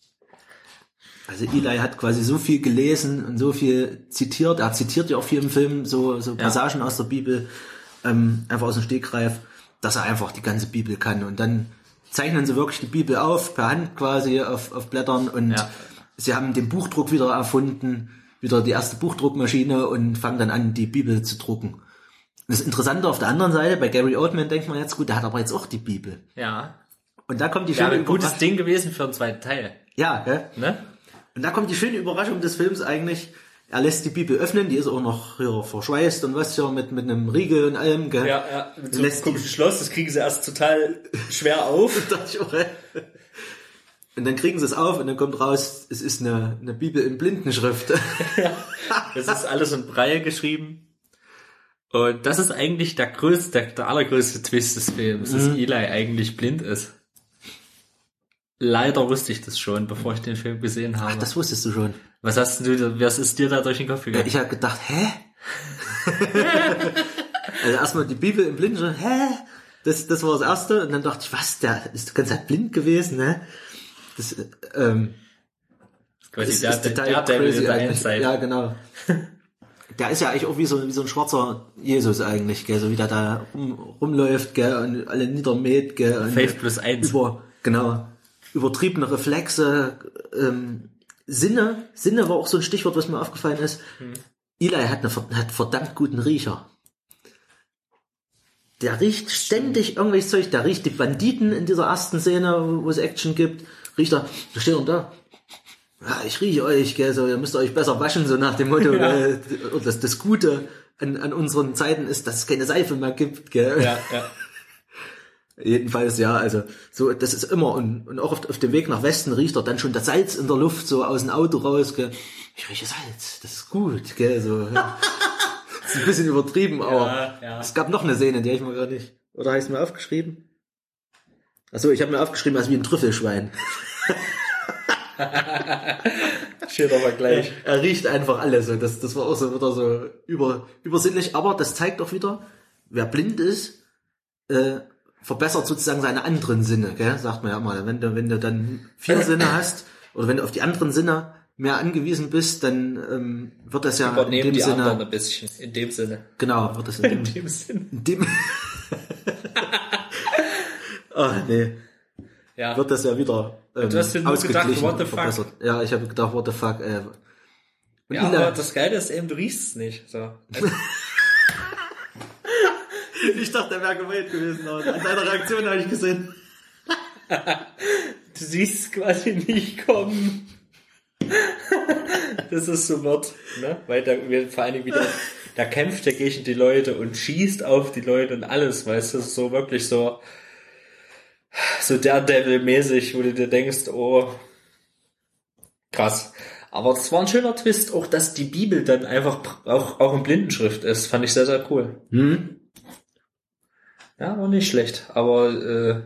Also Eli hat quasi so viel gelesen und so viel zitiert. Er zitiert ja auch viel im Film, so, so Passagen aus der Bibel, ähm, einfach aus dem Stegreif, dass er einfach die ganze Bibel kann. Und dann zeichnen sie wirklich die Bibel auf, per Hand quasi auf, auf Blättern. Und Ja. sie haben den Buchdruck wieder erfunden, wieder die erste Buchdruckmaschine und fangen dann an, die Bibel zu drucken. Das Interessante auf der anderen Seite, bei Gary Oldman denkt man jetzt, gut, der hat aber jetzt auch die Bibel. Ja. Und da kommt die Wäre schöne ein gutes Überraschung. Ding gewesen für einen zweiten Teil. Ja, gell? Ne? Und da kommt die schöne Überraschung des Films eigentlich, er lässt die Bibel öffnen, die ist auch noch hier verschweißt und was hier mit, mit einem Riegel und allem, gell. Ja, ja, mit so einem Lässt komischen Schloss, das kriegen sie erst total schwer auf. Dachte ich auch, ey. Und dann kriegen sie es auf und dann kommt raus, es ist eine, eine Bibel in Blindenschrift. Ja, das ist alles in Braille geschrieben. Und das ist eigentlich der größte, der, der allergrößte Twist des Films, dass Mhm. Eli eigentlich blind ist. Leider wusste ich das schon, bevor ich den Film gesehen habe. Ach, das wusstest du schon. Was hast du, was ist dir da durch den Kopf Ja, gegangen? ich habe gedacht, hä? Also erstmal die Bibel in Blindenschrift, hä? Das, das war das Erste. Und dann dachte ich, was, der ist die ganze Zeit blind gewesen, ne? Das, ähm, Quasi ist, der, ist der, total der Devil crazy der eigentlich. Endzeit. Ja, genau. Der ist ja eigentlich auch wie so, wie so ein schwarzer Jesus eigentlich, gell, so wie der da rum, rumläuft, gell, und alle niedermäht, gell, und Faith plus eins. über, genau, übertriebene Reflexe, ähm, Sinne, Sinne war auch so ein Stichwort, was mir aufgefallen ist. Hm. Eli hat, eine, hat verdammt guten Riecher. Der riecht ständig irgendwelches Zeug, der riecht die Banditen in dieser ersten Szene, wo, wo es Action gibt, riecht er, da steht er da, ja, ich rieche euch, gell, so, ihr müsst euch besser waschen, so nach dem Motto, Ja. gell, das, das Gute an, an unseren Zeiten ist, dass es keine Seife mehr gibt, gell. Ja, ja. Jedenfalls, ja, also, so, das ist immer, und, und auch auf, auf dem Weg nach Westen riecht er dann schon das Salz in der Luft, so aus dem Auto raus, gell. Ich rieche Salz, das ist gut, gell, so, ja. Das ist ein bisschen übertrieben, aber Ja, ja. es gab noch eine Szene, die habe ich mir gar nicht, oder habe ich es mir aufgeschrieben? Achso, ich habe mir aufgeschrieben, als wie ein Trüffelschwein. Schöner Vergleich. Er riecht einfach alles, so, das, das war auch so wieder so über, übersinnlich, aber das zeigt auch wieder, wer blind ist, äh, verbessert sozusagen seine anderen Sinne, gell? Sagt man ja immer, wenn du, wenn du dann vier Sinne hast, oder wenn du auf die anderen Sinne mehr angewiesen bist, dann ähm, wird das ja in Übernehmen dem die Sinne, anderen ein bisschen, in dem Sinne. genau, wird das in dem, In dem Sinne. in dem Ach nee, Ja. wird das ja wieder ähm, Du hast dir nur gedacht, ausgeglichen what the und fuck? verbessert. Ja, ich habe gedacht, what the fuck, äh. Und Ja, Eli- aber das Geile ist eben, du riechst es nicht. So. Also, ich dachte, der wäre gewollt gewesen, aber an deiner Reaktion habe ich gesehen. du siehst es quasi nicht kommen. Das ist so wird, ne? Weil da wir vor allen Dingen wieder, da kämpft er gegen die Leute und schießt auf die Leute und alles, weißt du, so wirklich so, so Daredevil-mäßig, wo du dir denkst, oh, krass. Aber das war ein schöner Twist, auch dass die Bibel dann einfach auch, auch in Blindenschrift ist, fand ich sehr, sehr cool. Hm? Ja, war nicht schlecht, aber äh,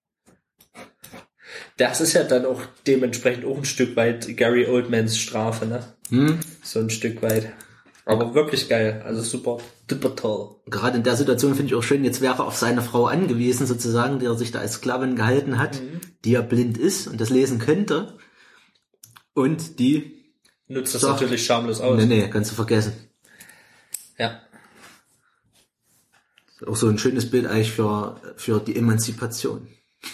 das ist ja dann auch dementsprechend auch ein Stück weit Gary Oldmans Strafe, ne? Hm? So ein Stück weit. Aber wirklich geil, also super, super toll. Gerade in der Situation finde ich auch schön, jetzt wäre er auf seine Frau angewiesen sozusagen, die er sich da als Sklavin gehalten hat, Mhm. die ja blind ist und das lesen könnte. Und die, Nutzt das Doch. natürlich schamlos aus. nee, nee, kannst du vergessen. Ja. Auch so ein schönes Bild eigentlich für, für die Emanzipation.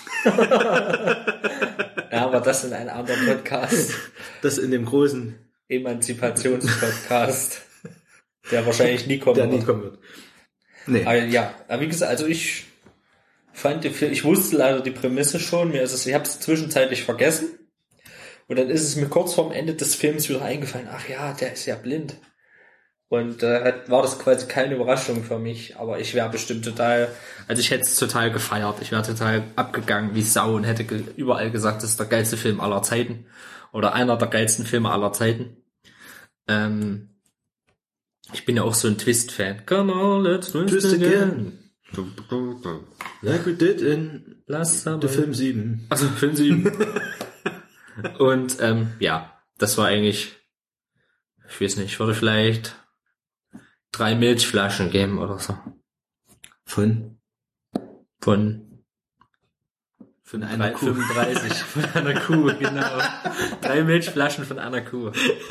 Ja, aber das in einem anderen Podcast. Das in dem großen, Emanzipationspodcast. Der wahrscheinlich nie kommen der nie wird. kommen wird. Nee. Aber ja, aber wie gesagt, also ich fand, die Fil- ich wusste leider die Prämisse schon, mir ist es, ich habe es zwischenzeitlich vergessen und dann ist es mir kurz vorm Ende des Films wieder eingefallen, ach ja, der ist ja blind. Und äh, hat- war das quasi keine Überraschung für mich, aber ich wäre bestimmt total, also ich hätte es total gefeiert, ich wäre total abgegangen wie Sau und hätte ge- überall gesagt, das ist der geilste Film aller Zeiten oder einer der geilsten Filme aller Zeiten. Ähm, ich bin ja auch so ein Twist-Fan. Come on, let's twist, Twist again. Like we did in Lass der Film sieben. Also Film sieben. Und ähm, ja, das war eigentlich, ich weiß nicht, ich würde vielleicht drei Milchflaschen geben oder so. Von? Von Von einer drei Kuh. fünfunddreißig von einer Kuh, genau. Drei Milchflaschen von einer Kuh.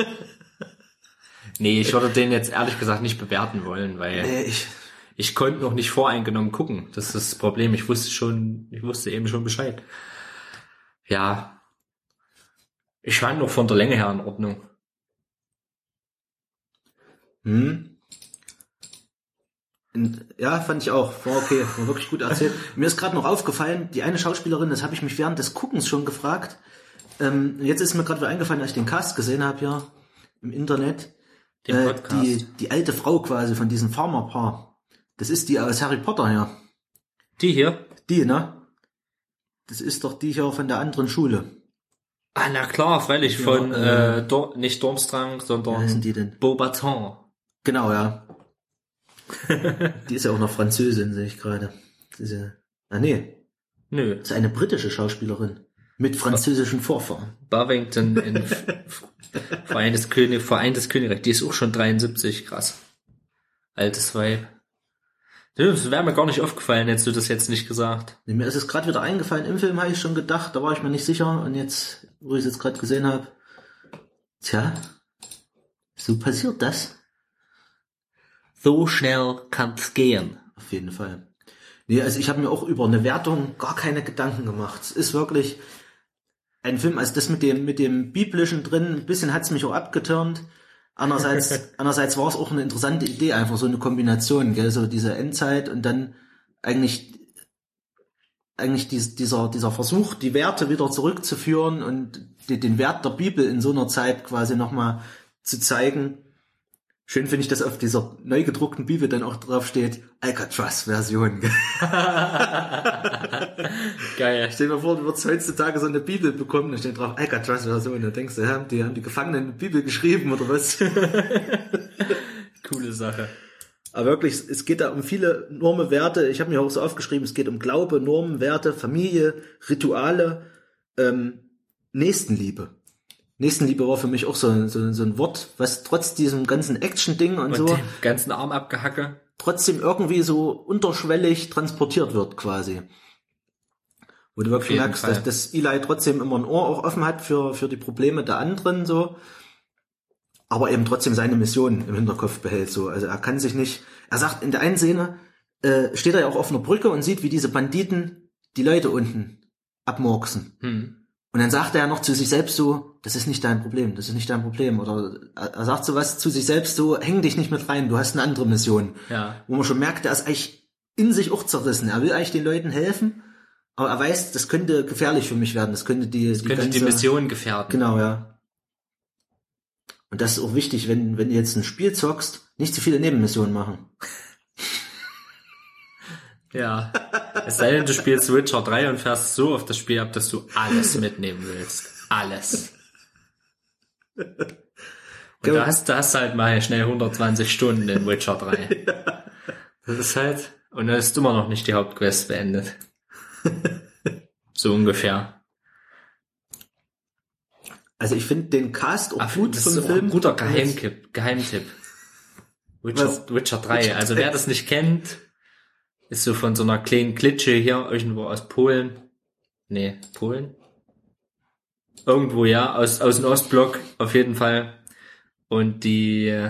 Nee, ich würde den jetzt ehrlich gesagt nicht bewerten wollen, weil Nee, ich, ich konnte noch nicht voreingenommen gucken. Das ist das Problem. Ich wusste schon, ich wusste eben schon Bescheid. Ja. Ich fand noch von der Länge her in Ordnung. hm? Und, ja, fand ich auch. War okay, war wirklich gut erzählt. Mir ist gerade noch aufgefallen, die eine Schauspielerin, das habe ich mich während des Guckens schon gefragt. Ähm, jetzt ist mir gerade wieder eingefallen, als ich den Cast gesehen habe hier im Internet. Den äh, Podcast. die, die alte Frau quasi von diesem Farmerpaar. Das ist die aus Harry Potter, ja. Die hier? Die, ne? Das ist doch die hier von der anderen Schule. Ah, na klar, freilich, Ja, von, äh, äh, Dor- nicht Durmstrang, Wie sondern heißen die denn? Beauxbaton. Genau, ja. Die ist ja auch noch Französin, sehe ich gerade. Das ist ja, ah nee, Nö, das ist eine britische Schauspielerin mit französischen Vorfahren. Bovington in F- F- Vereintes König, Vereintes Königreich, die ist auch schon dreiundsiebzig, krass. Altes Weib. Nö, das wäre mir gar nicht aufgefallen, hättest du das jetzt nicht gesagt. Nee, mir ist es gerade wieder eingefallen, im Film habe ich schon gedacht, da war ich mir nicht sicher und jetzt, wo ich es jetzt gerade gesehen habe, tja, so passiert das. So schnell kann's gehen. Auf jeden Fall. Nee, also ich habe mir auch über eine Wertung gar keine Gedanken gemacht. Es ist wirklich ein Film, also das mit dem mit dem Biblischen drin, ein bisschen hat's mich auch abgeturnt. Andererseits, andererseits war es auch eine interessante Idee, einfach so eine Kombination, gell, so diese Endzeit und dann eigentlich eigentlich dies, dieser dieser Versuch, die Werte wieder zurückzuführen und die, den Wert der Bibel in so einer Zeit quasi nochmal zu zeigen. Schön finde ich, dass auf dieser neu gedruckten Bibel dann auch drauf steht, Alcatraz-Version. Geil. Stell dir mal vor, du würdest heutzutage so eine Bibel bekommen, da steht drauf Alcatraz-Version. Da denkst du, haben die, haben die Gefangenen eine Bibel geschrieben oder was? Coole Sache. Aber wirklich, es geht da um viele Normen, Werte. Ich habe mir auch so aufgeschrieben, es geht um Glaube, Normen, Werte, Familie, Rituale, ähm, Nächstenliebe. Nächstenliebe war für mich auch so, so, so ein Wort, was trotz diesem ganzen Action-Ding und, Und so den ganzen Arm abgehacke. trotzdem irgendwie so unterschwellig transportiert wird quasi. Wo du wirklich jeden merkst, Fall. dass, dass Eli trotzdem immer ein Ohr auch offen hat für, für die Probleme der anderen, so. Aber eben trotzdem seine Mission im Hinterkopf behält, so. Also er kann sich nicht, er sagt in der einen Szene, äh, steht er ja auch auf einer Brücke und sieht, wie diese Banditen die Leute unten abmurksen. Hm. Und dann sagt er ja noch zu sich selbst so, das ist nicht dein Problem, das ist nicht dein Problem. Oder er sagt sowas zu sich selbst so, häng dich nicht mit rein, du hast eine andere Mission. Ja. Wo man schon merkt, er ist eigentlich in sich auch zerrissen. Er will eigentlich den Leuten helfen, aber er weiß, das könnte gefährlich für mich werden. Das könnte die, Das die könnte ganze, die Mission gefährden. Genau, ja. Und das ist auch wichtig, wenn, wenn du jetzt ein Spiel zockst, nicht zu viele Nebenmissionen machen. Ja. Es sei denn, du spielst Witcher drei und fährst so auf das Spiel ab, dass du alles mitnehmen willst. Alles. Und Genau. da hast, da hast du halt mal schnell hundertzwanzig Stunden in Witcher drei. Das ist halt, und dann ist immer noch nicht die Hauptquest beendet. So ungefähr. Also ich finde den Cast auch Ach, gut das vom ist auch Film. ein guter Geheimtipp. Geheimtipp. Witcher, Was? Witcher drei. Witcher Also drei. wer das nicht kennt, ist so von so einer kleinen Klitsche hier, irgendwo aus Polen. Nee, Polen? Irgendwo, ja, aus, aus dem Ostblock, auf jeden Fall. Und die,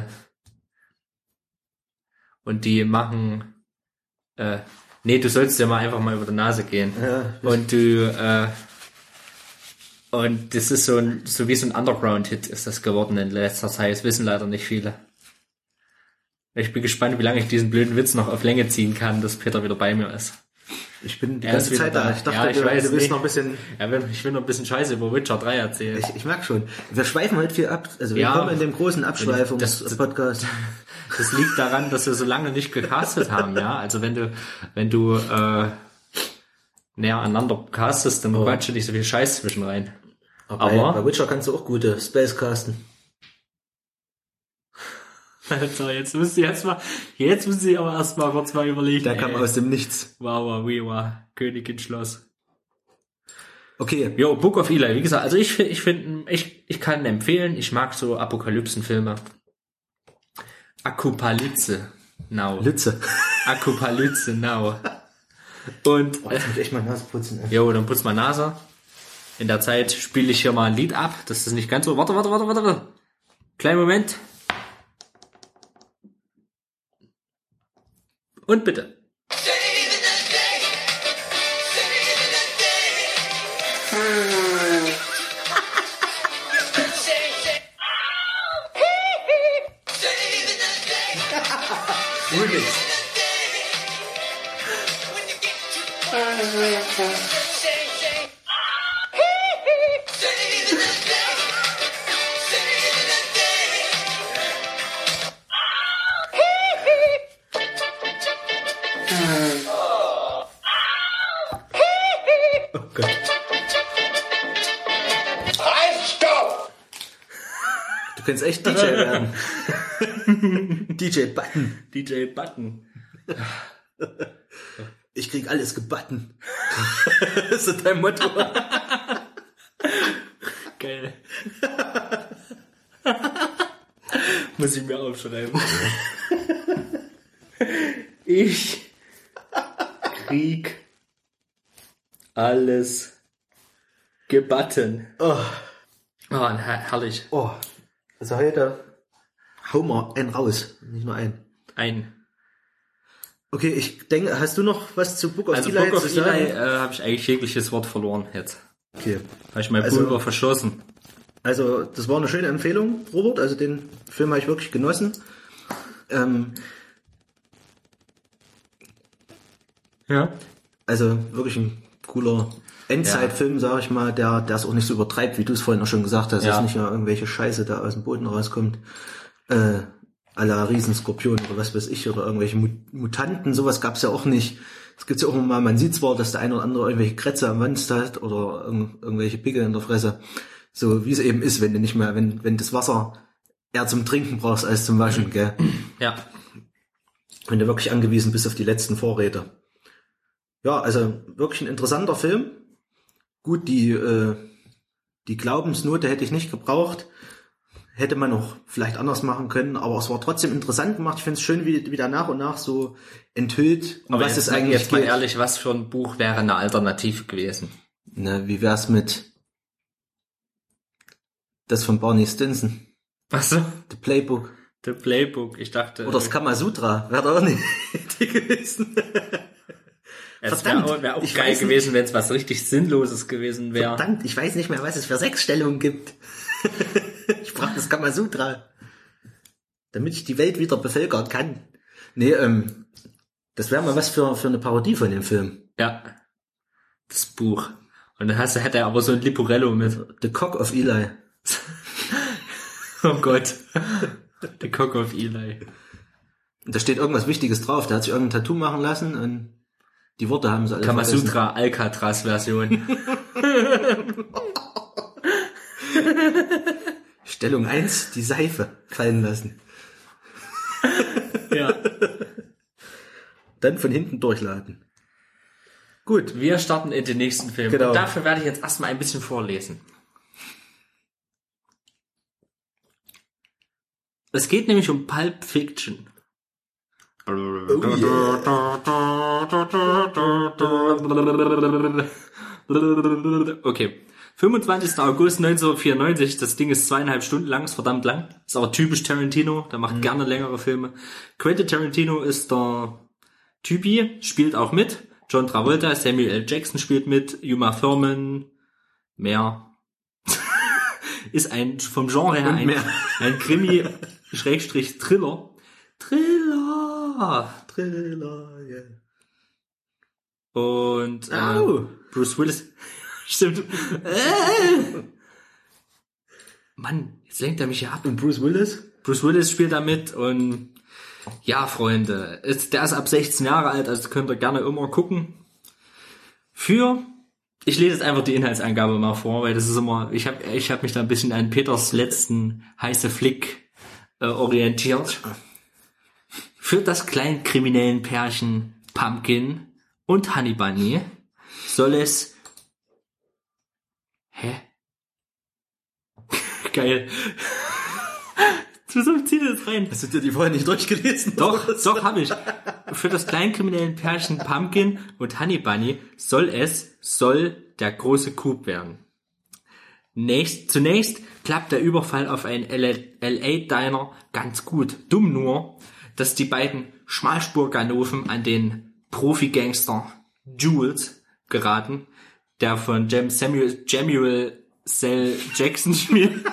und die machen, äh, nee, du sollst ja mal einfach mal über die Nase gehen. Ja. Und du, äh, und das ist so ein, so wie so ein Underground-Hit ist das geworden in letzter Zeit. Das wissen leider nicht viele. Ich bin gespannt, wie lange ich diesen blöden Witz noch auf Länge ziehen kann, dass Peter wieder bei mir ist. Ich bin die Er ist ganze wieder Zeit da. da. Ich dachte, Ja, ich du, weiß du willst nicht. noch ein bisschen... Ja, wenn- ich will noch ein bisschen Scheiße über Witcher drei erzählen. Ich, ich merke schon. Wir schweifen heute viel ab. Also wir Ja. kommen in dem großen Das- Abschweifungs-Podcast. Das liegt daran, dass wir so lange nicht gecastet haben, ja. Also wenn du, wenn du äh, näher aneinander castest, dann Oh. quatscht du nicht so viel Scheiß zwischen rein. Aber bei, Aber- bei Witcher kannst du auch gute Space casten. Also jetzt müsst ihr jetzt mal, jetzt müsst ihr aber erst mal kurz mal überlegen. Der kam ey. aus dem Nichts. Wow, wow, wie war Königin Schloss. Okay. Jo, Book of Eli, wie gesagt, also ich, ich finde, ich, ich kann empfehlen, ich mag so Apokalypsenfilme. Akupalypse Now. Lütze. Akupalypse Now. Und, Oh, jetzt muss ich echt mal Nase putzen. ey. jo, dann putz mal Nase. In der Zeit spiele ich hier mal ein Lied ab, das ist nicht ganz so, warte, warte, warte, warte, warte. Kleinen Moment. Und bitte. Du kannst echt D J werden. D J Button. D J Button. Ich krieg alles gebacken. Das ist dein Motto. Geil. Muss ich mir aufschreiben. Ich krieg alles gebacken. Oh, Oh, her- herrlich. oh. Also heute hau mal einen raus. Nicht nur einen. Ein. Okay, ich denke, hast du noch was zu Book of Also Eli Book zu of sagen? Eli äh, habe ich eigentlich jegliches Wort verloren jetzt. Okay. Habe ich mein Also- Pulver verschossen. Also, das war eine schöne Empfehlung, Robert. Also, den Film habe ich wirklich genossen. Ähm, Ja. also, wirklich ein cooler Endzeitfilm, sag ich mal, der, der es auch nicht so übertreibt, wie du es vorhin auch schon gesagt hast, Ja. dass nicht nur irgendwelche Scheiße da aus dem Boden rauskommt. Äh, à la Riesenskorpion oder was weiß ich, oder irgendwelche Mut- Mutanten, sowas gab's ja auch nicht. Es gibt's ja auch immer mal, man sieht zwar, dass der eine oder andere irgendwelche Krätze am Wanst hat oder irg- irgendwelche Pickel in der Fresse. So wie es eben ist, wenn du nicht mehr, wenn, wenn das Wasser eher zum Trinken brauchst als zum Waschen, gell? Ja. Wenn du wirklich angewiesen bist auf die letzten Vorräte. Ja, also wirklich ein interessanter Film. Gut, die, äh, die Glaubensnote hätte ich nicht gebraucht. Hätte man auch vielleicht anders machen können, aber es war trotzdem interessant gemacht. Ich finde es schön, wie, wie da nach und nach so enthüllt, um Aber was jetzt, es eigentlich jetzt mal geht. ehrlich, was für ein Buch wäre eine Alternative gewesen? Na, wie wär's mit das von Barney Stinson? Was so? The Playbook. The Playbook. Ich dachte. Oder das Kamasutra. Wäre da auch nicht die gewesen. Es wäre auch, wär auch ich geil weiß gewesen, wenn es was richtig Sinnloses gewesen wäre. Verdammt, ich weiß nicht mehr, was es für Sexstellungen gibt. Ich brauche das Kamasutra. Damit ich die Welt wieder bevölkern kann. Nee, ähm, das wäre mal was für, für eine Parodie von dem Film. Ja. Das Buch. Und dann hast du, hätte er aber so ein Liporello mit. The Cock of Eli. Oh Gott. The Cock of Eli. Und da steht irgendwas Wichtiges drauf. Der hat sich irgendein Tattoo machen lassen und die Worte haben sie alle vergessen. Kamasutra Alcatraz Version. Stellung eins, die Seife fallen lassen. Ja. Dann von hinten durchladen. Gut. Wir starten in den nächsten Film. Genau. Und dafür werde ich jetzt erstmal ein bisschen vorlesen. Es geht nämlich um Pulp Fiction. Okay. fünfundzwanzigster August neunzehnhundertvierundneunzig. Das Ding ist zweieinhalb Stunden lang, ist verdammt lang. Ist aber typisch Tarantino. Der macht gerne längere Filme. Quentin Tarantino ist der Typi, spielt auch mit. John Travolta, Samuel L. Jackson spielt mit. Uma Thurman, mehr. Ist ein, vom Genre her ein, mehr. ein Krimi, Schrägstrich Thriller. Thriller! Thriller, yeah. Und äh, Au. Bruce Willis. Stimmt. Äh. Mann, jetzt lenkt er mich hier ab. Und Bruce Willis? Bruce Willis spielt da mit und ja, Freunde, ist, der ist ab sechzehn Jahre alt, also könnt ihr gerne immer gucken. Für, ich lese jetzt einfach die Inhaltsangabe mal vor, weil das ist immer, ich habe ich hab mich da ein bisschen an Peters letzten heiße Flick äh, orientiert. Für das kleinkriminellen Pärchen Pumpkin und Honey Bunny soll es... Hä? Geil. Wieso zieht das rein? Hast du dir die vorher nicht durchgelesen? Doch, doch, habe ich. Für das kleinkriminellen Pärchen Pumpkin und Honey Bunny soll es, soll der große Coup werden. Nächst, zunächst klappt der Überfall auf einen L A-Diner ganz gut. Dumm nur, dass die beiden Schmalspur-Ganoven an den Profi-Gangster Jules geraten, der von James Samuel, Samuel L. Jackson spielt.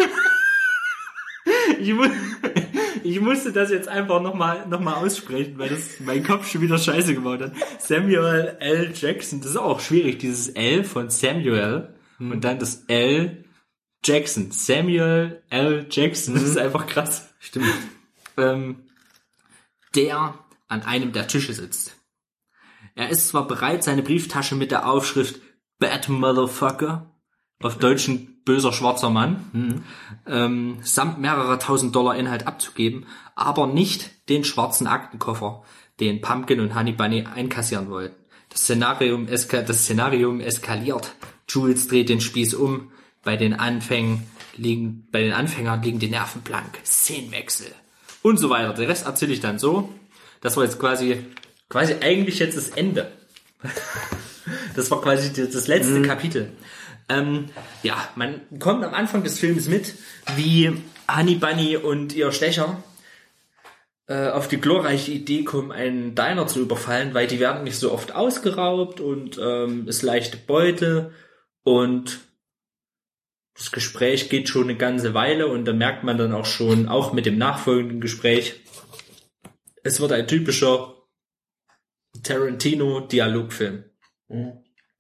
Ich, mu ich musste das jetzt einfach nochmal noch mal aussprechen, weil das mein Kopf schon wieder scheiße geworden hat. Samuel L. Jackson, das ist auch schwierig, dieses L von Samuel hm. und dann das L. Jackson. Samuel L. Jackson, das ist einfach krass. Stimmt. Ähm, der an einem der Tische sitzt. Er ist zwar bereit, seine Brieftasche mit der Aufschrift Bad Motherfucker auf deutschen böser schwarzer Mann, mhm. ähm, samt mehrerer tausend Dollar Inhalt abzugeben, aber nicht den schwarzen Aktenkoffer, den Pumpkin und Honey Bunny einkassieren wollten. Das Szenario, eska- das Szenario eskaliert. Jules dreht den Spieß um. Bei den Anfängen liegen, bei den Anfängern liegen die Nerven blank. Szenenwechsel. Und so weiter. Den Rest erzähle ich dann so. Das war jetzt quasi, quasi eigentlich jetzt das Ende. Das war quasi das letzte mhm. Kapitel. Ähm, ja, man kommt am Anfang des Films mit, wie Honey Bunny und ihr Stecher äh, auf die glorreiche Idee kommen, einen Diner zu überfallen, weil die werden nicht so oft ausgeraubt und ähm, ist leichte Beute und das Gespräch geht schon eine ganze Weile und da merkt man dann auch schon, auch mit dem nachfolgenden Gespräch, es wird ein typischer Tarantino-Dialogfilm. Mhm.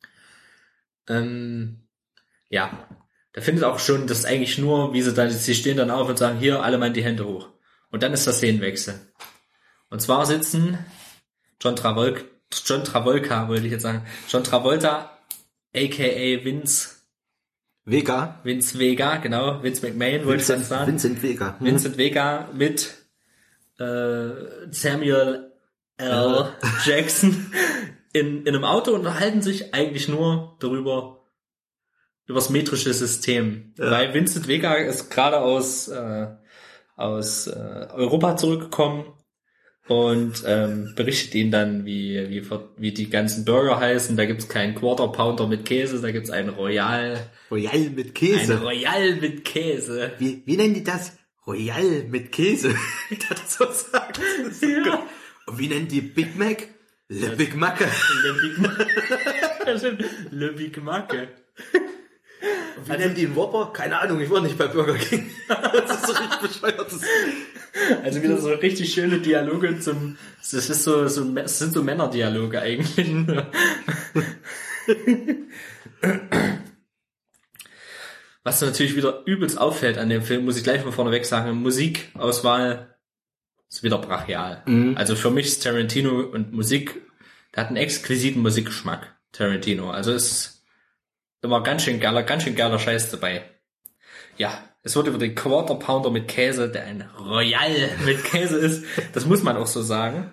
Ähm, ja, da findet auch schon, das ist eigentlich nur, wie sie dann, sie stehen dann auf und sagen, hier, alle mal die Hände hoch. Und dann ist der Szenenwechsel. Und zwar sitzen John Travolta, John Travolta, wollte ich jetzt sagen, John Travolta, aka Vince Vega. Vince Vega, genau, Vince McMahon, wollte ich jetzt sagen. Vincent Vega. Hm. Vincent Vega mit äh, Samuel L. Jackson in, in einem Auto und unterhalten sich eigentlich nur darüber, über das metrische System. Ja. Weil Vincent Vega ist gerade aus, äh, aus äh, Europa zurückgekommen und ähm, berichtet ihnen dann, wie, wie, wie die ganzen Burger heißen. Da gibt's keinen Quarter Pounder mit Käse, da gibt's einen Royal. Royal mit Käse? Ein Royal mit Käse. Wie, wie nennen die das? Royal mit Käse. Wie der das so sagt. Das so ja. Und wie nennen die Big Mac? Le Big Macke. Le Big Macke. Le Big Macke. Wie nennen die einen Whopper? Keine Ahnung, ich war nicht bei Burger King. Das ist so richtig bescheuert. Also wieder so richtig schöne Dialoge zum, das ist so, so, das sind so Männerdialoge eigentlich. Was natürlich wieder übelst auffällt an dem Film, muss ich gleich von vorneweg sagen, Musikauswahl ist wieder brachial. Mhm. Also für mich ist Tarantino und Musik, der hat einen exquisiten Musikgeschmack, Tarantino. Also ist immer ganz schön geiler, ganz schön geiler Scheiß dabei. Ja, es wird über den Quarter Pounder mit Käse, der ein Royal mit Käse ist. Das muss man auch so sagen.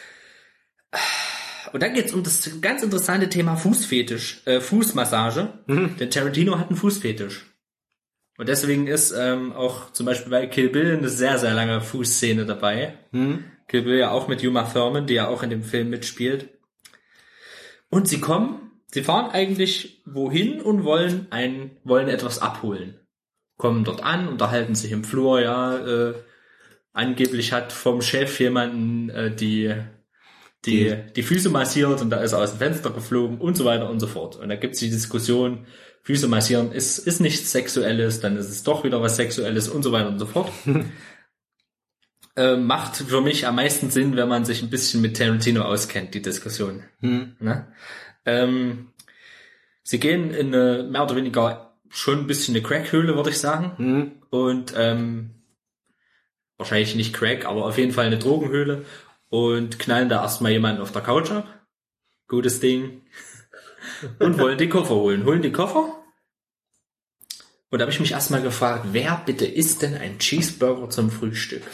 Und dann geht's um das ganz interessante Thema Fußfetisch, äh, Fußmassage. Mhm. Denn Tarantino hat einen Fußfetisch. Und deswegen ist ähm, auch zum Beispiel bei Kill Bill eine sehr, sehr lange Fußszene dabei. Mhm. Kill Bill ja auch mit Uma Thurman, die ja auch in dem Film mitspielt. Und sie kommen, sie fahren eigentlich wohin und wollen ein, wollen etwas abholen. Kommen dort an, unterhalten sich im Flur, ja, äh, angeblich hat vom Chef jemanden äh, die, die, die, die Füße massiert und da ist er aus dem Fenster geflogen und so weiter und so fort. Und da gibt's die Diskussion, Füße massieren ist, ist nichts Sexuelles, dann ist es doch wieder was Sexuelles und so weiter und so fort. äh, macht für mich am meisten Sinn, wenn man sich ein bisschen mit Tarantino auskennt, die Diskussion. Hm. Ne? Ähm, sie gehen in eine mehr oder weniger schon ein bisschen eine Crackhöhle, würde ich sagen. Hm. Und ähm, wahrscheinlich nicht Crack, aber auf jeden Fall eine Drogenhöhle. Und knallen da erstmal jemanden auf der Couch ab. Gutes Ding. Und wollen den Koffer holen. Holen den Koffer. Und da habe ich mich erstmal gefragt, wer bitte isst denn ein Cheeseburger zum Frühstück?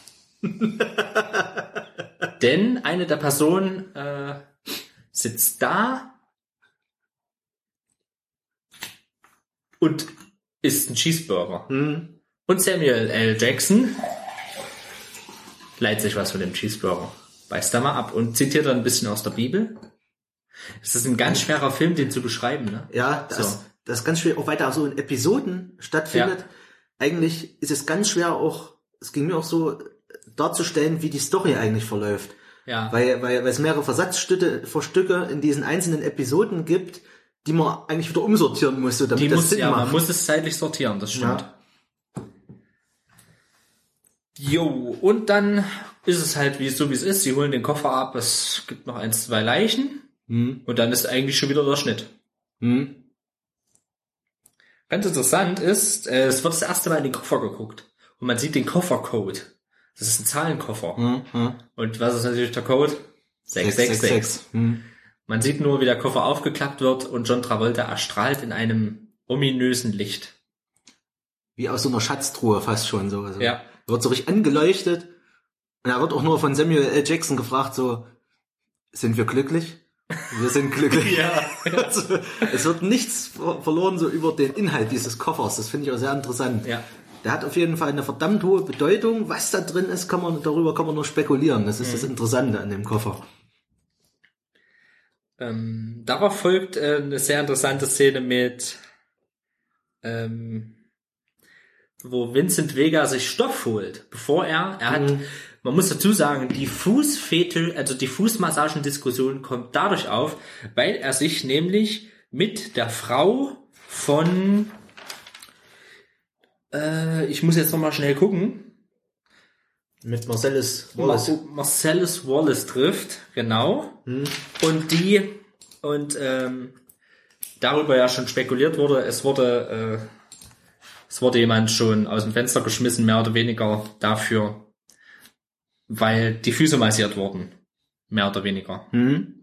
Denn eine der Personen äh, sitzt da und isst einen Cheeseburger. Mhm. Und Samuel L. Jackson leiht sich was von dem Cheeseburger. Beißt da mal ab und zitiert dann ein bisschen aus der Bibel. Es ist ein ganz schwerer Film, den zu beschreiben, ne? Ja, das, so. das ist ganz schwer, auch weiter so in Episoden stattfindet. Ja. Eigentlich ist es ganz schwer auch, es ging mir auch so, darzustellen, wie die Story eigentlich verläuft. Ja. Weil, weil, weil es mehrere Versatzstücke, Verstücke in diesen einzelnen Episoden gibt, die man eigentlich wieder umsortieren muss, damit die das muss, Sinn ja, macht. Man muss es zeitlich sortieren, das stimmt. Ja. Jo, und dann ist es halt wie so wie es ist. Sie holen den Koffer ab, es gibt noch ein, zwei Leichen hm. und dann ist eigentlich schon wieder der Schnitt. Hm. Ganz interessant ist, äh, es wird das erste Mal in den Koffer geguckt und man sieht den Koffercode. Das ist ein Zahlenkoffer. Hm. Hm. Und was ist natürlich der Code? sechs sechs sechs. Hm. Man sieht nur, wie der Koffer aufgeklappt wird und John Travolta erstrahlt in einem ominösen Licht. wie aus so einer Schatztruhe fast schon so. Also Ja. wird so richtig angeleuchtet und er wird auch nur von Samuel L. Jackson gefragt so, sind wir glücklich? Wir sind glücklich. Ja. Also, es wird nichts ver- verloren so über den Inhalt dieses Koffers. Das finde ich auch sehr interessant. Ja. Der hat auf jeden Fall eine verdammt hohe Bedeutung. Was da drin ist, kann man, darüber kann man nur spekulieren. Das ist mhm. das Interessante an dem Koffer. Ähm, darauf folgt äh, eine sehr interessante Szene mit, ähm, wo Vincent Vega sich Stoff holt, bevor er, er hat, mhm. man muss dazu sagen, die Fußfetisch, also die Fußmassagendiskussion kommt dadurch auf, weil er sich nämlich mit der Frau von, äh, ich muss jetzt nochmal schnell gucken, mit Marcellus Wallace. Mar- Marcellus Wallace trifft, genau. Hm. Und die, und ähm, darüber ja schon spekuliert wurde, es wurde, äh, es wurde jemand schon aus dem Fenster geschmissen, mehr oder weniger dafür, weil die Füße massiert wurden. Mehr oder weniger. Hm.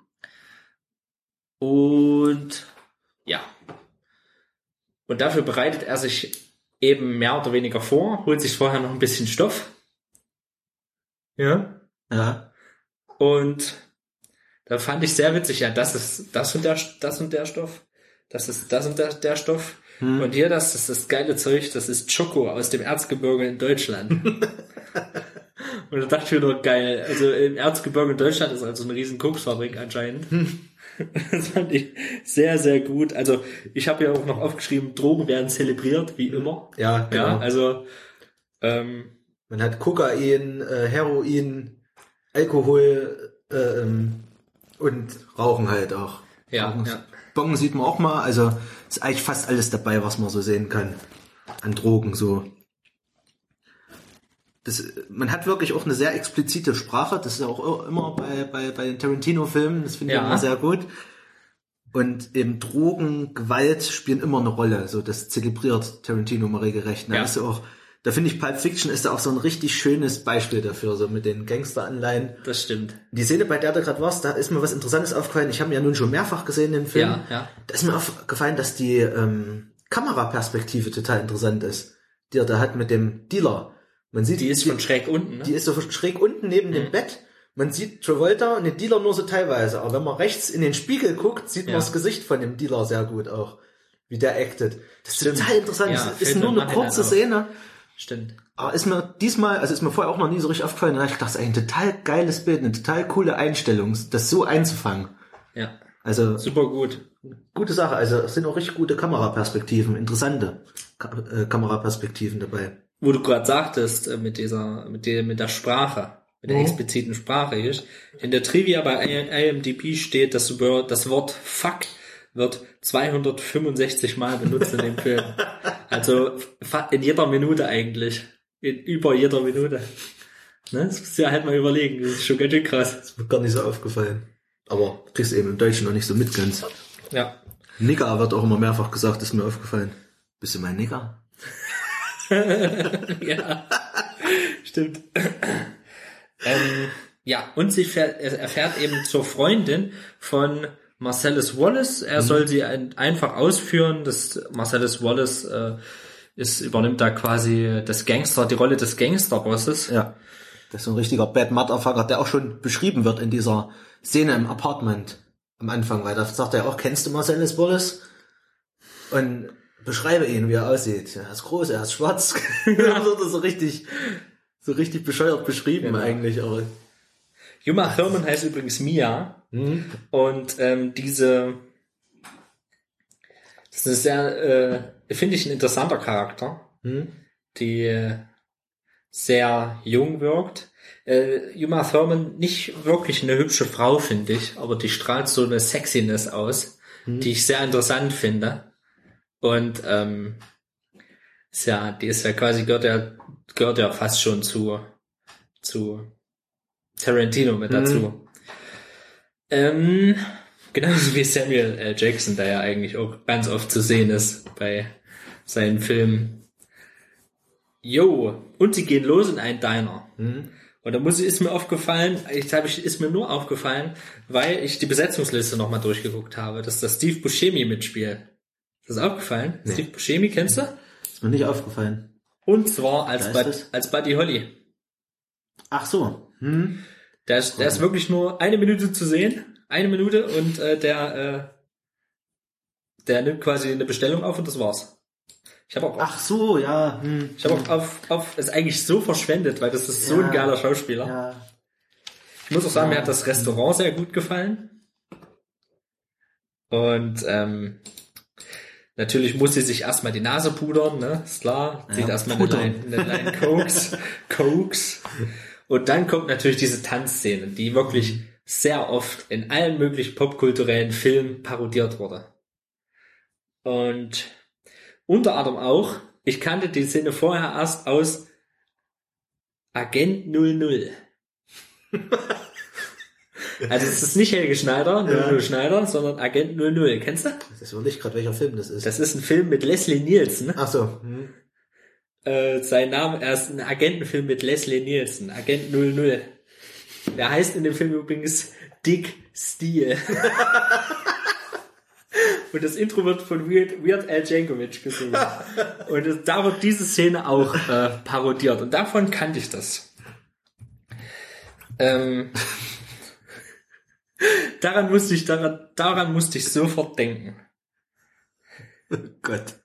Und ja. Und dafür bereitet er sich eben mehr oder weniger vor, holt sich vorher noch ein bisschen Stoff. Ja. Ja. Und da fand ich sehr witzig, ja, das ist das und der, das und der Stoff, das ist das und der, der Stoff. Hm. Und hier, das ist das geile Zeug, das ist Choco aus dem Erzgebirge in Deutschland. Und da dachte ich mir nur, geil, also im Erzgebirge in Deutschland ist also eine riesen Koksfabrik anscheinend. Hm. Das fand ich sehr, sehr gut. Also ich habe ja auch noch aufgeschrieben, Drogen werden zelebriert, wie immer. Ja, genau. Ja, also ähm, man hat Kokain, äh, Heroin, Alkohol äh, ähm, und Rauchen halt auch. Ja, Rauchen. ja. Bong sieht man auch mal, also ist eigentlich fast alles dabei, was man so sehen kann an Drogen so. Das, man hat wirklich auch eine sehr explizite Sprache, das ist ja auch immer bei, bei, bei den Tarantino-Filmen, das finde ich Ja. immer sehr gut. Und eben Drogen, Gewalt spielen immer eine Rolle, so das zelebriert Tarantino mal regelrecht. Da Ja. ist ja auch, da finde ich Pulp Fiction ist da auch so ein richtig schönes Beispiel dafür, so mit den Gangsteranleihen. Das stimmt. Die Szene, bei der du gerade warst, da ist mir was Interessantes aufgefallen. Ich habe mir ja nun schon mehrfach gesehen, den Film. Ja, ja. Da ist mir aufgefallen, dass die ähm, Kameraperspektive total interessant ist, die er da hat mit dem Dealer. Man sieht, Die ist von schräg unten, ne? Die ist so schräg unten neben Mhm. dem Bett. Man sieht Travolta und den Dealer nur so teilweise. Aber wenn man rechts in den Spiegel guckt, sieht man Ja. das Gesicht von dem Dealer sehr gut auch. Wie der actet. Das ist Stimmt. total interessant. Ja, das fällt ist mir nur im eine Nachhinein kurze auf. Szene. Stimmt. Aber ist mir diesmal, also ist mir vorher auch noch nie so richtig aufgefallen. Da habe ich gedacht, das ist ein total geiles Bild, eine total coole Einstellung, das so einzufangen. Ja. Also Super gut. gute Sache. Also es sind auch richtig gute Kameraperspektiven, interessante Ka- äh, Kameraperspektiven dabei. Wo du gerade sagtest, äh, mit dieser, mit der, mit der Sprache, mit der Mhm. expliziten Sprache hier. In der Trivia bei I M D B steht, das Wort, das Wort Fuck wird zweihundertfünfundsechzig Mal benutzt in dem Film. Also fa- in jeder Minute eigentlich. In über jeder Minute. Ne? Das musst du ja halt mal überlegen. Das ist schon ganz schön krass. Das ist mir gar nicht so aufgefallen. Aber kriegst eben im Deutschen noch nicht so mit ganz. Ja. Nigger wird auch immer mehrfach gesagt, ist mir aufgefallen. Bist du mein Nigger? Ja. Stimmt. ähm, ja, und sie fährt, er erfährt eben zur Freundin von Marcellus Wallace. Er Mhm. soll sie ein, einfach ausführen. Das Marcellus Wallace äh, ist, übernimmt da quasi das Gangster, die Rolle des Gangsterbosses. Ja. Das ist so ein richtiger Bad Motherfucker, der auch schon beschrieben wird in dieser Szene im Apartment am Anfang, weil da sagt er auch, kennst du Marcellus Wallace? Und beschreibe ihn, wie er aussieht. Er ist groß, er ist schwarz. Da wird er so richtig, so richtig bescheuert beschrieben Genau. eigentlich, aber. Uma Thurman heißt übrigens Mia. Mhm. Und ähm, diese, das ist sehr, äh, finde ich, ein interessanter Charakter, Mhm. die äh, sehr jung wirkt. Äh, Uma Thurman nicht wirklich eine hübsche Frau, finde ich, aber die strahlt so eine Sexiness aus, Mhm. die ich sehr interessant finde. Und ähm, ist ja, die ist ja quasi, gehört ja, gehört ja fast schon zu, zu Tarantino mit dazu. Mhm. Ähm, genauso wie Samuel L. Jackson, der ja eigentlich auch ganz oft zu sehen ist bei seinen Filmen. Jo, und sie gehen los in einen Diner. Mhm. Und da muss, ist mir aufgefallen, jetzt habe ich, ist mir nur aufgefallen, weil ich die Besetzungsliste nochmal durchgeguckt habe, dass da Steve Buscemi mitspielt. Ist das aufgefallen? Nee. Steve Buscemi, kennst du? Das ist mir nicht aufgefallen. Und zwar als, Wer ist Bud, das? als Buddy Holly. Ach so. Hm. Der ist, der ist wirklich nur eine Minute zu sehen. Eine Minute und äh, der, äh, der nimmt quasi eine Bestellung auf und das war's. Ich habe auch, Ach so, ja. Hm. ich habe auch auf, auf, ist eigentlich so verschwendet, weil das ist so Ja. ein geiler Schauspieler. Ja. Ich muss auch sagen, mir hat das Restaurant sehr gut gefallen. Und ähm, natürlich muss sie sich erstmal die Nase pudern, ne? Ist klar. Sieht Ja, erstmal eine pudern. Line, eine Line Cokes, Cokes. Und dann kommt natürlich diese Tanzszene, die wirklich sehr oft in allen möglichen popkulturellen Filmen parodiert wurde. Und unter anderem auch, ich kannte die Szene vorher erst aus Agent null null. Also es ist nicht Helge Schneider, null null Schneider, sondern Agent null null. Kennst du? Das überlegt gerade, welcher Film das ist. Das ist ein Film mit Leslie Nielsen. Ach so. Hm. Äh, sein Name, er ist ein Agentenfilm mit Leslie Nielsen. Agent null null. Der heißt in dem Film übrigens Dick Steele. Und das Intro wird von Weird, Weird Al Yankovic gesungen. Und es, da wird diese Szene auch äh, parodiert. Und davon kannte ich das. Ähm, daran musste ich, daran, daran musste ich sofort denken. Oh Gott.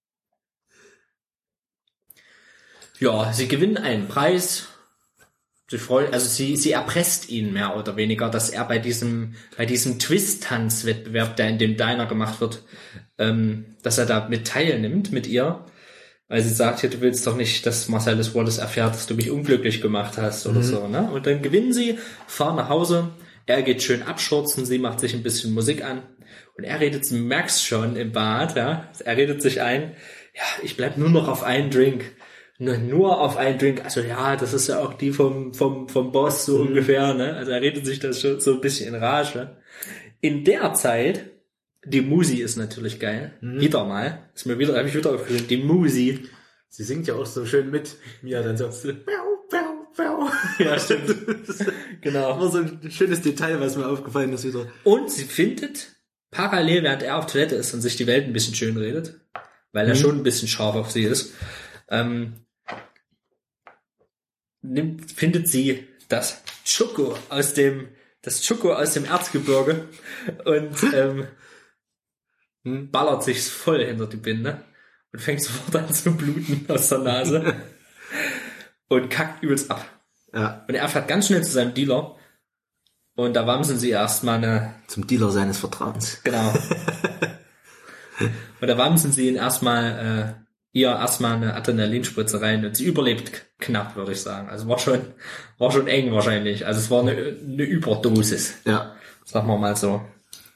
Ja, sie gewinnen einen Preis. Sie freut, also sie, sie erpresst ihn mehr oder weniger, dass er bei diesem, bei diesem Twist-Tanz-Wettbewerb, der in dem Diner gemacht wird, ähm, dass er da mit teilnimmt mit ihr. Weil sie sagt, hier, du willst doch nicht, dass Marcellus Wallace erfährt, dass du mich unglücklich gemacht hast oder mhm. so, ne? Und dann gewinnen sie, fahren nach Hause, er geht schön abschurzen, sie macht sich ein bisschen Musik an und er redet, du merkst schon im Bad, ja, er redet sich ein, ja, ich bleib nur noch auf einen Drink. Nur, nur auf einen Drink, also ja, das ist ja auch die vom, vom, vom Boss so mhm. ungefähr, ne? Also er redet sich das schon so ein bisschen in Rage. In der Zeit, die Musi ist natürlich geil. Mhm. Wieder mal. Ist mir wieder, habe ich wieder aufgeschrieben, die Musi. Sie singt ja auch so schön mit Mia, dann so. Ja, stimmt. Genau. Aber so ein schönes Detail, was mir aufgefallen ist wieder. Und sie findet, parallel, während er auf Toilette ist und sich die Welt ein bisschen schön redet, weil er mhm. schon ein bisschen scharf auf sie ist, ähm, nimmt, findet sie das Choco aus dem, das Choco aus dem Erzgebirge und ähm, hm. ballert sich's voll hinter die Binde und fängt sofort an zu bluten aus der Nase und kackt übelst ab. Ja. Und er fährt ganz schnell zu seinem Dealer und da wamsen sie erstmal eine... Zum Dealer seines Vertrauens. Genau. Und da wamsen sie ihn erstmal... Äh, ihr erstmal eine Adrenalinspritze rein und sie überlebt knapp, würde ich sagen. Also war schon, war schon eng wahrscheinlich. Also es war eine, eine Überdosis. Ja. Sagen wir mal so.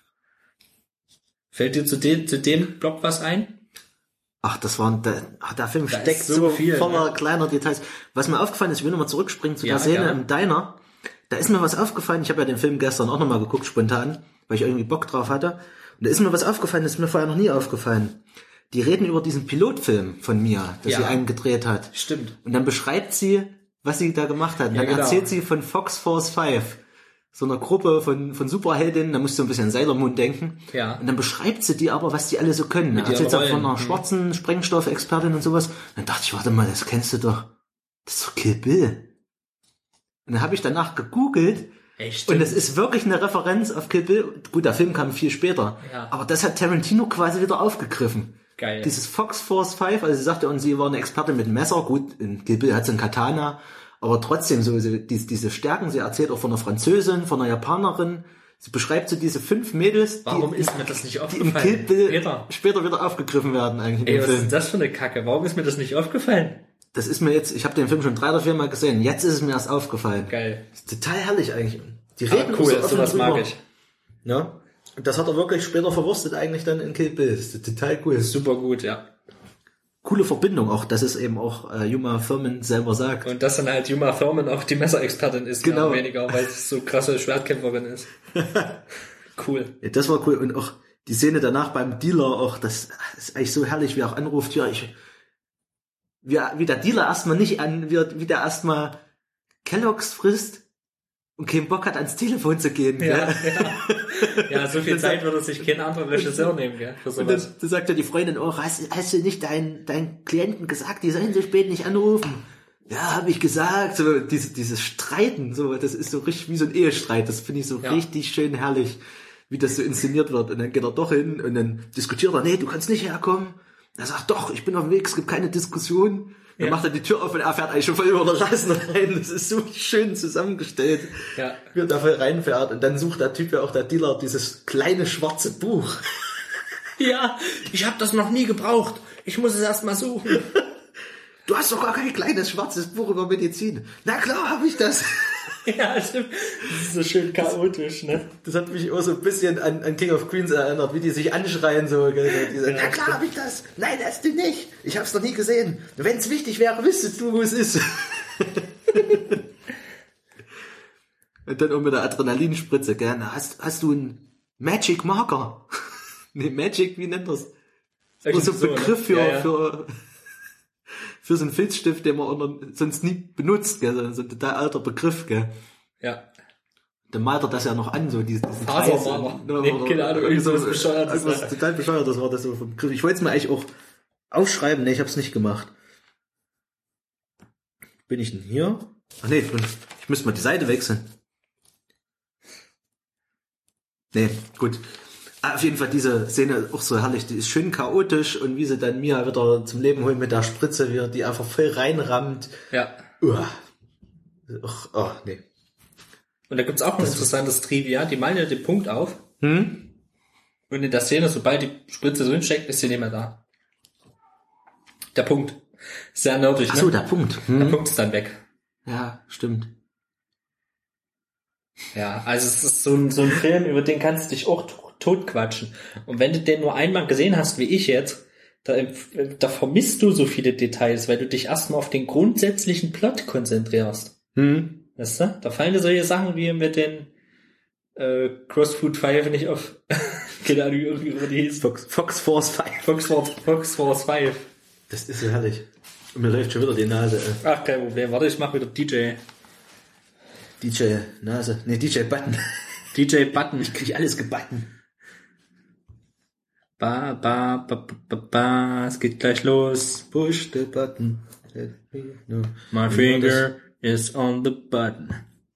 Fällt dir zu dem, zu dem Block was ein? Ach, das war, der, der Film da steckt so, so viel, voller ne? kleiner Details. Was mir aufgefallen ist, ich will nochmal zurückspringen zu Ja, der Szene gerne. im Diner. Da ist mir was aufgefallen. Ich habe ja den Film gestern auch nochmal geguckt, spontan, weil ich irgendwie Bock drauf hatte. Und da ist mir was aufgefallen, das ist mir vorher noch nie aufgefallen. Die reden über diesen Pilotfilm von Mia, das Ja. sie einen gedreht hat. Stimmt. Und dann beschreibt sie, was sie da gemacht hat. Und Ja, dann genau. erzählt sie von Fox Force Five, so einer Gruppe von von Superheldinnen. Da musst du ein bisschen an Sailor Moon denken. Ja. Und dann beschreibt sie die aber, was die alle so können. Mit Da erzählt sie ihren auch von Rollen. einer Mhm. schwarzen Sprengstoffexpertin und sowas. Und dann dachte ich, warte mal, das kennst du doch. Das ist doch Kill Bill. Und dann habe ich danach gegoogelt. Echt? Und es ist wirklich eine Referenz auf Kill Bill. Gut, der Film kam viel später. Ja. Aber das hat Tarantino quasi wieder aufgegriffen. Geil. Dieses Fox Force Five, also sie sagte, und sie war eine Expertin mit Messer. Gut, in Kill Bill hat sie ein Katana. Aber trotzdem, so, so diese, diese Stärken, sie erzählt auch von einer Französin, von einer Japanerin. Sie beschreibt so diese fünf Mädels, Warum die, ist mir das nicht die im aufgefallen? Kill Bill Peter. später wieder aufgegriffen werden eigentlich in Ey, dem was Film. ist das für eine Kacke? Warum ist mir das nicht aufgefallen? Das ist mir jetzt, ich habe den Film schon drei oder vier Mal gesehen. Jetzt ist es mir erst aufgefallen. Geil. Das ist total herrlich eigentlich. Die Ah, reden cool, so offen sowas mag drüber. ich. Ja. Und das hat er wirklich später verwurstet eigentlich dann in Kill Bill. Das ist total cool. Super gut, ja. Coole Verbindung auch, dass es eben auch äh, Uma Thurman selber sagt. Und dass dann halt Uma Thurman auch die Messerexpertin ist, Genau. mehr oder weniger, weil sie so krasse Schwertkämpferin ist. Cool. Ja, das war cool. Und auch die Szene danach beim Dealer, auch das ist eigentlich so herrlich, wie er auch anruft, ja, ich, wie, wie der Dealer erstmal nicht an, wie, wie der erstmal Kellogg's frisst und keinen Bock hat, ans Telefon zu gehen. Ja, gell? ja. Ja, so viel Zeit würde sich kein anderer Regisseur nehmen, gell? Für Und dann, sowas. dann sagt ja die Freundin auch, hast, hast du nicht deinen deinen Klienten gesagt, die sollen so spät nicht anrufen? Ja, habe ich gesagt. So diese, dieses Streiten, so das ist so richtig wie so ein Ehestreit. Das finde ich so Ja. richtig schön herrlich, wie das so inszeniert wird. Und dann geht er doch hin und dann diskutiert er, nee, du kannst nicht herkommen. Er sagt, doch, ich bin auf dem Weg, es gibt keine Diskussion. Dann Ja. macht er die Tür auf und er fährt eigentlich schon voll über den Rasen rein. Das ist so schön zusammengestellt, Ja. wie er da voll reinfährt. Und dann sucht der Typ ja auch, der Dealer, dieses kleine schwarze Buch. Ja, ich habe das noch nie gebraucht. Ich muss es erst mal suchen. Du hast doch gar kein kleines schwarzes Buch über Medizin. Na klar, habe ich das. Ja, stimmt. Das ist so schön chaotisch, ne? Das hat mich auch so ein bisschen an, an King of Queens erinnert, wie die sich anschreien so. Gell? Die sagen, Ja, na klar, habe ich das. Nein, hast du nicht. Ich habe es noch nie gesehen. Wenn es wichtig wäre, wüsstest du, wo es ist. Und dann auch mit der Adrenalinspritze, gell? Na, hast, hast du einen Magic Marker? Nee, Magic, wie nennt das? So ein So, Begriff ne? für, Ja, ja. für, für so einen Filzstift, den man unter, sonst nie benutzt, gell? So, so ein total alter Begriff, gell? Ja. Dann malt er das ja noch an, so diesen, diesen Fasermaler. Kreis. Nee, keine Ahnung, irgend sowas Bescheuertes, Irgendwas ja. total Bescheuertes war das so vom Begriff. Ich wollte es mir eigentlich auch aufschreiben, ne, ich habe es nicht gemacht. Bin ich denn hier? Ach nee, ich müsste mal die Seite wechseln. Nee, gut. Ah, auf jeden Fall diese Szene auch so herrlich. Die ist schön chaotisch und wie sie dann Mia wieder zum Leben holen mit der Spritze, wie er die einfach voll reinrammt. Ja. Uah. Ach, oh, nee. Und da gibt's auch ein interessantes Trivia. Die malen ja den Punkt auf. Hm? Und in der Szene, sobald die Spritze drin steckt, ist sie nicht mehr da. Der Punkt. Sehr nerdig, Ach ne? so, der Punkt. Hm? Der Punkt ist dann weg. Ja, stimmt. Ja, also es ist so ein, so ein Film, über den kannst du dich auch t- totquatschen. Und wenn du den nur einmal gesehen hast, wie ich jetzt, da, da vermisst du so viele Details, weil du dich erstmal auf den grundsätzlichen Plot konzentrierst. Hm? Weißt du? Da fallen dir solche Sachen wie mit den äh, Crossfood Five nicht auf. Keine Ahnung, irgendwie über die hieß. Fox, Fox Force fünf. Fox Force, Fox Force Five. Das ist so herrlich. Und mir läuft schon wieder die Nase. Ey. Ach, kein Problem. Warte, ich mach wieder D J. D J Nase. Nee, D J Button. D J Button. Ich krieg alles gebacken. Ba, ba, ba, ba, ba, ba. Es geht gleich los. Push the button. No. My finger is on the button.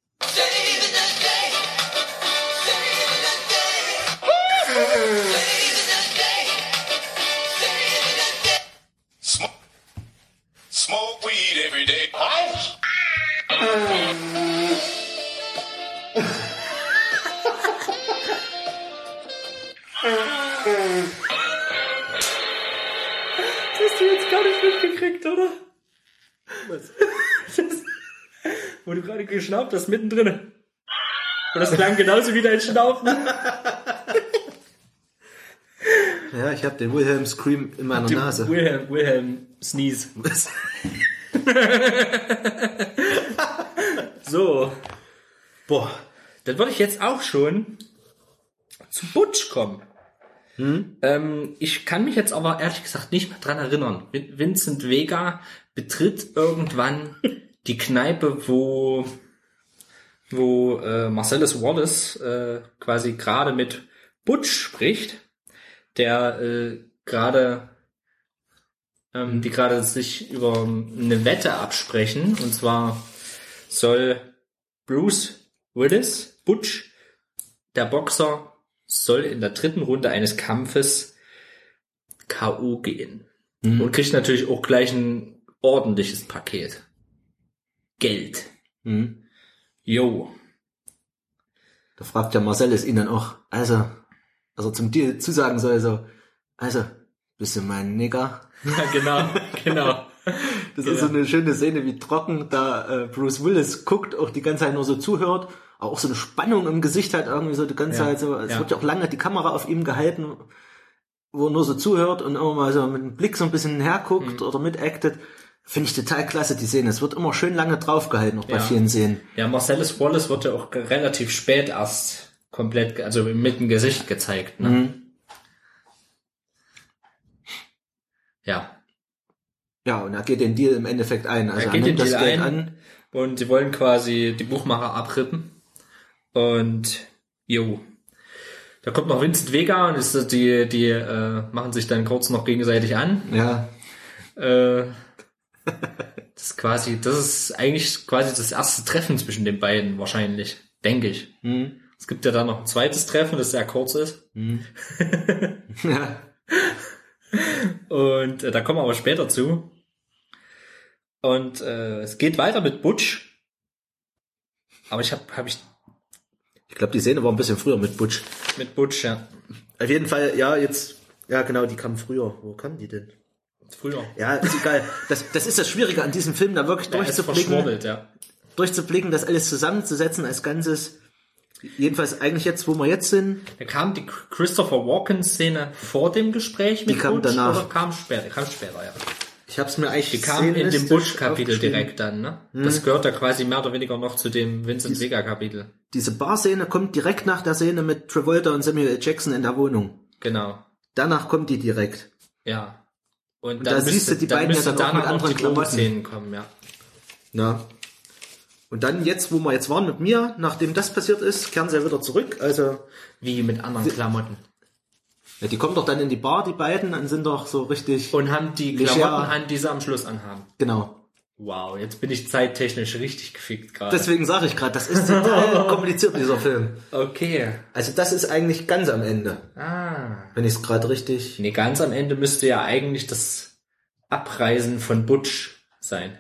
Smoke, smoke weed every day. What? Das hast du jetzt gar nicht mitgekriegt, oder? Was? Das, wo du gerade geschnaubt hast, mittendrin. Und das klang genauso wie dein Schnaufen. Ja, ich habe den Wilhelm Scream in meiner Die Nase. Wilhelm, Wilhelm Sneeze. Was? So, Boah. dann würde ich jetzt auch schon zu Butch kommen. Hm? Ähm, ich kann mich jetzt aber ehrlich gesagt nicht mehr dran erinnern. Vin- Vincent Vega betritt irgendwann die Kneipe, wo wo äh, Marcellus Wallace äh, quasi gerade mit Butch spricht, der äh, gerade ähm, die gerade sich über eine Wette absprechen, und zwar soll Bruce Willis, Butch, der Boxer, soll in der dritten Runde eines Kampfes K O gehen. Mhm. Und kriegt natürlich auch gleich ein ordentliches Paket. Geld. Hm. Jo. Da fragt der Marcellus ihn dann auch, also, also zum Deal zusagen soll, so, also, bist du mein Nigger? Ja, genau, genau. Das Genau. ist so eine schöne Szene, wie trocken da äh, Bruce Willis guckt, auch die ganze Zeit nur so zuhört, aber auch so eine Spannung im Gesicht hat, irgendwie so die ganze Ja, Zeit so, es ja. wird ja auch lange die Kamera auf ihm gehalten, wo er nur so zuhört und immer mal so mit dem Blick so ein bisschen herguckt Mhm. oder mitactet. Finde ich total klasse, die Szene. Es wird immer schön lange draufgehalten, auch bei Ja. vielen Szenen. Ja, Marcellus Wallace wird ja auch relativ spät erst komplett, ge- also mit dem Gesicht gezeigt, ne? Mhm. Ja. Ja, und er geht den Deal im Endeffekt ein. Also Er er, geht nimmt den das Deal Geld ein. an. Und sie wollen quasi die Buchmacher abrippen. Und jo. Da kommt noch Vincent Vega und ist, die, die äh, machen sich dann kurz noch gegenseitig an. Ja. Äh, das ist quasi, das ist eigentlich quasi das erste Treffen zwischen den beiden wahrscheinlich, denke ich. Mhm. Es gibt ja dann noch ein zweites Treffen, das sehr kurz ist. Mhm. Ja. Und äh, da kommen wir aber später zu. Und äh, es geht weiter mit Butch. Aber ich habe hab ich Ich glaube, die Szene war ein bisschen früher mit Butch. mit Butch, ja. Auf jeden Fall, ja, jetzt, ja genau, die kam früher. Wo kam die denn? Früher. Ja, ist egal. Das, das ist das Schwierige an diesem Film, da wirklich Der ist durchzublicken, verschwurbelt, ja. durchzublicken, das alles zusammenzusetzen als Ganzes. Jedenfalls eigentlich jetzt, wo wir jetzt sind, Da kam die Christopher Walken-Szene vor dem Gespräch mit Die kam Butch danach. oder kam später? Kam später, ja. ich habe es mir eigentlich Die kam in dem szenistisch Butch-Kapitel aufgeschrieben. direkt dann, ne? Das gehört ja quasi mehr oder weniger noch zu dem Vincent Vega-Kapitel. Diese Bar-Szene kommt direkt nach der Szene mit Travolta und Samuel L. Jackson in der Wohnung. Genau. Danach kommt die direkt. Ja. Und, Und dann da siehst müsste, du die dann beiden ja müsste dann auch mit danach noch anderen die Klamotten. Szenen kommen, ja. Na. Und dann jetzt, wo wir jetzt waren mit mir, nachdem das passiert ist, kehren sie ja wieder zurück. Also, Wie mit anderen Klamotten. ja, die kommen doch dann in die Bar, die beiden, und sind doch so richtig, Und haben die Leger. Klamotten an, die sie am Schluss anhaben. genau. Wow, jetzt bin ich zeittechnisch richtig gefickt gerade. Deswegen sage ich gerade, das ist total kompliziert, dieser Film. Okay. Also das ist eigentlich ganz am Ende, Ah. wenn ich es gerade richtig... Nee, ganz am Ende müsste ja eigentlich das Abreisen von Butch sein.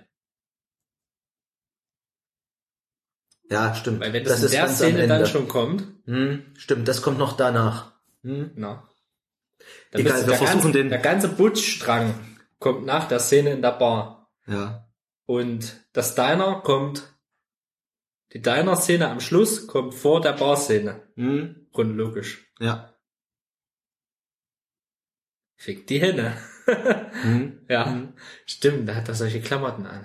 Ja, stimmt. Weil wenn das, in ist der ganz am Szene dann Ende. schon kommt, Hm, stimmt, das kommt noch danach. Hm? na, dann Egal, müsste wir der versuchen ganze, den- der ganze Butch-Strang kommt nach der Szene in der Bar. Ja. Und das Diner kommt, die Diner-Szene am Schluss kommt vor der Bar-Szene. Hm? Chronologisch. Ja. Fick die Henne. Hm? Ja, Mhm. stimmt, da hat er solche Klamotten an.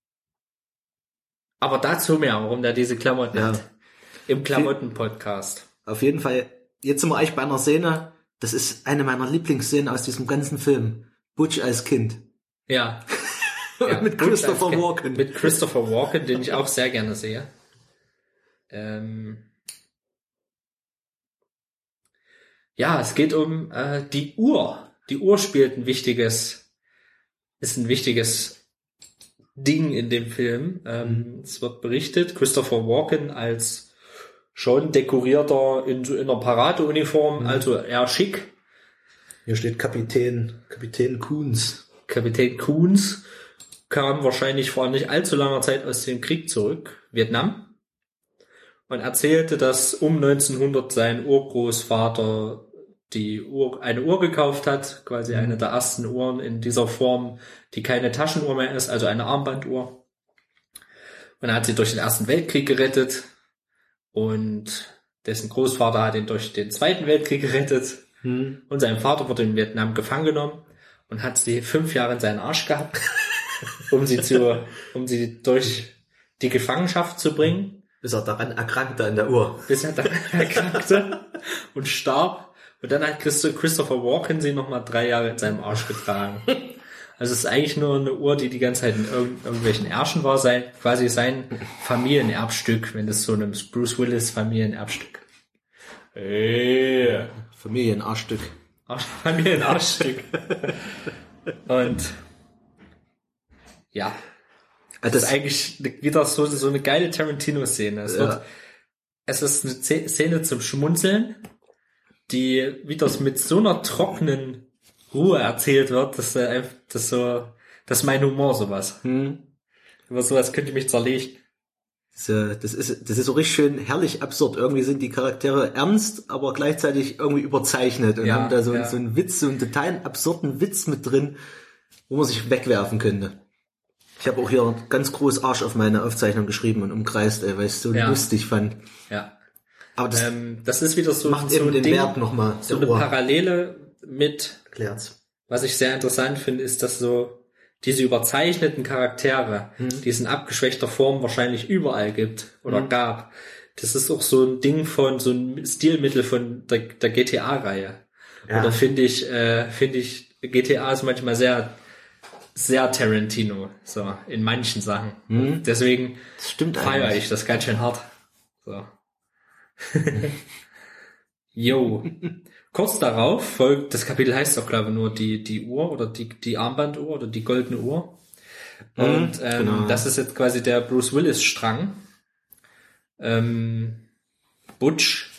Aber dazu mehr, warum der diese Klamotten Ja. hat. Im Klamotten-Podcast. Auf jeden Fall, jetzt sind wir eigentlich bei einer Szene, das ist eine meiner Lieblingsszenen aus diesem ganzen Film. Butch als Kind. Ja. ja. Mit Butch Christopher als Kind- Walken. Mit Christopher Walken, den ich auch sehr gerne sehe. Ähm ja, es geht um äh, die Uhr. Die Uhr spielt ein wichtiges, ist ein wichtiges Ding in dem Film. Ähm, es wird berichtet, Christopher Walken als schon dekorierter in, so in einer Paradeuniform, also eher schick. Hier steht Kapitän, Kapitän Coons. Kapitän Coons kam wahrscheinlich vor nicht allzu langer Zeit aus dem Krieg zurück, Vietnam, und erzählte, dass um neunzehnhundert sein Urgroßvater die Uhr, eine Uhr gekauft hat, quasi eine der ersten Uhren in dieser Form, die keine Taschenuhr mehr ist, also eine Armbanduhr. Und er hat sie durch den Ersten Weltkrieg gerettet und dessen Großvater hat ihn durch den Zweiten Weltkrieg gerettet. Hm. Und sein Vater wurde in Vietnam gefangen genommen und hat sie fünf Jahre in seinen Arsch gehabt, um sie zu, um sie durch die Gefangenschaft zu bringen, Bis er daran erkrankte an der Uhr. bis er dann erkrankte und starb. Und dann hat Christo- Christopher Walken sie nochmal drei Jahre in seinem Arsch getragen. Also es ist eigentlich nur eine Uhr, die die ganze Zeit in irgend- irgendwelchen Ärschen war, sein, quasi sein Familienerbstück, wenn das so ein Bruce Willis Familienerbstück. Ey. Familienarschstück. Arsch- Familienarschstück. Und ja, Also das ist eigentlich wieder so, so eine geile Tarantino-Szene. Es, Ja. wird, es ist eine Ze- Szene zum Schmunzeln, die wieder mit so einer trockenen Ruhe erzählt wird, dass, äh, einfach- dass so, das ist mein Humor, sowas. Hm. Über sowas könnte ich mich zerlegen. Das, äh, das ist, das ist so richtig schön herrlich absurd. Irgendwie sind die Charaktere ernst, aber gleichzeitig irgendwie überzeichnet und Ja, haben da so, ja. so einen Witz, so einen total absurden Witz mit drin, wo man sich wegwerfen könnte. Ich habe auch hier ganz groß Arsch auf meine Aufzeichnung geschrieben und umkreist, ey, weil ich es so Ja. lustig fand. Ja. Aber das Ähm, das ist wieder so, macht so eben ein den Ding, Wert nochmal. so eine Parallele mit, Erklärt's. was ich sehr interessant finde, ist, dass so diese überzeichneten Charaktere, Mhm. die es in abgeschwächter Form wahrscheinlich überall gibt oder Mhm. gab, das ist auch so ein Ding von, so ein Stilmittel von der, der G T A-Reihe. Ja. Oder finde ich, äh, finde ich, G T A ist manchmal sehr, sehr Tarantino, so, in manchen Sachen. Mhm. Deswegen Das stimmt feiere eigentlich. ich das ganz schön hart. So. Jo. Kurz darauf folgt, das Kapitel heißt auch, glaube ich, nur die, die Uhr oder die, die Armbanduhr oder die goldene Uhr. Und ähm, genau. das ist jetzt quasi der Bruce Willis-Strang. Ähm, Butch.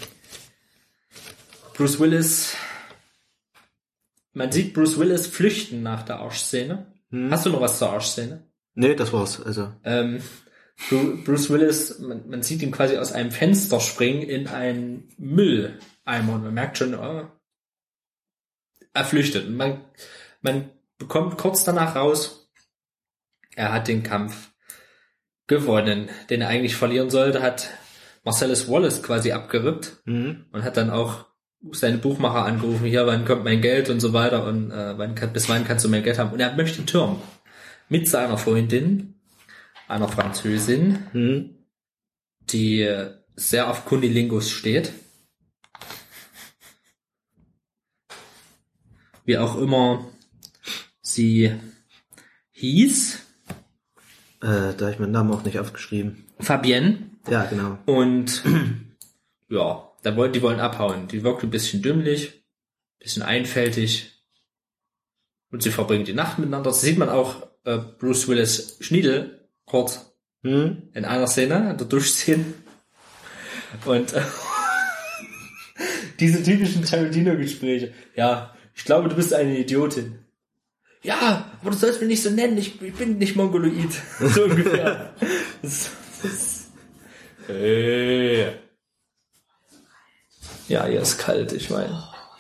Bruce Willis. Man sieht Bruce Willis flüchten nach der Arschszene. Hm. Hast du noch was zur Arschszene? Nee, das war's. Also. Ähm, Bruce Willis, man, man sieht ihn quasi aus einem Fenster springen in einen Mülleimer und man merkt schon, oh, er flüchtet. Und man, man bekommt kurz danach raus, er hat den Kampf gewonnen, den er eigentlich verlieren sollte, hat Marcellus Wallace quasi abgerippt mhm. und hat dann auch seine Buchmacher angerufen, hier, wann kommt mein Geld und so weiter und äh, wann kann, bis wann kannst du mein Geld haben. Und er möchte türmen mit seiner Freundin, einer Französin, hm. die sehr auf Kunilingus steht. Wie auch immer sie hieß. Äh, da habe ich meinen Namen auch nicht aufgeschrieben. Fabienne. Ja, genau. Und ja, da wollen, die wollen abhauen. Die wirkt ein bisschen dümmlich, ein bisschen einfältig. Und sie verbringen die Nacht miteinander. Das sieht man auch äh, Bruce Willis Schniedel kurz hm. in einer Szene, in der Duschszene. Und äh, diese typischen Tarantino-Gespräche. Ja, ich glaube, du bist eine Idiotin. Ja, aber du sollst mich nicht so nennen, ich, ich bin nicht mongoloid. So ungefähr. Das, das, hey. Ja, hier ist kalt, ich meine.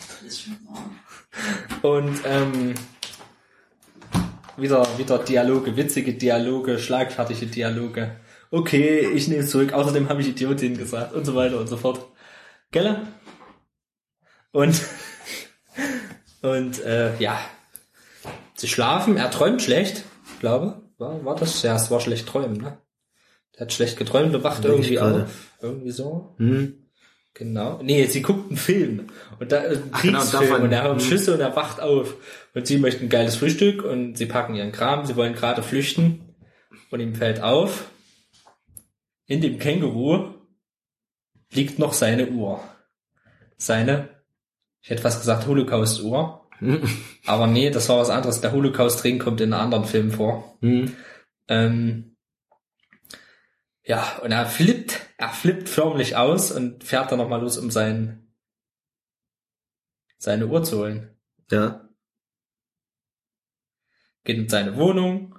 Und ähm, Wieder, wieder Dialoge, witzige Dialoge, schlagfertige Dialoge. Okay, ich nehme es zurück. Außerdem habe ich Idiotin gesagt und so weiter und so fort. Gell? Und, und, äh, ja. Sie schlafen, er träumt schlecht, glaube. War, war das? Ja, es war schlecht träumen, ne? Der hat schlecht geträumt und wacht irgendwie auf. Irgendwie so. Hm. Genau. Nee, sie guckt einen Film. Und da ist ein Ach, Kriegsfilm genau, und er hört Schüsse und er wacht auf. Und sie möchten ein geiles Frühstück und sie packen ihren Kram. Sie wollen gerade flüchten. Und ihm fällt auf, in dem Känguru liegt noch seine Uhr. Seine, ich hätte fast gesagt Holocaust-Uhr. Aber nee, das war was anderes. Der Holocaust-Ring kommt in einem anderen Film vor. Mhm. Ähm, Ja, und er flippt, er flippt förmlich aus und fährt dann nochmal los, um sein, seine Uhr zu holen. Ja. Geht in seine Wohnung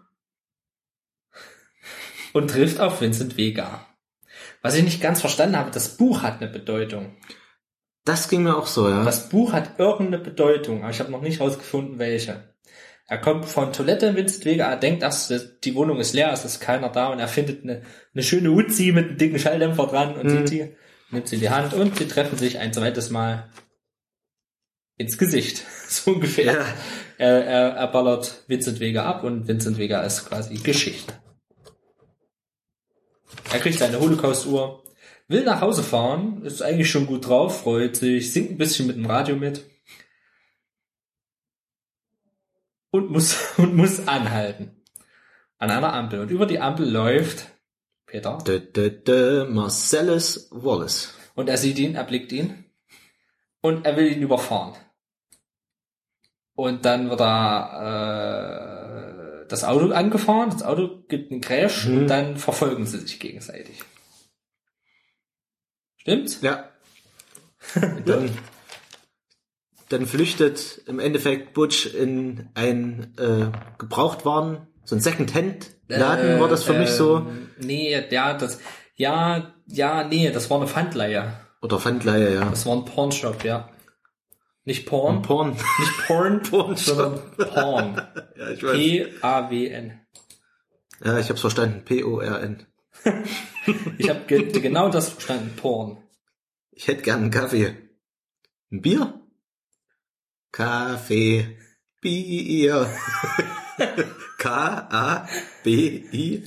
und trifft auf Vincent Vega. Was ich nicht ganz verstanden habe, das Buch hat eine Bedeutung. Das ging mir auch so, ja. Das Buch hat irgendeine Bedeutung, aber ich habe noch nicht rausgefunden, welche. Er kommt von Toilette, Vincent Vega, er denkt erst, die Wohnung ist leer, es ist keiner da und er findet eine, eine schöne Uzi mit einem dicken Schalldämpfer dran und mhm. sieht die, nimmt sie in die Hand und sie treffen sich ein zweites Mal ins Gesicht, so ungefähr. Ja. Er, er, er ballert Vincent Vega ab und Vincent Vega ist quasi Geschichte. Er kriegt seine Holocaust-Uhr, will nach Hause fahren, ist eigentlich schon gut drauf, freut sich, singt ein bisschen mit dem Radio mit. Und muss, und muss anhalten. An einer Ampel. Und über die Ampel läuft Peter. De, de, de Marcellus Wallace. Und er sieht ihn, er blickt ihn. Und er will ihn überfahren. Und dann wird er, äh, das Auto angefahren. Das Auto gibt einen Crash. Hm. Und dann verfolgen sie sich gegenseitig. Stimmt's? Ja. Dann, dann flüchtet im Endeffekt Butch in ein äh, Gebrauchtwaren, so ein Second-Hand-Laden, äh, war das für äh, mich so? Nee, ja, das, ja, ja, nee, das war eine Pfandleihe. Oder Pfandleihe, ja. Das war ein Pornshop, ja. Nicht Porn. Ein Porn. Nicht Porn, Porn sondern Porn. Ja, ich weiß. P A W N. Ja, ich hab's verstanden. P O R N. Ich habe ge- genau das verstanden. Porn. Ich hätte gern einen Kaffee. Ein Bier? Kaffee. Bier. K A B I.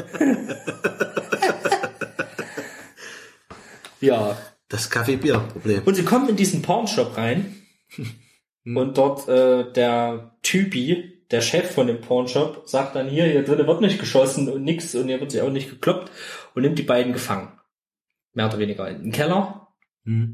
Ja. Das Kaffee-Bier-Problem. Und sie kommen in diesen Pornshop rein und dort äh, der Typi, der Chef von dem Pornshop, sagt dann hier, hier drinnen wird nicht geschossen und nix und hier wird sich auch nicht gekloppt und nimmt die beiden gefangen. Mehr oder weniger in den Keller. Mhm.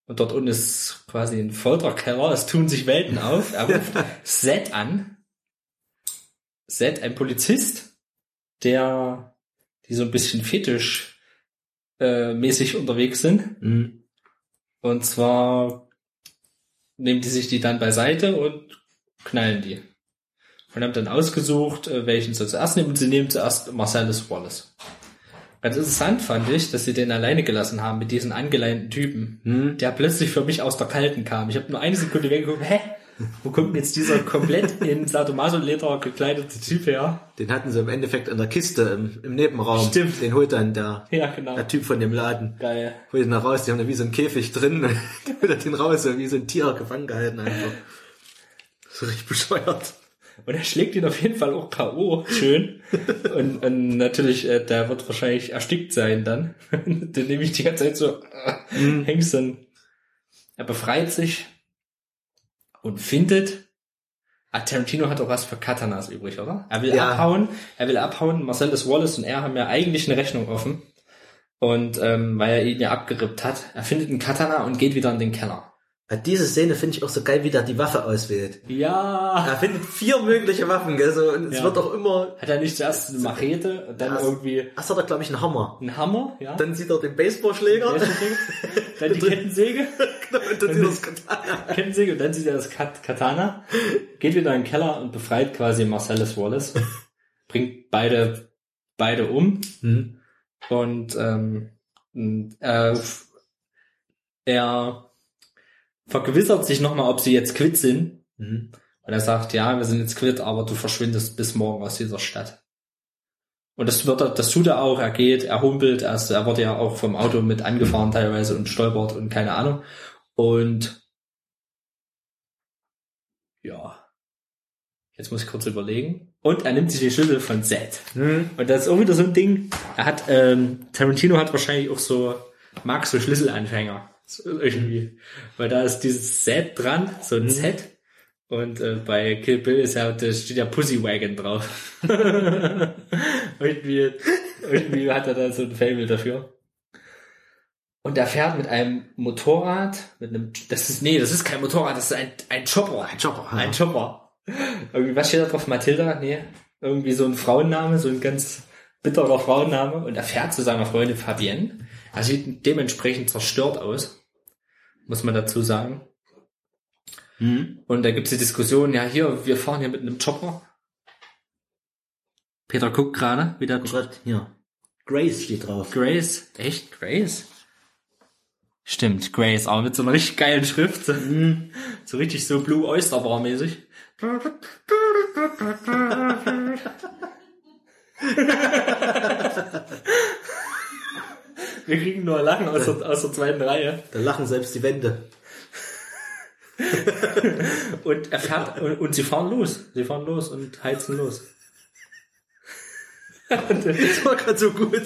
Und dort unten ist quasi ein Folterkeller. Es tun sich Welten auf. Er ruft Zed an. Zed, ein Polizist, der, die so ein bisschen fetisch äh, mäßig unterwegs sind. Mhm. Und zwar nehmen die sich die dann beiseite und knallen die. Und haben dann ausgesucht, äh, welchen sie zuerst nehmen. Und sie nehmen zuerst Marcellus Wallace. Ganz interessant fand ich, dass sie den alleine gelassen haben mit diesen angeleinten Typen, Mhm. der plötzlich für mich aus der Kalten kam. Ich habe nur eine Sekunde weggeguckt, hä? Wo kommt denn jetzt dieser komplett in Sadomaso-Leder gekleidete Typ her? Den hatten sie im Endeffekt in der Kiste im, im Nebenraum. Stimmt. Den holt dann der, Ja, genau. der Typ von dem Laden. Geil. Holt ihn da raus, die haben da wie so einen Käfig drin. Und holt er den raus, so wie so ein Tier gefangen gehalten einfach. So richtig bescheuert. Und er schlägt ihn auf jeden Fall auch K O Schön. und, und natürlich, äh, der wird wahrscheinlich erstickt sein dann. Den nehme ich die ganze Zeit so, äh, Mhm. hängst dann. Er befreit sich und findet, ah, Tarantino hat auch was für Katanas übrig, oder? Er will Ja. abhauen, er will abhauen, Marcellus Wallace und er haben ja eigentlich eine Rechnung offen. Und ähm, weil er ihn ja abgerippt hat, er findet einen Katana und geht wieder in den Keller. Bei dieser Szene finde ich auch so geil, wie der die Waffe auswählt. Ja. Er findet vier mögliche Waffen, gell, so, und es Ja. wird auch immer, Hat er nicht zuerst eine Machete und dann Erst- irgendwie erst hat er, glaube ich, einen Hammer. einen Hammer, ja? Dann sieht er den Baseballschläger. Dann die Kettensäge. Und dann sieht er das Katana. Kettensäge und dann sieht er das Kat- Katana, geht wieder in den Keller und befreit quasi Marcellus Wallace, bringt beide beide um Mhm. und ähm, äh, er vergewissert sich nochmal, ob sie jetzt quitt sind. Mhm. Und er sagt, ja, wir sind jetzt quitt, aber du verschwindest bis morgen aus dieser Stadt. Und das wird er, das tut er auch, er geht, er humpelt, er, ist, er wurde ja auch vom Auto mit angefahren teilweise und stolpert und keine Ahnung. Und ja, jetzt muss ich kurz überlegen. Und er nimmt sich die Schlüssel von Zed. Mhm. Und das ist auch wieder so ein Ding, er hat, ähm, Tarantino hat wahrscheinlich auch so, mag so Schlüsselanfänger. So irgendwie. Weil da ist dieses Set dran, so ein Set. Und äh, bei Kill Bill ist ja, da steht ja Pussy Wagon drauf. irgendwie, irgendwie hat er da so ein Faible dafür. Und er fährt mit einem Motorrad, mit einem, das ist, nee, das ist kein Motorrad, das ist ein, ein Chopper. Ein Chopper, ja. Ein Chopper. Irgendwie, was steht da drauf? Mathilda? Nee. Irgendwie so ein Frauenname, so ein ganz bitterer Frauenname. Und er fährt zu seiner Freundin Fabienne. Er sieht dementsprechend zerstört aus. Muss man dazu sagen. Mhm. Und da gibt's die Diskussion, ja hier, wir fahren hier mit einem Chopper. Peter guckt gerade, wie der Schreibt hier. Grace steht drauf. Grace, echt Grace? Stimmt, Grace, aber mit so einer richtig geilen Schrift. So, Mhm. so richtig so Blue Oyster Bar mäßig. Wir kriegen nur Lachen aus der, aus der zweiten Reihe. Da lachen selbst die Wände. Und er fährt, und, und sie fahren los. Sie fahren los und heizen los. Das war gerade so gut.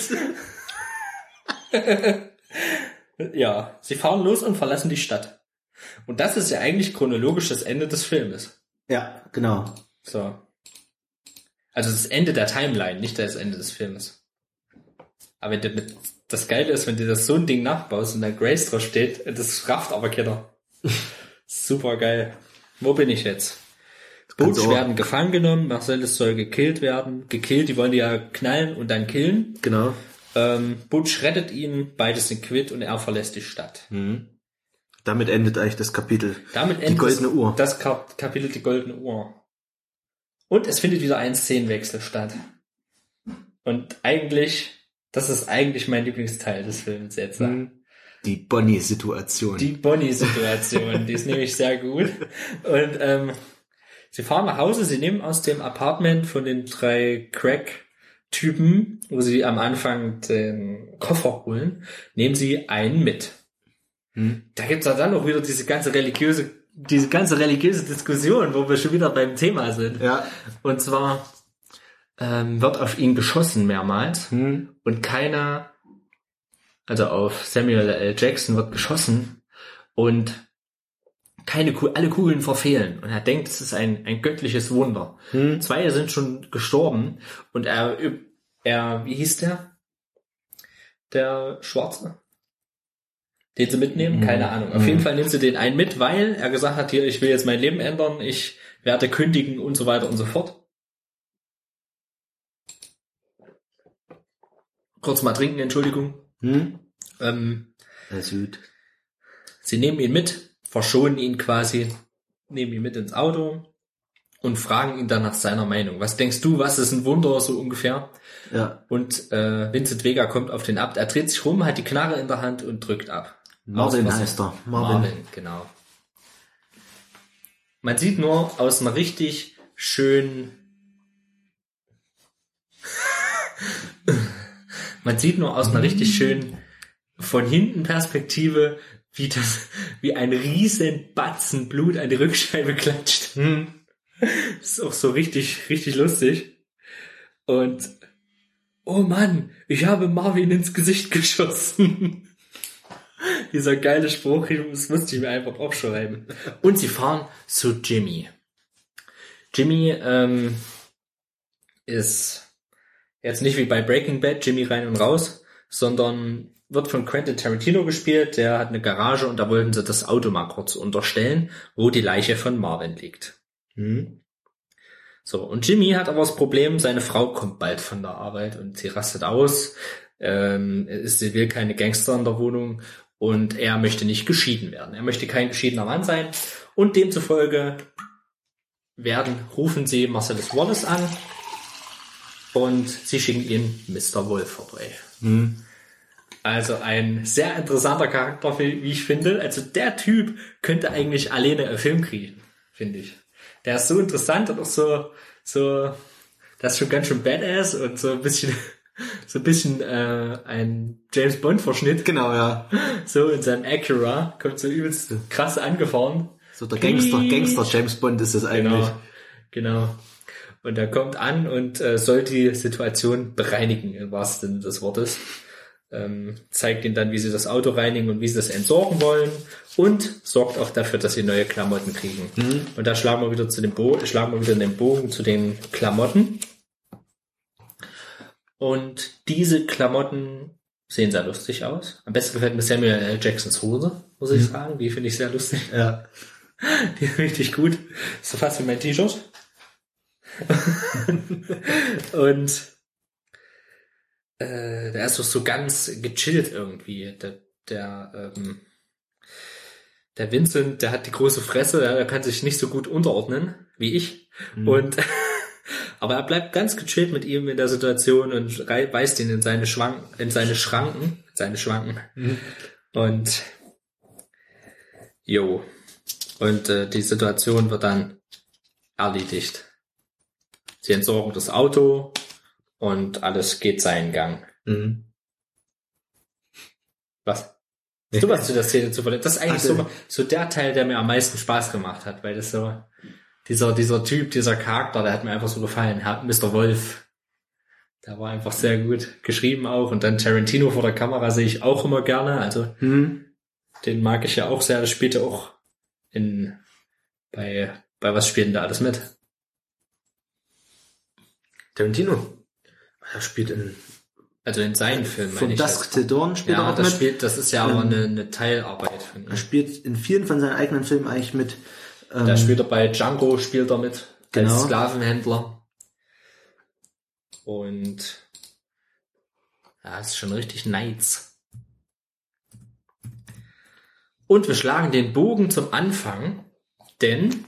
Ja, sie fahren los und verlassen die Stadt. Und das ist ja eigentlich chronologisch das Ende des Filmes. Ja, genau. So. Also das Ende der Timeline, nicht das Ende des Filmes. Aber wenn du mit, das Geile ist, wenn du das so ein Ding nachbaust und da Grace drauf steht, das rafft aber keiner. Super geil. Wo bin ich jetzt? Butch auch- werden gefangen genommen, Marcellus soll gekillt werden. Gekillt, die wollen die ja knallen und dann killen. Genau. Ähm, Butch rettet ihn, beide sind quitt und er verlässt die Stadt. Mhm. Damit endet eigentlich das Kapitel. Damit Die endet goldene das, Uhr. das Kap Kapitel die goldene Uhr. Und es findet wieder ein Szenenwechsel statt. Und eigentlich, das ist eigentlich mein Lieblingsteil des Films jetzt. Mhm. Die Bonnie-Situation. Die Bonnie-Situation, die ist nämlich sehr gut. Und ähm, sie fahren nach Hause, sie nehmen aus dem Apartment von den drei Crack-Typen, wo sie am Anfang den Koffer holen, nehmen sie einen mit. Hm. Da gibt's ja dann auch wieder diese ganze religiöse, diese ganze religiöse Diskussion, wo wir schon wieder beim Thema sind. Ja. Und zwar ähm, wird auf ihn geschossen mehrmals Hm. und keiner, also auf Samuel L. Jackson wird geschossen und keine Ku- alle Kugeln verfehlen. Und er denkt, es ist ein, ein göttliches Wunder. Hm. Zwei sind schon gestorben und er, er, wie hieß der? Der Schwarze? Den sie mitnehmen? Keine Ahnung. Auf jeden Fall nimmt sie den einen mit, weil er gesagt hat, hier, ich will jetzt mein Leben ändern, ich werde kündigen und so weiter und so fort. Kurz mal trinken, Entschuldigung. Hm? Ähm, Das ist gut. sie nehmen ihn mit, verschonen ihn quasi, nehmen ihn mit ins Auto und fragen ihn dann nach seiner Meinung. Was denkst du, was ist ein Wunder, so ungefähr? Ja. Und äh, Vincent Vega kommt auf den ab. Er dreht sich rum, hat die Knarre in der Hand und drückt ab. Marvin Aus- heißt er. Marvin. Marvin. Genau. Man sieht nur aus einer richtig schönen... Man sieht nur aus einer richtig schönen von hinten Perspektive, wie das, wie ein riesen Batzen Blut an die Rückscheibe klatscht. Ist auch so richtig, richtig lustig. Und, oh Mann, ich habe Marvin ins Gesicht geschossen. Dieser geile Spruch, das musste ich mir einfach aufschreiben. Und sie fahren zu Jimmy. Jimmy ähm, ist jetzt nicht wie bei Breaking Bad, Jimmy rein und raus, sondern wird von Quentin Tarantino gespielt. Der hat eine Garage und da wollten sie das Auto mal kurz unterstellen, wo die Leiche von Marvin liegt. Hm? So, und Jimmy hat aber das Problem, seine Frau kommt bald von der Arbeit und sie rastet aus. Ähm, ist, sie will keine Gangster in der Wohnung und er möchte nicht geschieden werden. Er möchte kein geschiedener Mann sein und demzufolge werden, rufen sie Marcellus Wallace an und sie schicken ihn Mister Wolf vorbei. Hm. Also ein sehr interessanter Charakter, wie ich finde. Also der Typ könnte eigentlich alleine einen Film kriegen, finde ich. Der ist so interessant und auch so, so, das ist schon ganz schön badass und so ein bisschen, so ein bisschen äh, ein James Bond Verschnitt. Genau, ja. So in seinem Acura kommt so übelst krass angefahren. So der Gangster, Gangster James Bond ist es eigentlich. Genau, genau. Und er kommt an und äh, soll die Situation bereinigen, im wahrsten Sinne des Wortes. Ähm, zeigt ihnen dann, wie sie das Auto reinigen und wie sie das entsorgen wollen und sorgt auch dafür, dass sie neue Klamotten kriegen. Mhm. Und da schlagen wir wieder zu dem Bo- schlagen wir wieder den Bogen zu den Klamotten. Und diese Klamotten sehen sehr lustig aus. Am besten gefällt mir Samuel L. Jacksons Hose, muss ich mhm. sagen. Die finde ich sehr lustig. Ja. Die ist richtig gut. So fast wie mein T-Shirt. Und äh, der ist doch so ganz gechillt irgendwie. Der, der, ähm, der Vincent, der hat die große Fresse, der, der kann sich nicht so gut unterordnen wie ich. Mhm. Und aber er bleibt ganz gechillt mit ihm in der Situation und weist ihn in seine Schwanken, in seine Schranken, seine Schwanken. Mhm. Und jo. Und äh, die Situation wird dann erledigt. Sie entsorgen das Auto und alles geht seinen Gang. Mhm. Was? Hast du was zu der Szene zu verlieren? Das ist eigentlich so, so der Teil, der mir am meisten Spaß gemacht hat, weil das so, dieser, dieser Typ, dieser Charakter, der hat mir einfach so gefallen. Mister Wolf. Der war einfach sehr gut geschrieben auch. Und dann Tarantino vor der Kamera sehe ich auch immer gerne. Also, mhm. den mag ich ja auch sehr. Das spielt ja auch in, bei, bei was spielt denn da alles mit? Tarantino. Er spielt in, also in seinen Filmen. Von Dusk Till Dawn spielt ja, er auch das mit. Spielt, das ist ja ähm, aber eine, eine Teilarbeit von ihm. Er spielt in vielen von seinen eigenen Filmen eigentlich mit. Ähm, da spielt er bei Django, spielt er mit. Genau. Als Sklavenhändler. Und ja, ist schon richtig nice. Und wir schlagen den Bogen zum Anfang, denn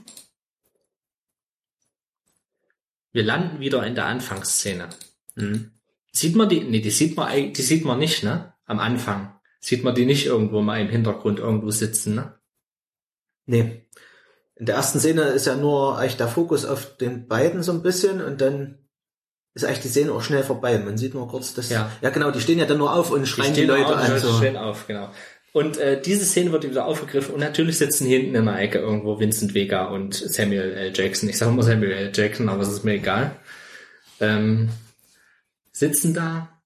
wir landen wieder in der Anfangsszene. Mhm. Sieht man die? Nee, die sieht man, die sieht man nicht, ne? Am Anfang. Sieht man die nicht irgendwo mal im Hintergrund irgendwo sitzen, ne? Nee. In der ersten Szene ist ja nur eigentlich der Fokus auf den beiden so ein bisschen und dann ist eigentlich die Szene auch schnell vorbei. Man sieht nur kurz das. Ja, ja genau, die stehen ja dann nur auf und schreien die, die Leute auf, an. Die so. stehen auf, genau. Und äh, diese Szene wird wieder aufgegriffen und natürlich sitzen hinten in der Ecke irgendwo Vincent Vega und Samuel L. Jackson. Ich sage immer Samuel L. Jackson, aber es ist mir egal. Ähm, sitzen da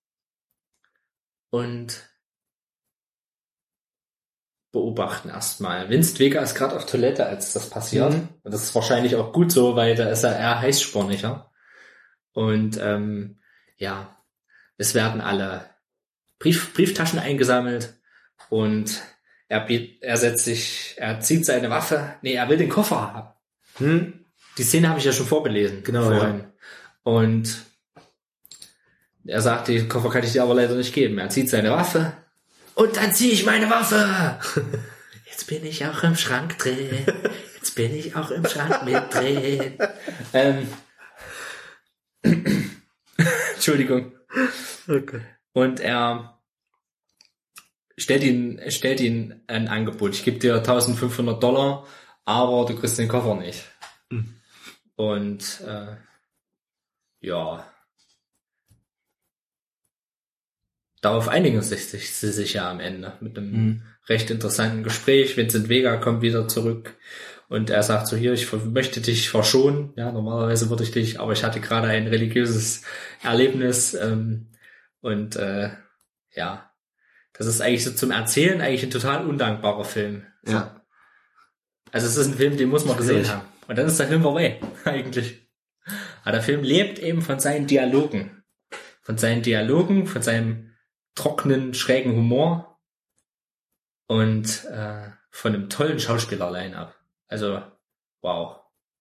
und beobachten erstmal. Vincent Vega ist gerade auf Toilette, als das passiert. Mhm. Und das ist wahrscheinlich auch gut so, weil da ist er eher heißsporniger. Und ähm, ja, es werden alle Brief, Brieftaschen eingesammelt und er, er setzt sich, er zieht seine Waffe, nee, er will den Koffer haben. Hm? Die Szene habe ich ja schon vorgelesen. Genau, vorhin. ja. Und er sagt, den Koffer kann ich dir aber leider nicht geben. Er zieht seine Waffe und dann ziehe ich meine Waffe. Jetzt bin ich auch im Schrank drin. Jetzt bin ich auch im Schrank mit drin. ähm. Entschuldigung. Okay. Und er stellt ihn, stellt ihn ein Angebot. Ich gebe dir eintausendfünfhundert Dollar, aber du kriegst den Koffer nicht. Mhm. Und äh, ja, darauf einigen sich, sich, sie sich ja am Ende mit einem Mhm. recht interessanten Gespräch. Vincent Vega kommt wieder zurück und er sagt so, hier, ich möchte dich verschonen. Ja, normalerweise würde ich dich, aber ich hatte gerade ein religiöses Erlebnis ähm, und äh, ja, das ist eigentlich so zum Erzählen eigentlich ein total undankbarer Film. Ja. Also es ist ein Film, den muss man gesehen Schwierig. haben. Und dann ist der Film vorbei, eigentlich. Aber der Film lebt eben von seinen Dialogen. Von seinen Dialogen, von seinem trockenen, schrägen Humor und äh, von einem tollen Schauspieler-Line-Up. Also, wow.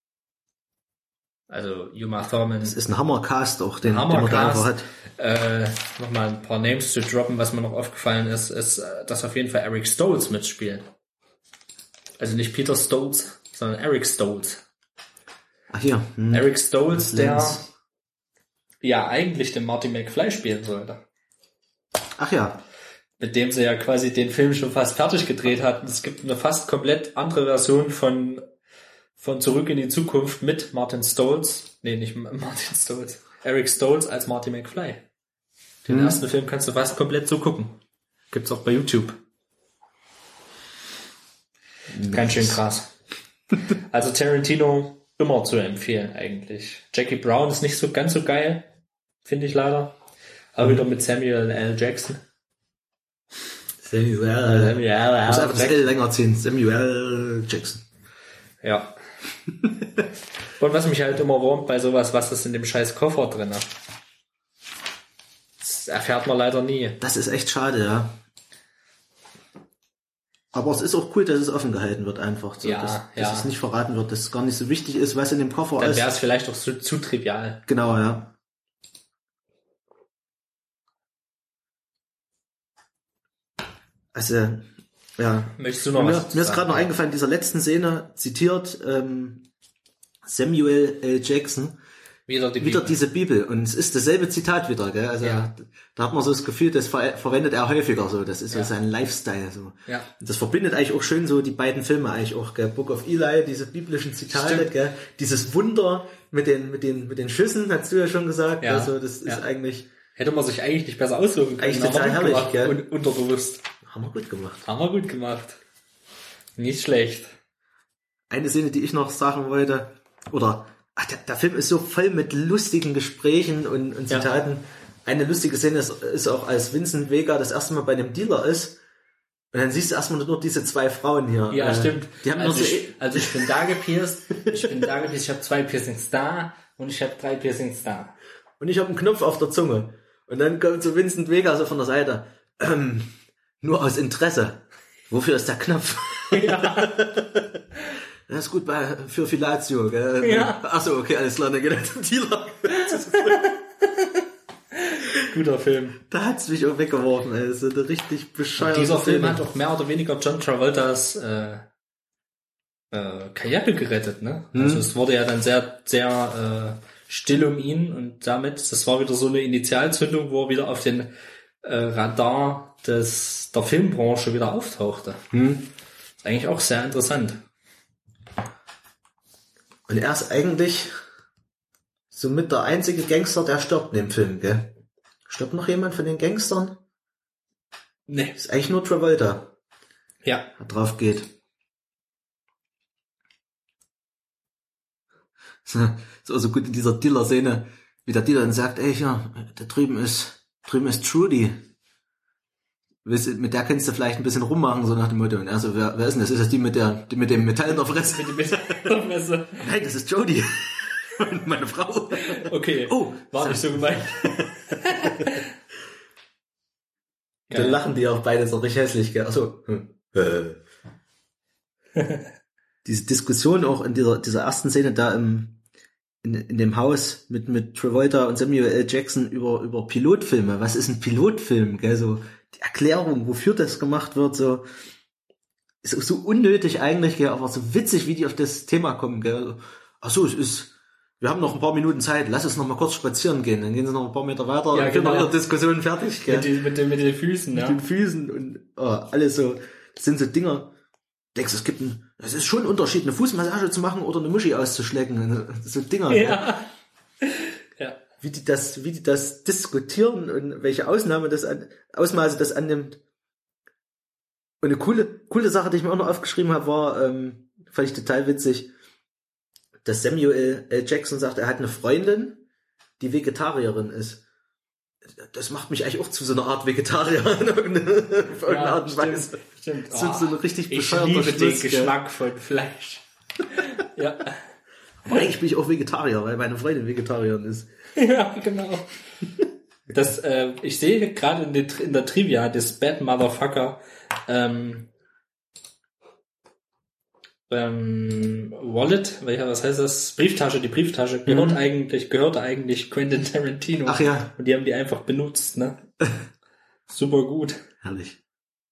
Also, Uma Thurman. Das ist ein Hammercast auch, den, den man da Hammercast. einfach hat. Äh, nochmal ein paar Names zu droppen, was mir noch aufgefallen ist, ist, äh, dass auf jeden Fall Eric Stoltz mitspielt. Also nicht Peter Stoltz, sondern Eric Stoltz. Ach hier. Hm. Eric Stoltz, der Lenz. ja eigentlich den Marty McFly spielen sollte. Ach ja. Mit dem sie ja quasi den Film schon fast fertig gedreht hatten. Es gibt eine fast komplett andere Version von von Zurück in die Zukunft mit Martin Stoltz. Nee, nicht Martin Stoltz. Eric Stoltz als Marty McFly. Den Hm. ersten Film kannst du fast komplett so gucken. Gibt's auch bei YouTube. Ganz schön krass. Also Tarantino immer zu empfehlen eigentlich. Jackie Brown ist nicht so ganz so geil, finde ich leider. Aber wieder mit Samuel L. Jackson. Samuel. Samuel L. Ich muss einfach das Jackson. L länger ziehen. Samuel Jackson. Ja. Und was mich halt immer wurmt bei sowas, was ist in dem scheiß Koffer drin? Das erfährt man leider nie. Das ist echt schade, ja. Aber es ist auch cool, dass es offen gehalten wird einfach. So, Ja, dass, ja. dass es nicht verraten wird, dass es gar nicht so wichtig ist, was in dem Koffer Dann ist. wäre es vielleicht auch zu, zu trivial. Genau, ja. Also, ja. Möchtest du noch Mir, was mir ist sagen? gerade noch eingefallen, in dieser letzten Szene zitiert ähm, Samuel L. Jackson Wieder die wieder Bibel. diese Bibel. Und es ist dasselbe Zitat wieder, gell? Also Ja. da hat man so das Gefühl, das ver verwendet er häufiger so. Das ist Ja. so sein Lifestyle. So. Ja. Und das verbindet eigentlich auch schön so die beiden Filme eigentlich auch, gell? Book of Eli, diese biblischen Zitate, Stimmt. gell? Dieses Wunder mit den, mit den, mit den Schüssen, hast du ja schon gesagt. Ja. Also das ist Ja. eigentlich, Hätte man sich eigentlich nicht besser aussuchen können. Eigentlich Haben wir total gut herrlich, gemacht. gell? Und unterbewusst. haben wir gut gemacht. Haben wir gut gemacht. Nicht schlecht. Eine Szene, die ich noch sagen wollte, oder, ach, der, der Film ist so voll mit lustigen Gesprächen und, und Ja. Zitaten. Eine lustige Szene ist, ist auch, als Vincent Vega das erste Mal bei einem Dealer ist, und dann siehst du erstmal nur diese zwei Frauen hier. Ja, Äh, stimmt. Die haben also, nur so, ich, also ich bin da gepierst, ich bin da gepierst, ich habe zwei Piercings da und ich habe drei Piercings da. und ich habe einen Knopf auf der Zunge. Und dann kommt so Vincent Vega so von der Seite. Ähm, nur aus Interesse. Wofür ist der Knopf? Ja. Das ist gut bei, für Filatio, gell? Ja. Achso, okay, alles klar, dann geht er zum Dealer. Guter Film. Da hat's mich auch weggeworfen, ey. Das ist eine richtig bescheuerte Dieser Film Szene. hat auch mehr oder weniger John Travoltas äh, äh, Karriere gerettet, ne? Hm. Also es wurde ja dann sehr, sehr äh, still um ihn und damit, das war wieder so eine Initialzündung, wo er wieder auf den äh, Radar des der Filmbranche wieder auftauchte. Hm. Ist eigentlich auch sehr interessant. Und er ist eigentlich somit der einzige Gangster, der stirbt in dem Film, gell? Stirbt noch jemand von den Gangstern? Nee. Ist eigentlich nur Travolta, Ja. der drauf geht. So, so gut in dieser Dealer-Szene, wie der Dealer dann sagt, ey, ja, da drüben ist, drüben ist Trudy. Weißt du, mit der kannst du vielleicht ein bisschen rummachen, so nach dem Motto. Und er so, wer, wer ist denn das? Ist das die mit der, die mit dem Metall in der Fresse? Fresse. Nein, das ist Jodie. Meine Frau. Okay. Oh, War nicht so gemeint. Dann lachen die auch beide so richtig hässlich, gell? Achso, hm. Äh. Diese Diskussion auch in dieser, dieser ersten Szene da im, in, in dem Haus mit, mit Travolta und Samuel L. Jackson über, über Pilotfilme. Was ist ein Pilotfilm? Gell? So, die Erklärung, wofür das gemacht wird, so, ist so unnötig eigentlich, gell? Aber so witzig, wie die auf das Thema kommen, gell? Ach so, es ist, wir haben noch ein paar Minuten Zeit, lass uns noch mal kurz spazieren gehen, dann gehen sie noch ein paar Meter weiter ja, und genau. sind noch ihre Diskussion fertig, gell? Mit, die, mit, den, mit den Füßen, Mit ja. den Füßen und oh, alles so, das sind so Dinger, denkst, es gibt ein, es ist schon ein Unterschied, eine Fußmassage zu machen oder eine Muschi auszuschlecken, so Dinger. Ja. Ja. Wie die das, wie die das diskutieren und welche Ausnahme das an, Ausmaße das annimmt. Und eine coole, coole Sache, die ich mir auch noch aufgeschrieben habe, war, ähm, fand ich total witzig, dass Samuel L. Jackson sagt, er hat eine Freundin, die Vegetarierin ist. Das macht mich eigentlich auch zu so einer Art Vegetarier in irgendeiner Ja, Art und stimmt, Weise. stimmt. Das ist so ein richtig Ich bescheuerter liebe Schluss, den gell? Geschmack von Fleisch. Ja. Aber eigentlich bin ich auch Vegetarier, weil meine Freundin Vegetarierin ist. Ja, genau. Das, äh, ich sehe gerade in, der- in der Trivia, das Bad Motherfucker, ähm, ähm, Wallet, welcher, was heißt das? Brieftasche, die Brieftasche gehört Mhm. eigentlich, gehörte eigentlich Quentin Tarantino. Ach ja. Und die haben die einfach benutzt, ne? Super gut. Herrlich.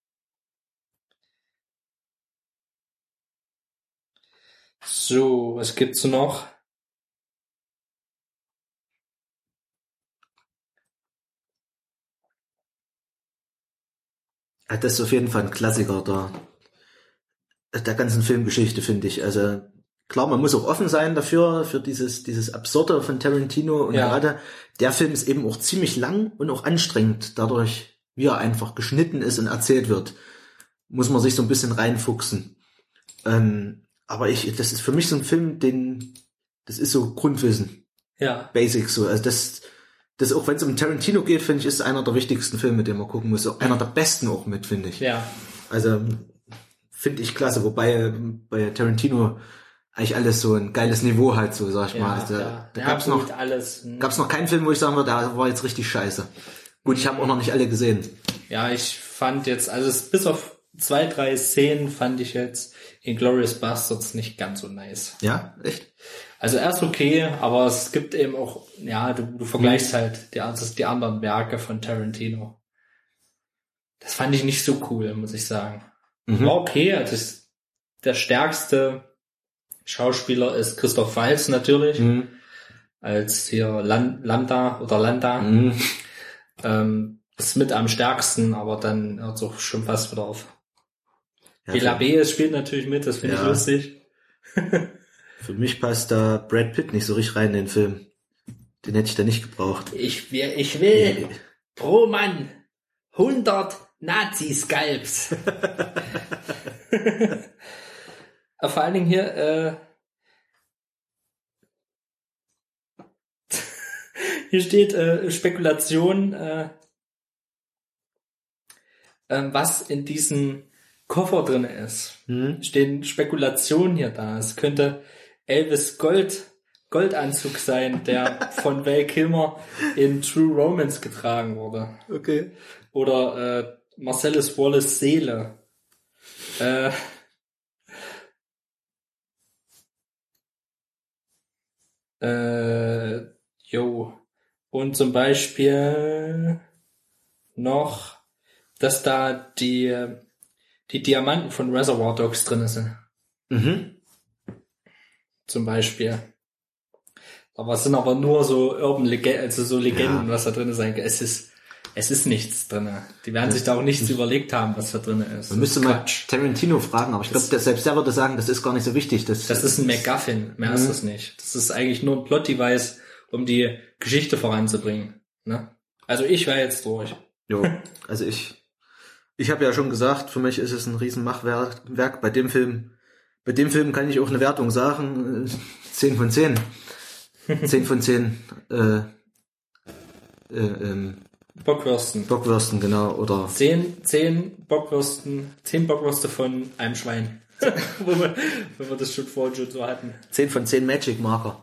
So, was gibt's noch? Ja, das ist auf jeden Fall ein Klassiker der, der ganzen Filmgeschichte, finde ich. Also klar, man muss auch offen sein dafür, für dieses, dieses Absurde von Tarantino. Und Ja. gerade der Film ist eben auch ziemlich lang und auch anstrengend, dadurch, wie er einfach geschnitten ist und erzählt wird. Muss man sich so ein bisschen reinfuchsen. Ähm, aber ich, das ist für mich so ein Film, den, das ist so Grundwissen. Ja. Basics so. Also das, das auch wenn es um Tarantino geht, finde ich, ist einer der wichtigsten Filme, den man gucken muss. Auch einer der besten auch mit, finde ich. Ja. Also finde ich klasse, wobei bei Tarantino eigentlich alles so ein geiles Niveau hat, so sag ich Ja, mal. Also, ja. da Ja, gab's gut, noch, alles. gab's noch keinen Film, wo ich sagen würde, der war jetzt richtig scheiße. Gut, ich habe auch noch nicht alle gesehen. Ja, ich fand jetzt, also es, bis auf zwei, drei Szenen fand ich jetzt Inglourious Bastards nicht ganz so nice. Ja, echt? Also er ist okay, aber es gibt eben auch, ja, du, du vergleichst halt die, also die anderen Werke von Tarantino. Das fand ich nicht so cool, muss ich sagen. Mhm. War okay, also ist, der stärkste Schauspieler ist Christoph Waltz natürlich, Mhm. als hier Lan- Lambda oder Landa. Mhm. Ähm, ist mit am stärksten, aber dann hört es auch schon fast wieder auf. Ja, Bela für, B. spielt natürlich mit, das finde ich Ja. lustig. für mich passt da Brad Pitt nicht so richtig rein in den Film. Den hätte ich da nicht gebraucht. Ich will, ich will pro Mann hundert Nazi-Skalps. Aber vor allen Dingen hier, äh, hier steht äh, Spekulation, äh, äh, was in diesem Koffer drin ist. Mhm. Stehen Spekulationen hier da. Es könnte Elvis Gold, Goldanzug sein, der von Val Kilmer in True Romance getragen wurde. Okay. Oder äh, Marcellus Wallace Seele. Äh, äh, jo. Und zum Beispiel noch, dass da die, die Diamanten von Reservoir Dogs drin sind. Mhm. Zum Beispiel. Aber es sind aber nur so Urban Legenden, also so Legenden, Ja. was da drin sein kann. Es ist, es ist nichts drin. Die werden sich da auch nichts überlegt haben, was da drin ist. Man müsste Das ist mal Quatsch. Tarantino fragen, aber ich glaube, der selbst der würde sagen, das ist gar nicht so wichtig. Das, Das ist ein MacGuffin, mehr ist das nicht. Das ist eigentlich nur ein Plot-Device, um die Geschichte voranzubringen. Ne? Also ich war jetzt durch. Jo, also ich, ich habe ja schon gesagt, für mich ist es ein Riesenmachwerk. Werk. Bei dem Film, bei dem Film kann ich auch eine Wertung sagen, äh, zehn von zehn. zehn von zehn äh, äh, ähm, Bockwürsten. Bockwürsten, genau, oder Zehn, zehn Bockwürsten, zehn Bockwürste von einem Schwein. wo, wir, wo wir das schon vorhin schon so hatten. zehn von zehn Magic Marker.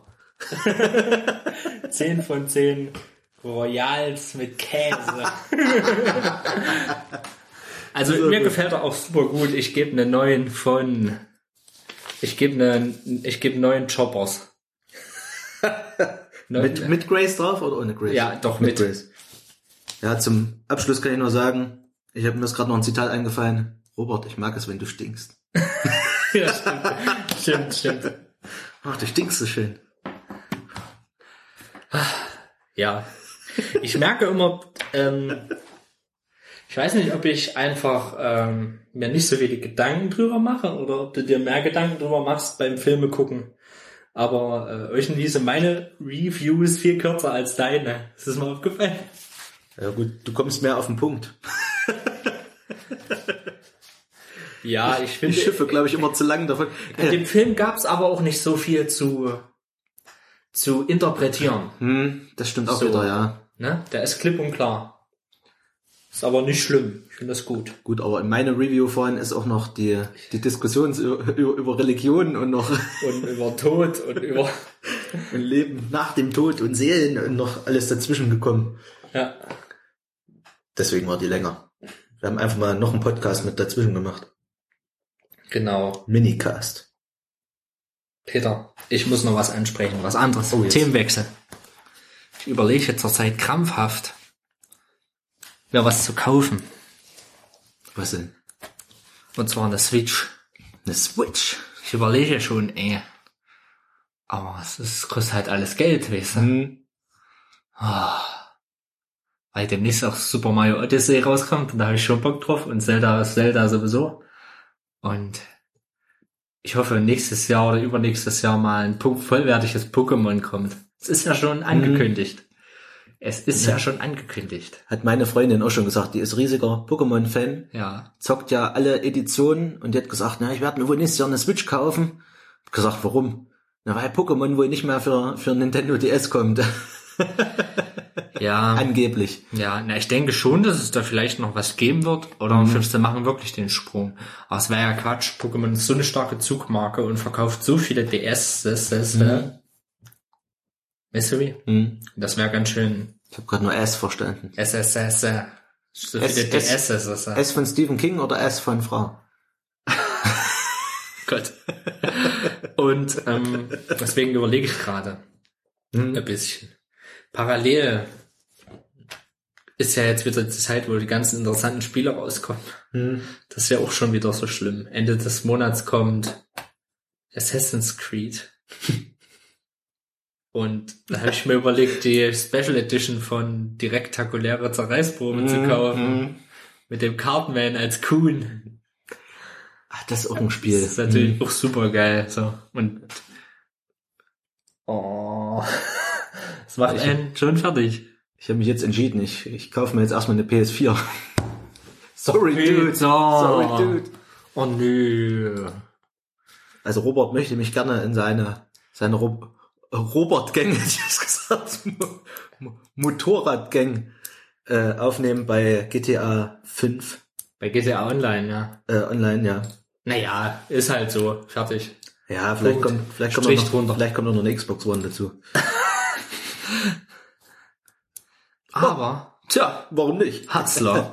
Zehn von zehn Royals mit Käse. Also mir gefällt er auch super gut. Ich gebe einen neuen von, ich gebe einen, ich gebe neun Choppers. Neun, mit, mit Grace drauf oder ohne Grace? Ja, doch mit. mit. Grace. Ja, zum Abschluss kann ich nur sagen, ich habe mir das gerade noch ein Zitat eingefallen. Robert, ich mag es, wenn du stinkst. Ja, stimmt. Stimmt, stimmt. Ach, du stinkst so schön. Ja. Ich merke immer, ähm, ich weiß nicht, ob ich einfach ähm, mir nicht so viele Gedanken drüber mache oder ob du dir mehr Gedanken drüber machst beim Filme gucken. Aber äh, irgendwie sind meine Reviews viel kürzer als deine. Ist das mal aufgefallen? Ja gut, du kommst mehr auf den Punkt. Ja, ich finde... Ich schiffe, glaube ich, immer zu lang davon. In dem Film gab es aber auch nicht so viel zu zu interpretieren. Hm, das stimmt auch So. wieder, ja. Ne? Der ist klipp und klar. Ist aber nicht schlimm. Ich finde das gut. Gut, aber in meiner Review vorhin ist auch noch die, die Diskussion über, über, über Religion und noch Und über Tod und über... und Leben nach dem Tod und Seelen und noch alles dazwischen gekommen. Ja. Deswegen war die länger. Wir haben einfach mal noch einen Podcast mit dazwischen gemacht. Genau. Minicast. Peter, ich muss noch was ansprechen, was anderes. Oh, jetzt. Themenwechsel. Ich überlege zurzeit krampfhaft, mir was zu kaufen. Was denn? Und zwar eine Switch. Eine Switch. Ich überlege schon, ey. Aber es ist, kostet halt alles Geld, weißt du? Hm. Ah. Weil demnächst auch Super Mario Odyssey rauskommt und da habe ich schon Bock drauf und Zelda ist Zelda sowieso. Und ich hoffe, nächstes Jahr oder übernächstes Jahr mal ein po- vollwertiges Pokémon kommt. Es ist ja schon angekündigt. Es ist ja. ja schon angekündigt. Hat meine Freundin auch schon gesagt, die ist riesiger Pokémon-Fan. Ja. Zockt ja alle Editionen und die hat gesagt, na, ich werde mir wohl nächstes Jahr eine Switch kaufen. Hab gesagt, warum? Na, weil Pokémon wohl nicht mehr für, für Nintendo D S kommt. Ja. Angeblich. Ja, na, ich denke schon, dass es da vielleicht noch was geben wird. Oder mhm. sie machen wirklich den Sprung. Aber es wäre ja Quatsch. Pokémon ist so eine starke Zugmarke und verkauft so viele D S. Das, das, mhm. Mystery? Mhm. Das wäre ganz schön. Ich habe gerade nur S verstanden. S, S, S, S. So S, viele D S. S, S, S von Stephen King oder S von Frau? Gott. Und ähm, deswegen überlege ich gerade Mhm. ein bisschen. Parallel ist ja jetzt wieder die Zeit, wo die ganzen interessanten Spiele rauskommen. Mhm. Das ist ja auch schon wieder so schlimm. Ende des Monats kommt Assassin's Creed. Und da habe ich mir überlegt, die Special Edition von Direktakuläre Zerreißprobe Mhm. zu kaufen. Mhm. Mit dem Cartman als Kuhn. Ach, das ist auch ein Spiel. Das ist natürlich Mhm. auch super geil. So. Und oh, das macht einen schon fertig. Ich habe mich jetzt entschieden, ich, ich kaufe mir jetzt erstmal eine P S vier. Sorry, dude. Peter. Sorry, dude. Oh nö. Also Robert möchte mich gerne in seine, seine Ro- Robert-Gang, hätte ich jetzt gesagt, Mo- Mo- Motorrad-Gang äh, aufnehmen bei G T A fünf. Bei G T A Online, ja. Äh, online, ja. Naja, ist halt so. Fertig. Ja, vielleicht Punkt. kommt, vielleicht kommt, Strich noch, drunter. vielleicht kommt noch eine Xbox One dazu. Aber, Tja, warum nicht? Hatzler.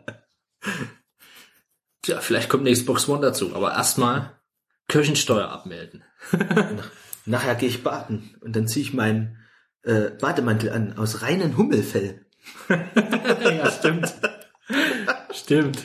Tja, vielleicht kommt eine Xbox One dazu. Aber erstmal Kirchensteuer abmelden. Nachher gehe ich baden und dann ziehe ich meinen äh, Bademantel an aus reinem Hummelfell. Ja, stimmt. Stimmt.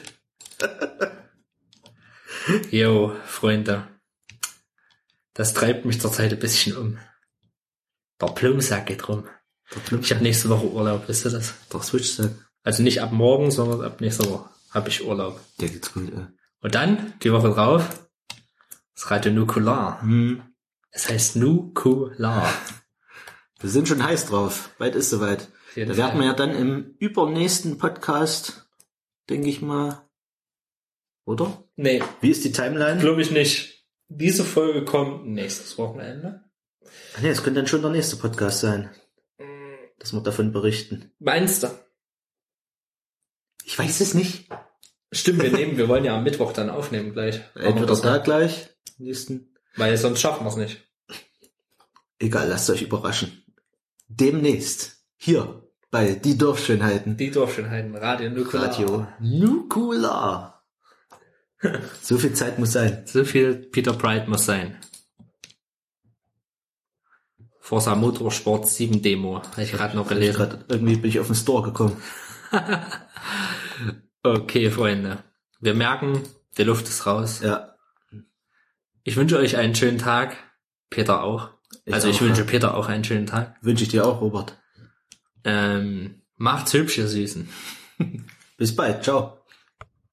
Jo, Freunde. Das treibt mich zurzeit ein bisschen um. Der Plumpsack geht rum. Ich habe nächste Woche Urlaub, wisst ihr das? Der Switch-Sack. Also nicht ab morgen, sondern ab nächster Woche habe ich Urlaub. Der geht's gut, ey. Und dann, die Woche drauf, das Radio Nukular. Hm. Es heißt Nukular. Wir sind schon heiß drauf. Bald ist soweit. Da werden wir ja dann im übernächsten Podcast, denke ich mal, oder? Nee, Wie ist die Timeline? glaube ich nicht. Diese Folge kommt nächstes Wochenende. Ach nee, es könnte dann schon der nächste Podcast sein, dass wir davon berichten. Meinst du? Ich weiß es nicht. Stimmt, wir nehmen, wir wollen ja am Mittwoch dann aufnehmen gleich. Entweder da gleich, nächsten. Weil sonst schaffen wir es nicht. Egal, lasst euch überraschen. Demnächst. Hier bei Die Dorfschönheiten. Die Dorfschönheiten, Radio Nukular. Radio Nukular. So viel Zeit muss sein. So viel Peter Bright muss sein. Forza Motorsport sieben Demo, habe ich gerade noch gelesen. Grad, irgendwie bin ich auf den Store gekommen. Okay, Freunde. Wir merken, die Luft ist raus. Ja. Ich wünsche euch einen schönen Tag. Peter auch. Ich also ich auch, wünsche ja. Peter auch einen schönen Tag. Wünsche ich dir auch, Robert. Ähm, macht's hübsch, ihr Süßen. Bis bald. Ciao.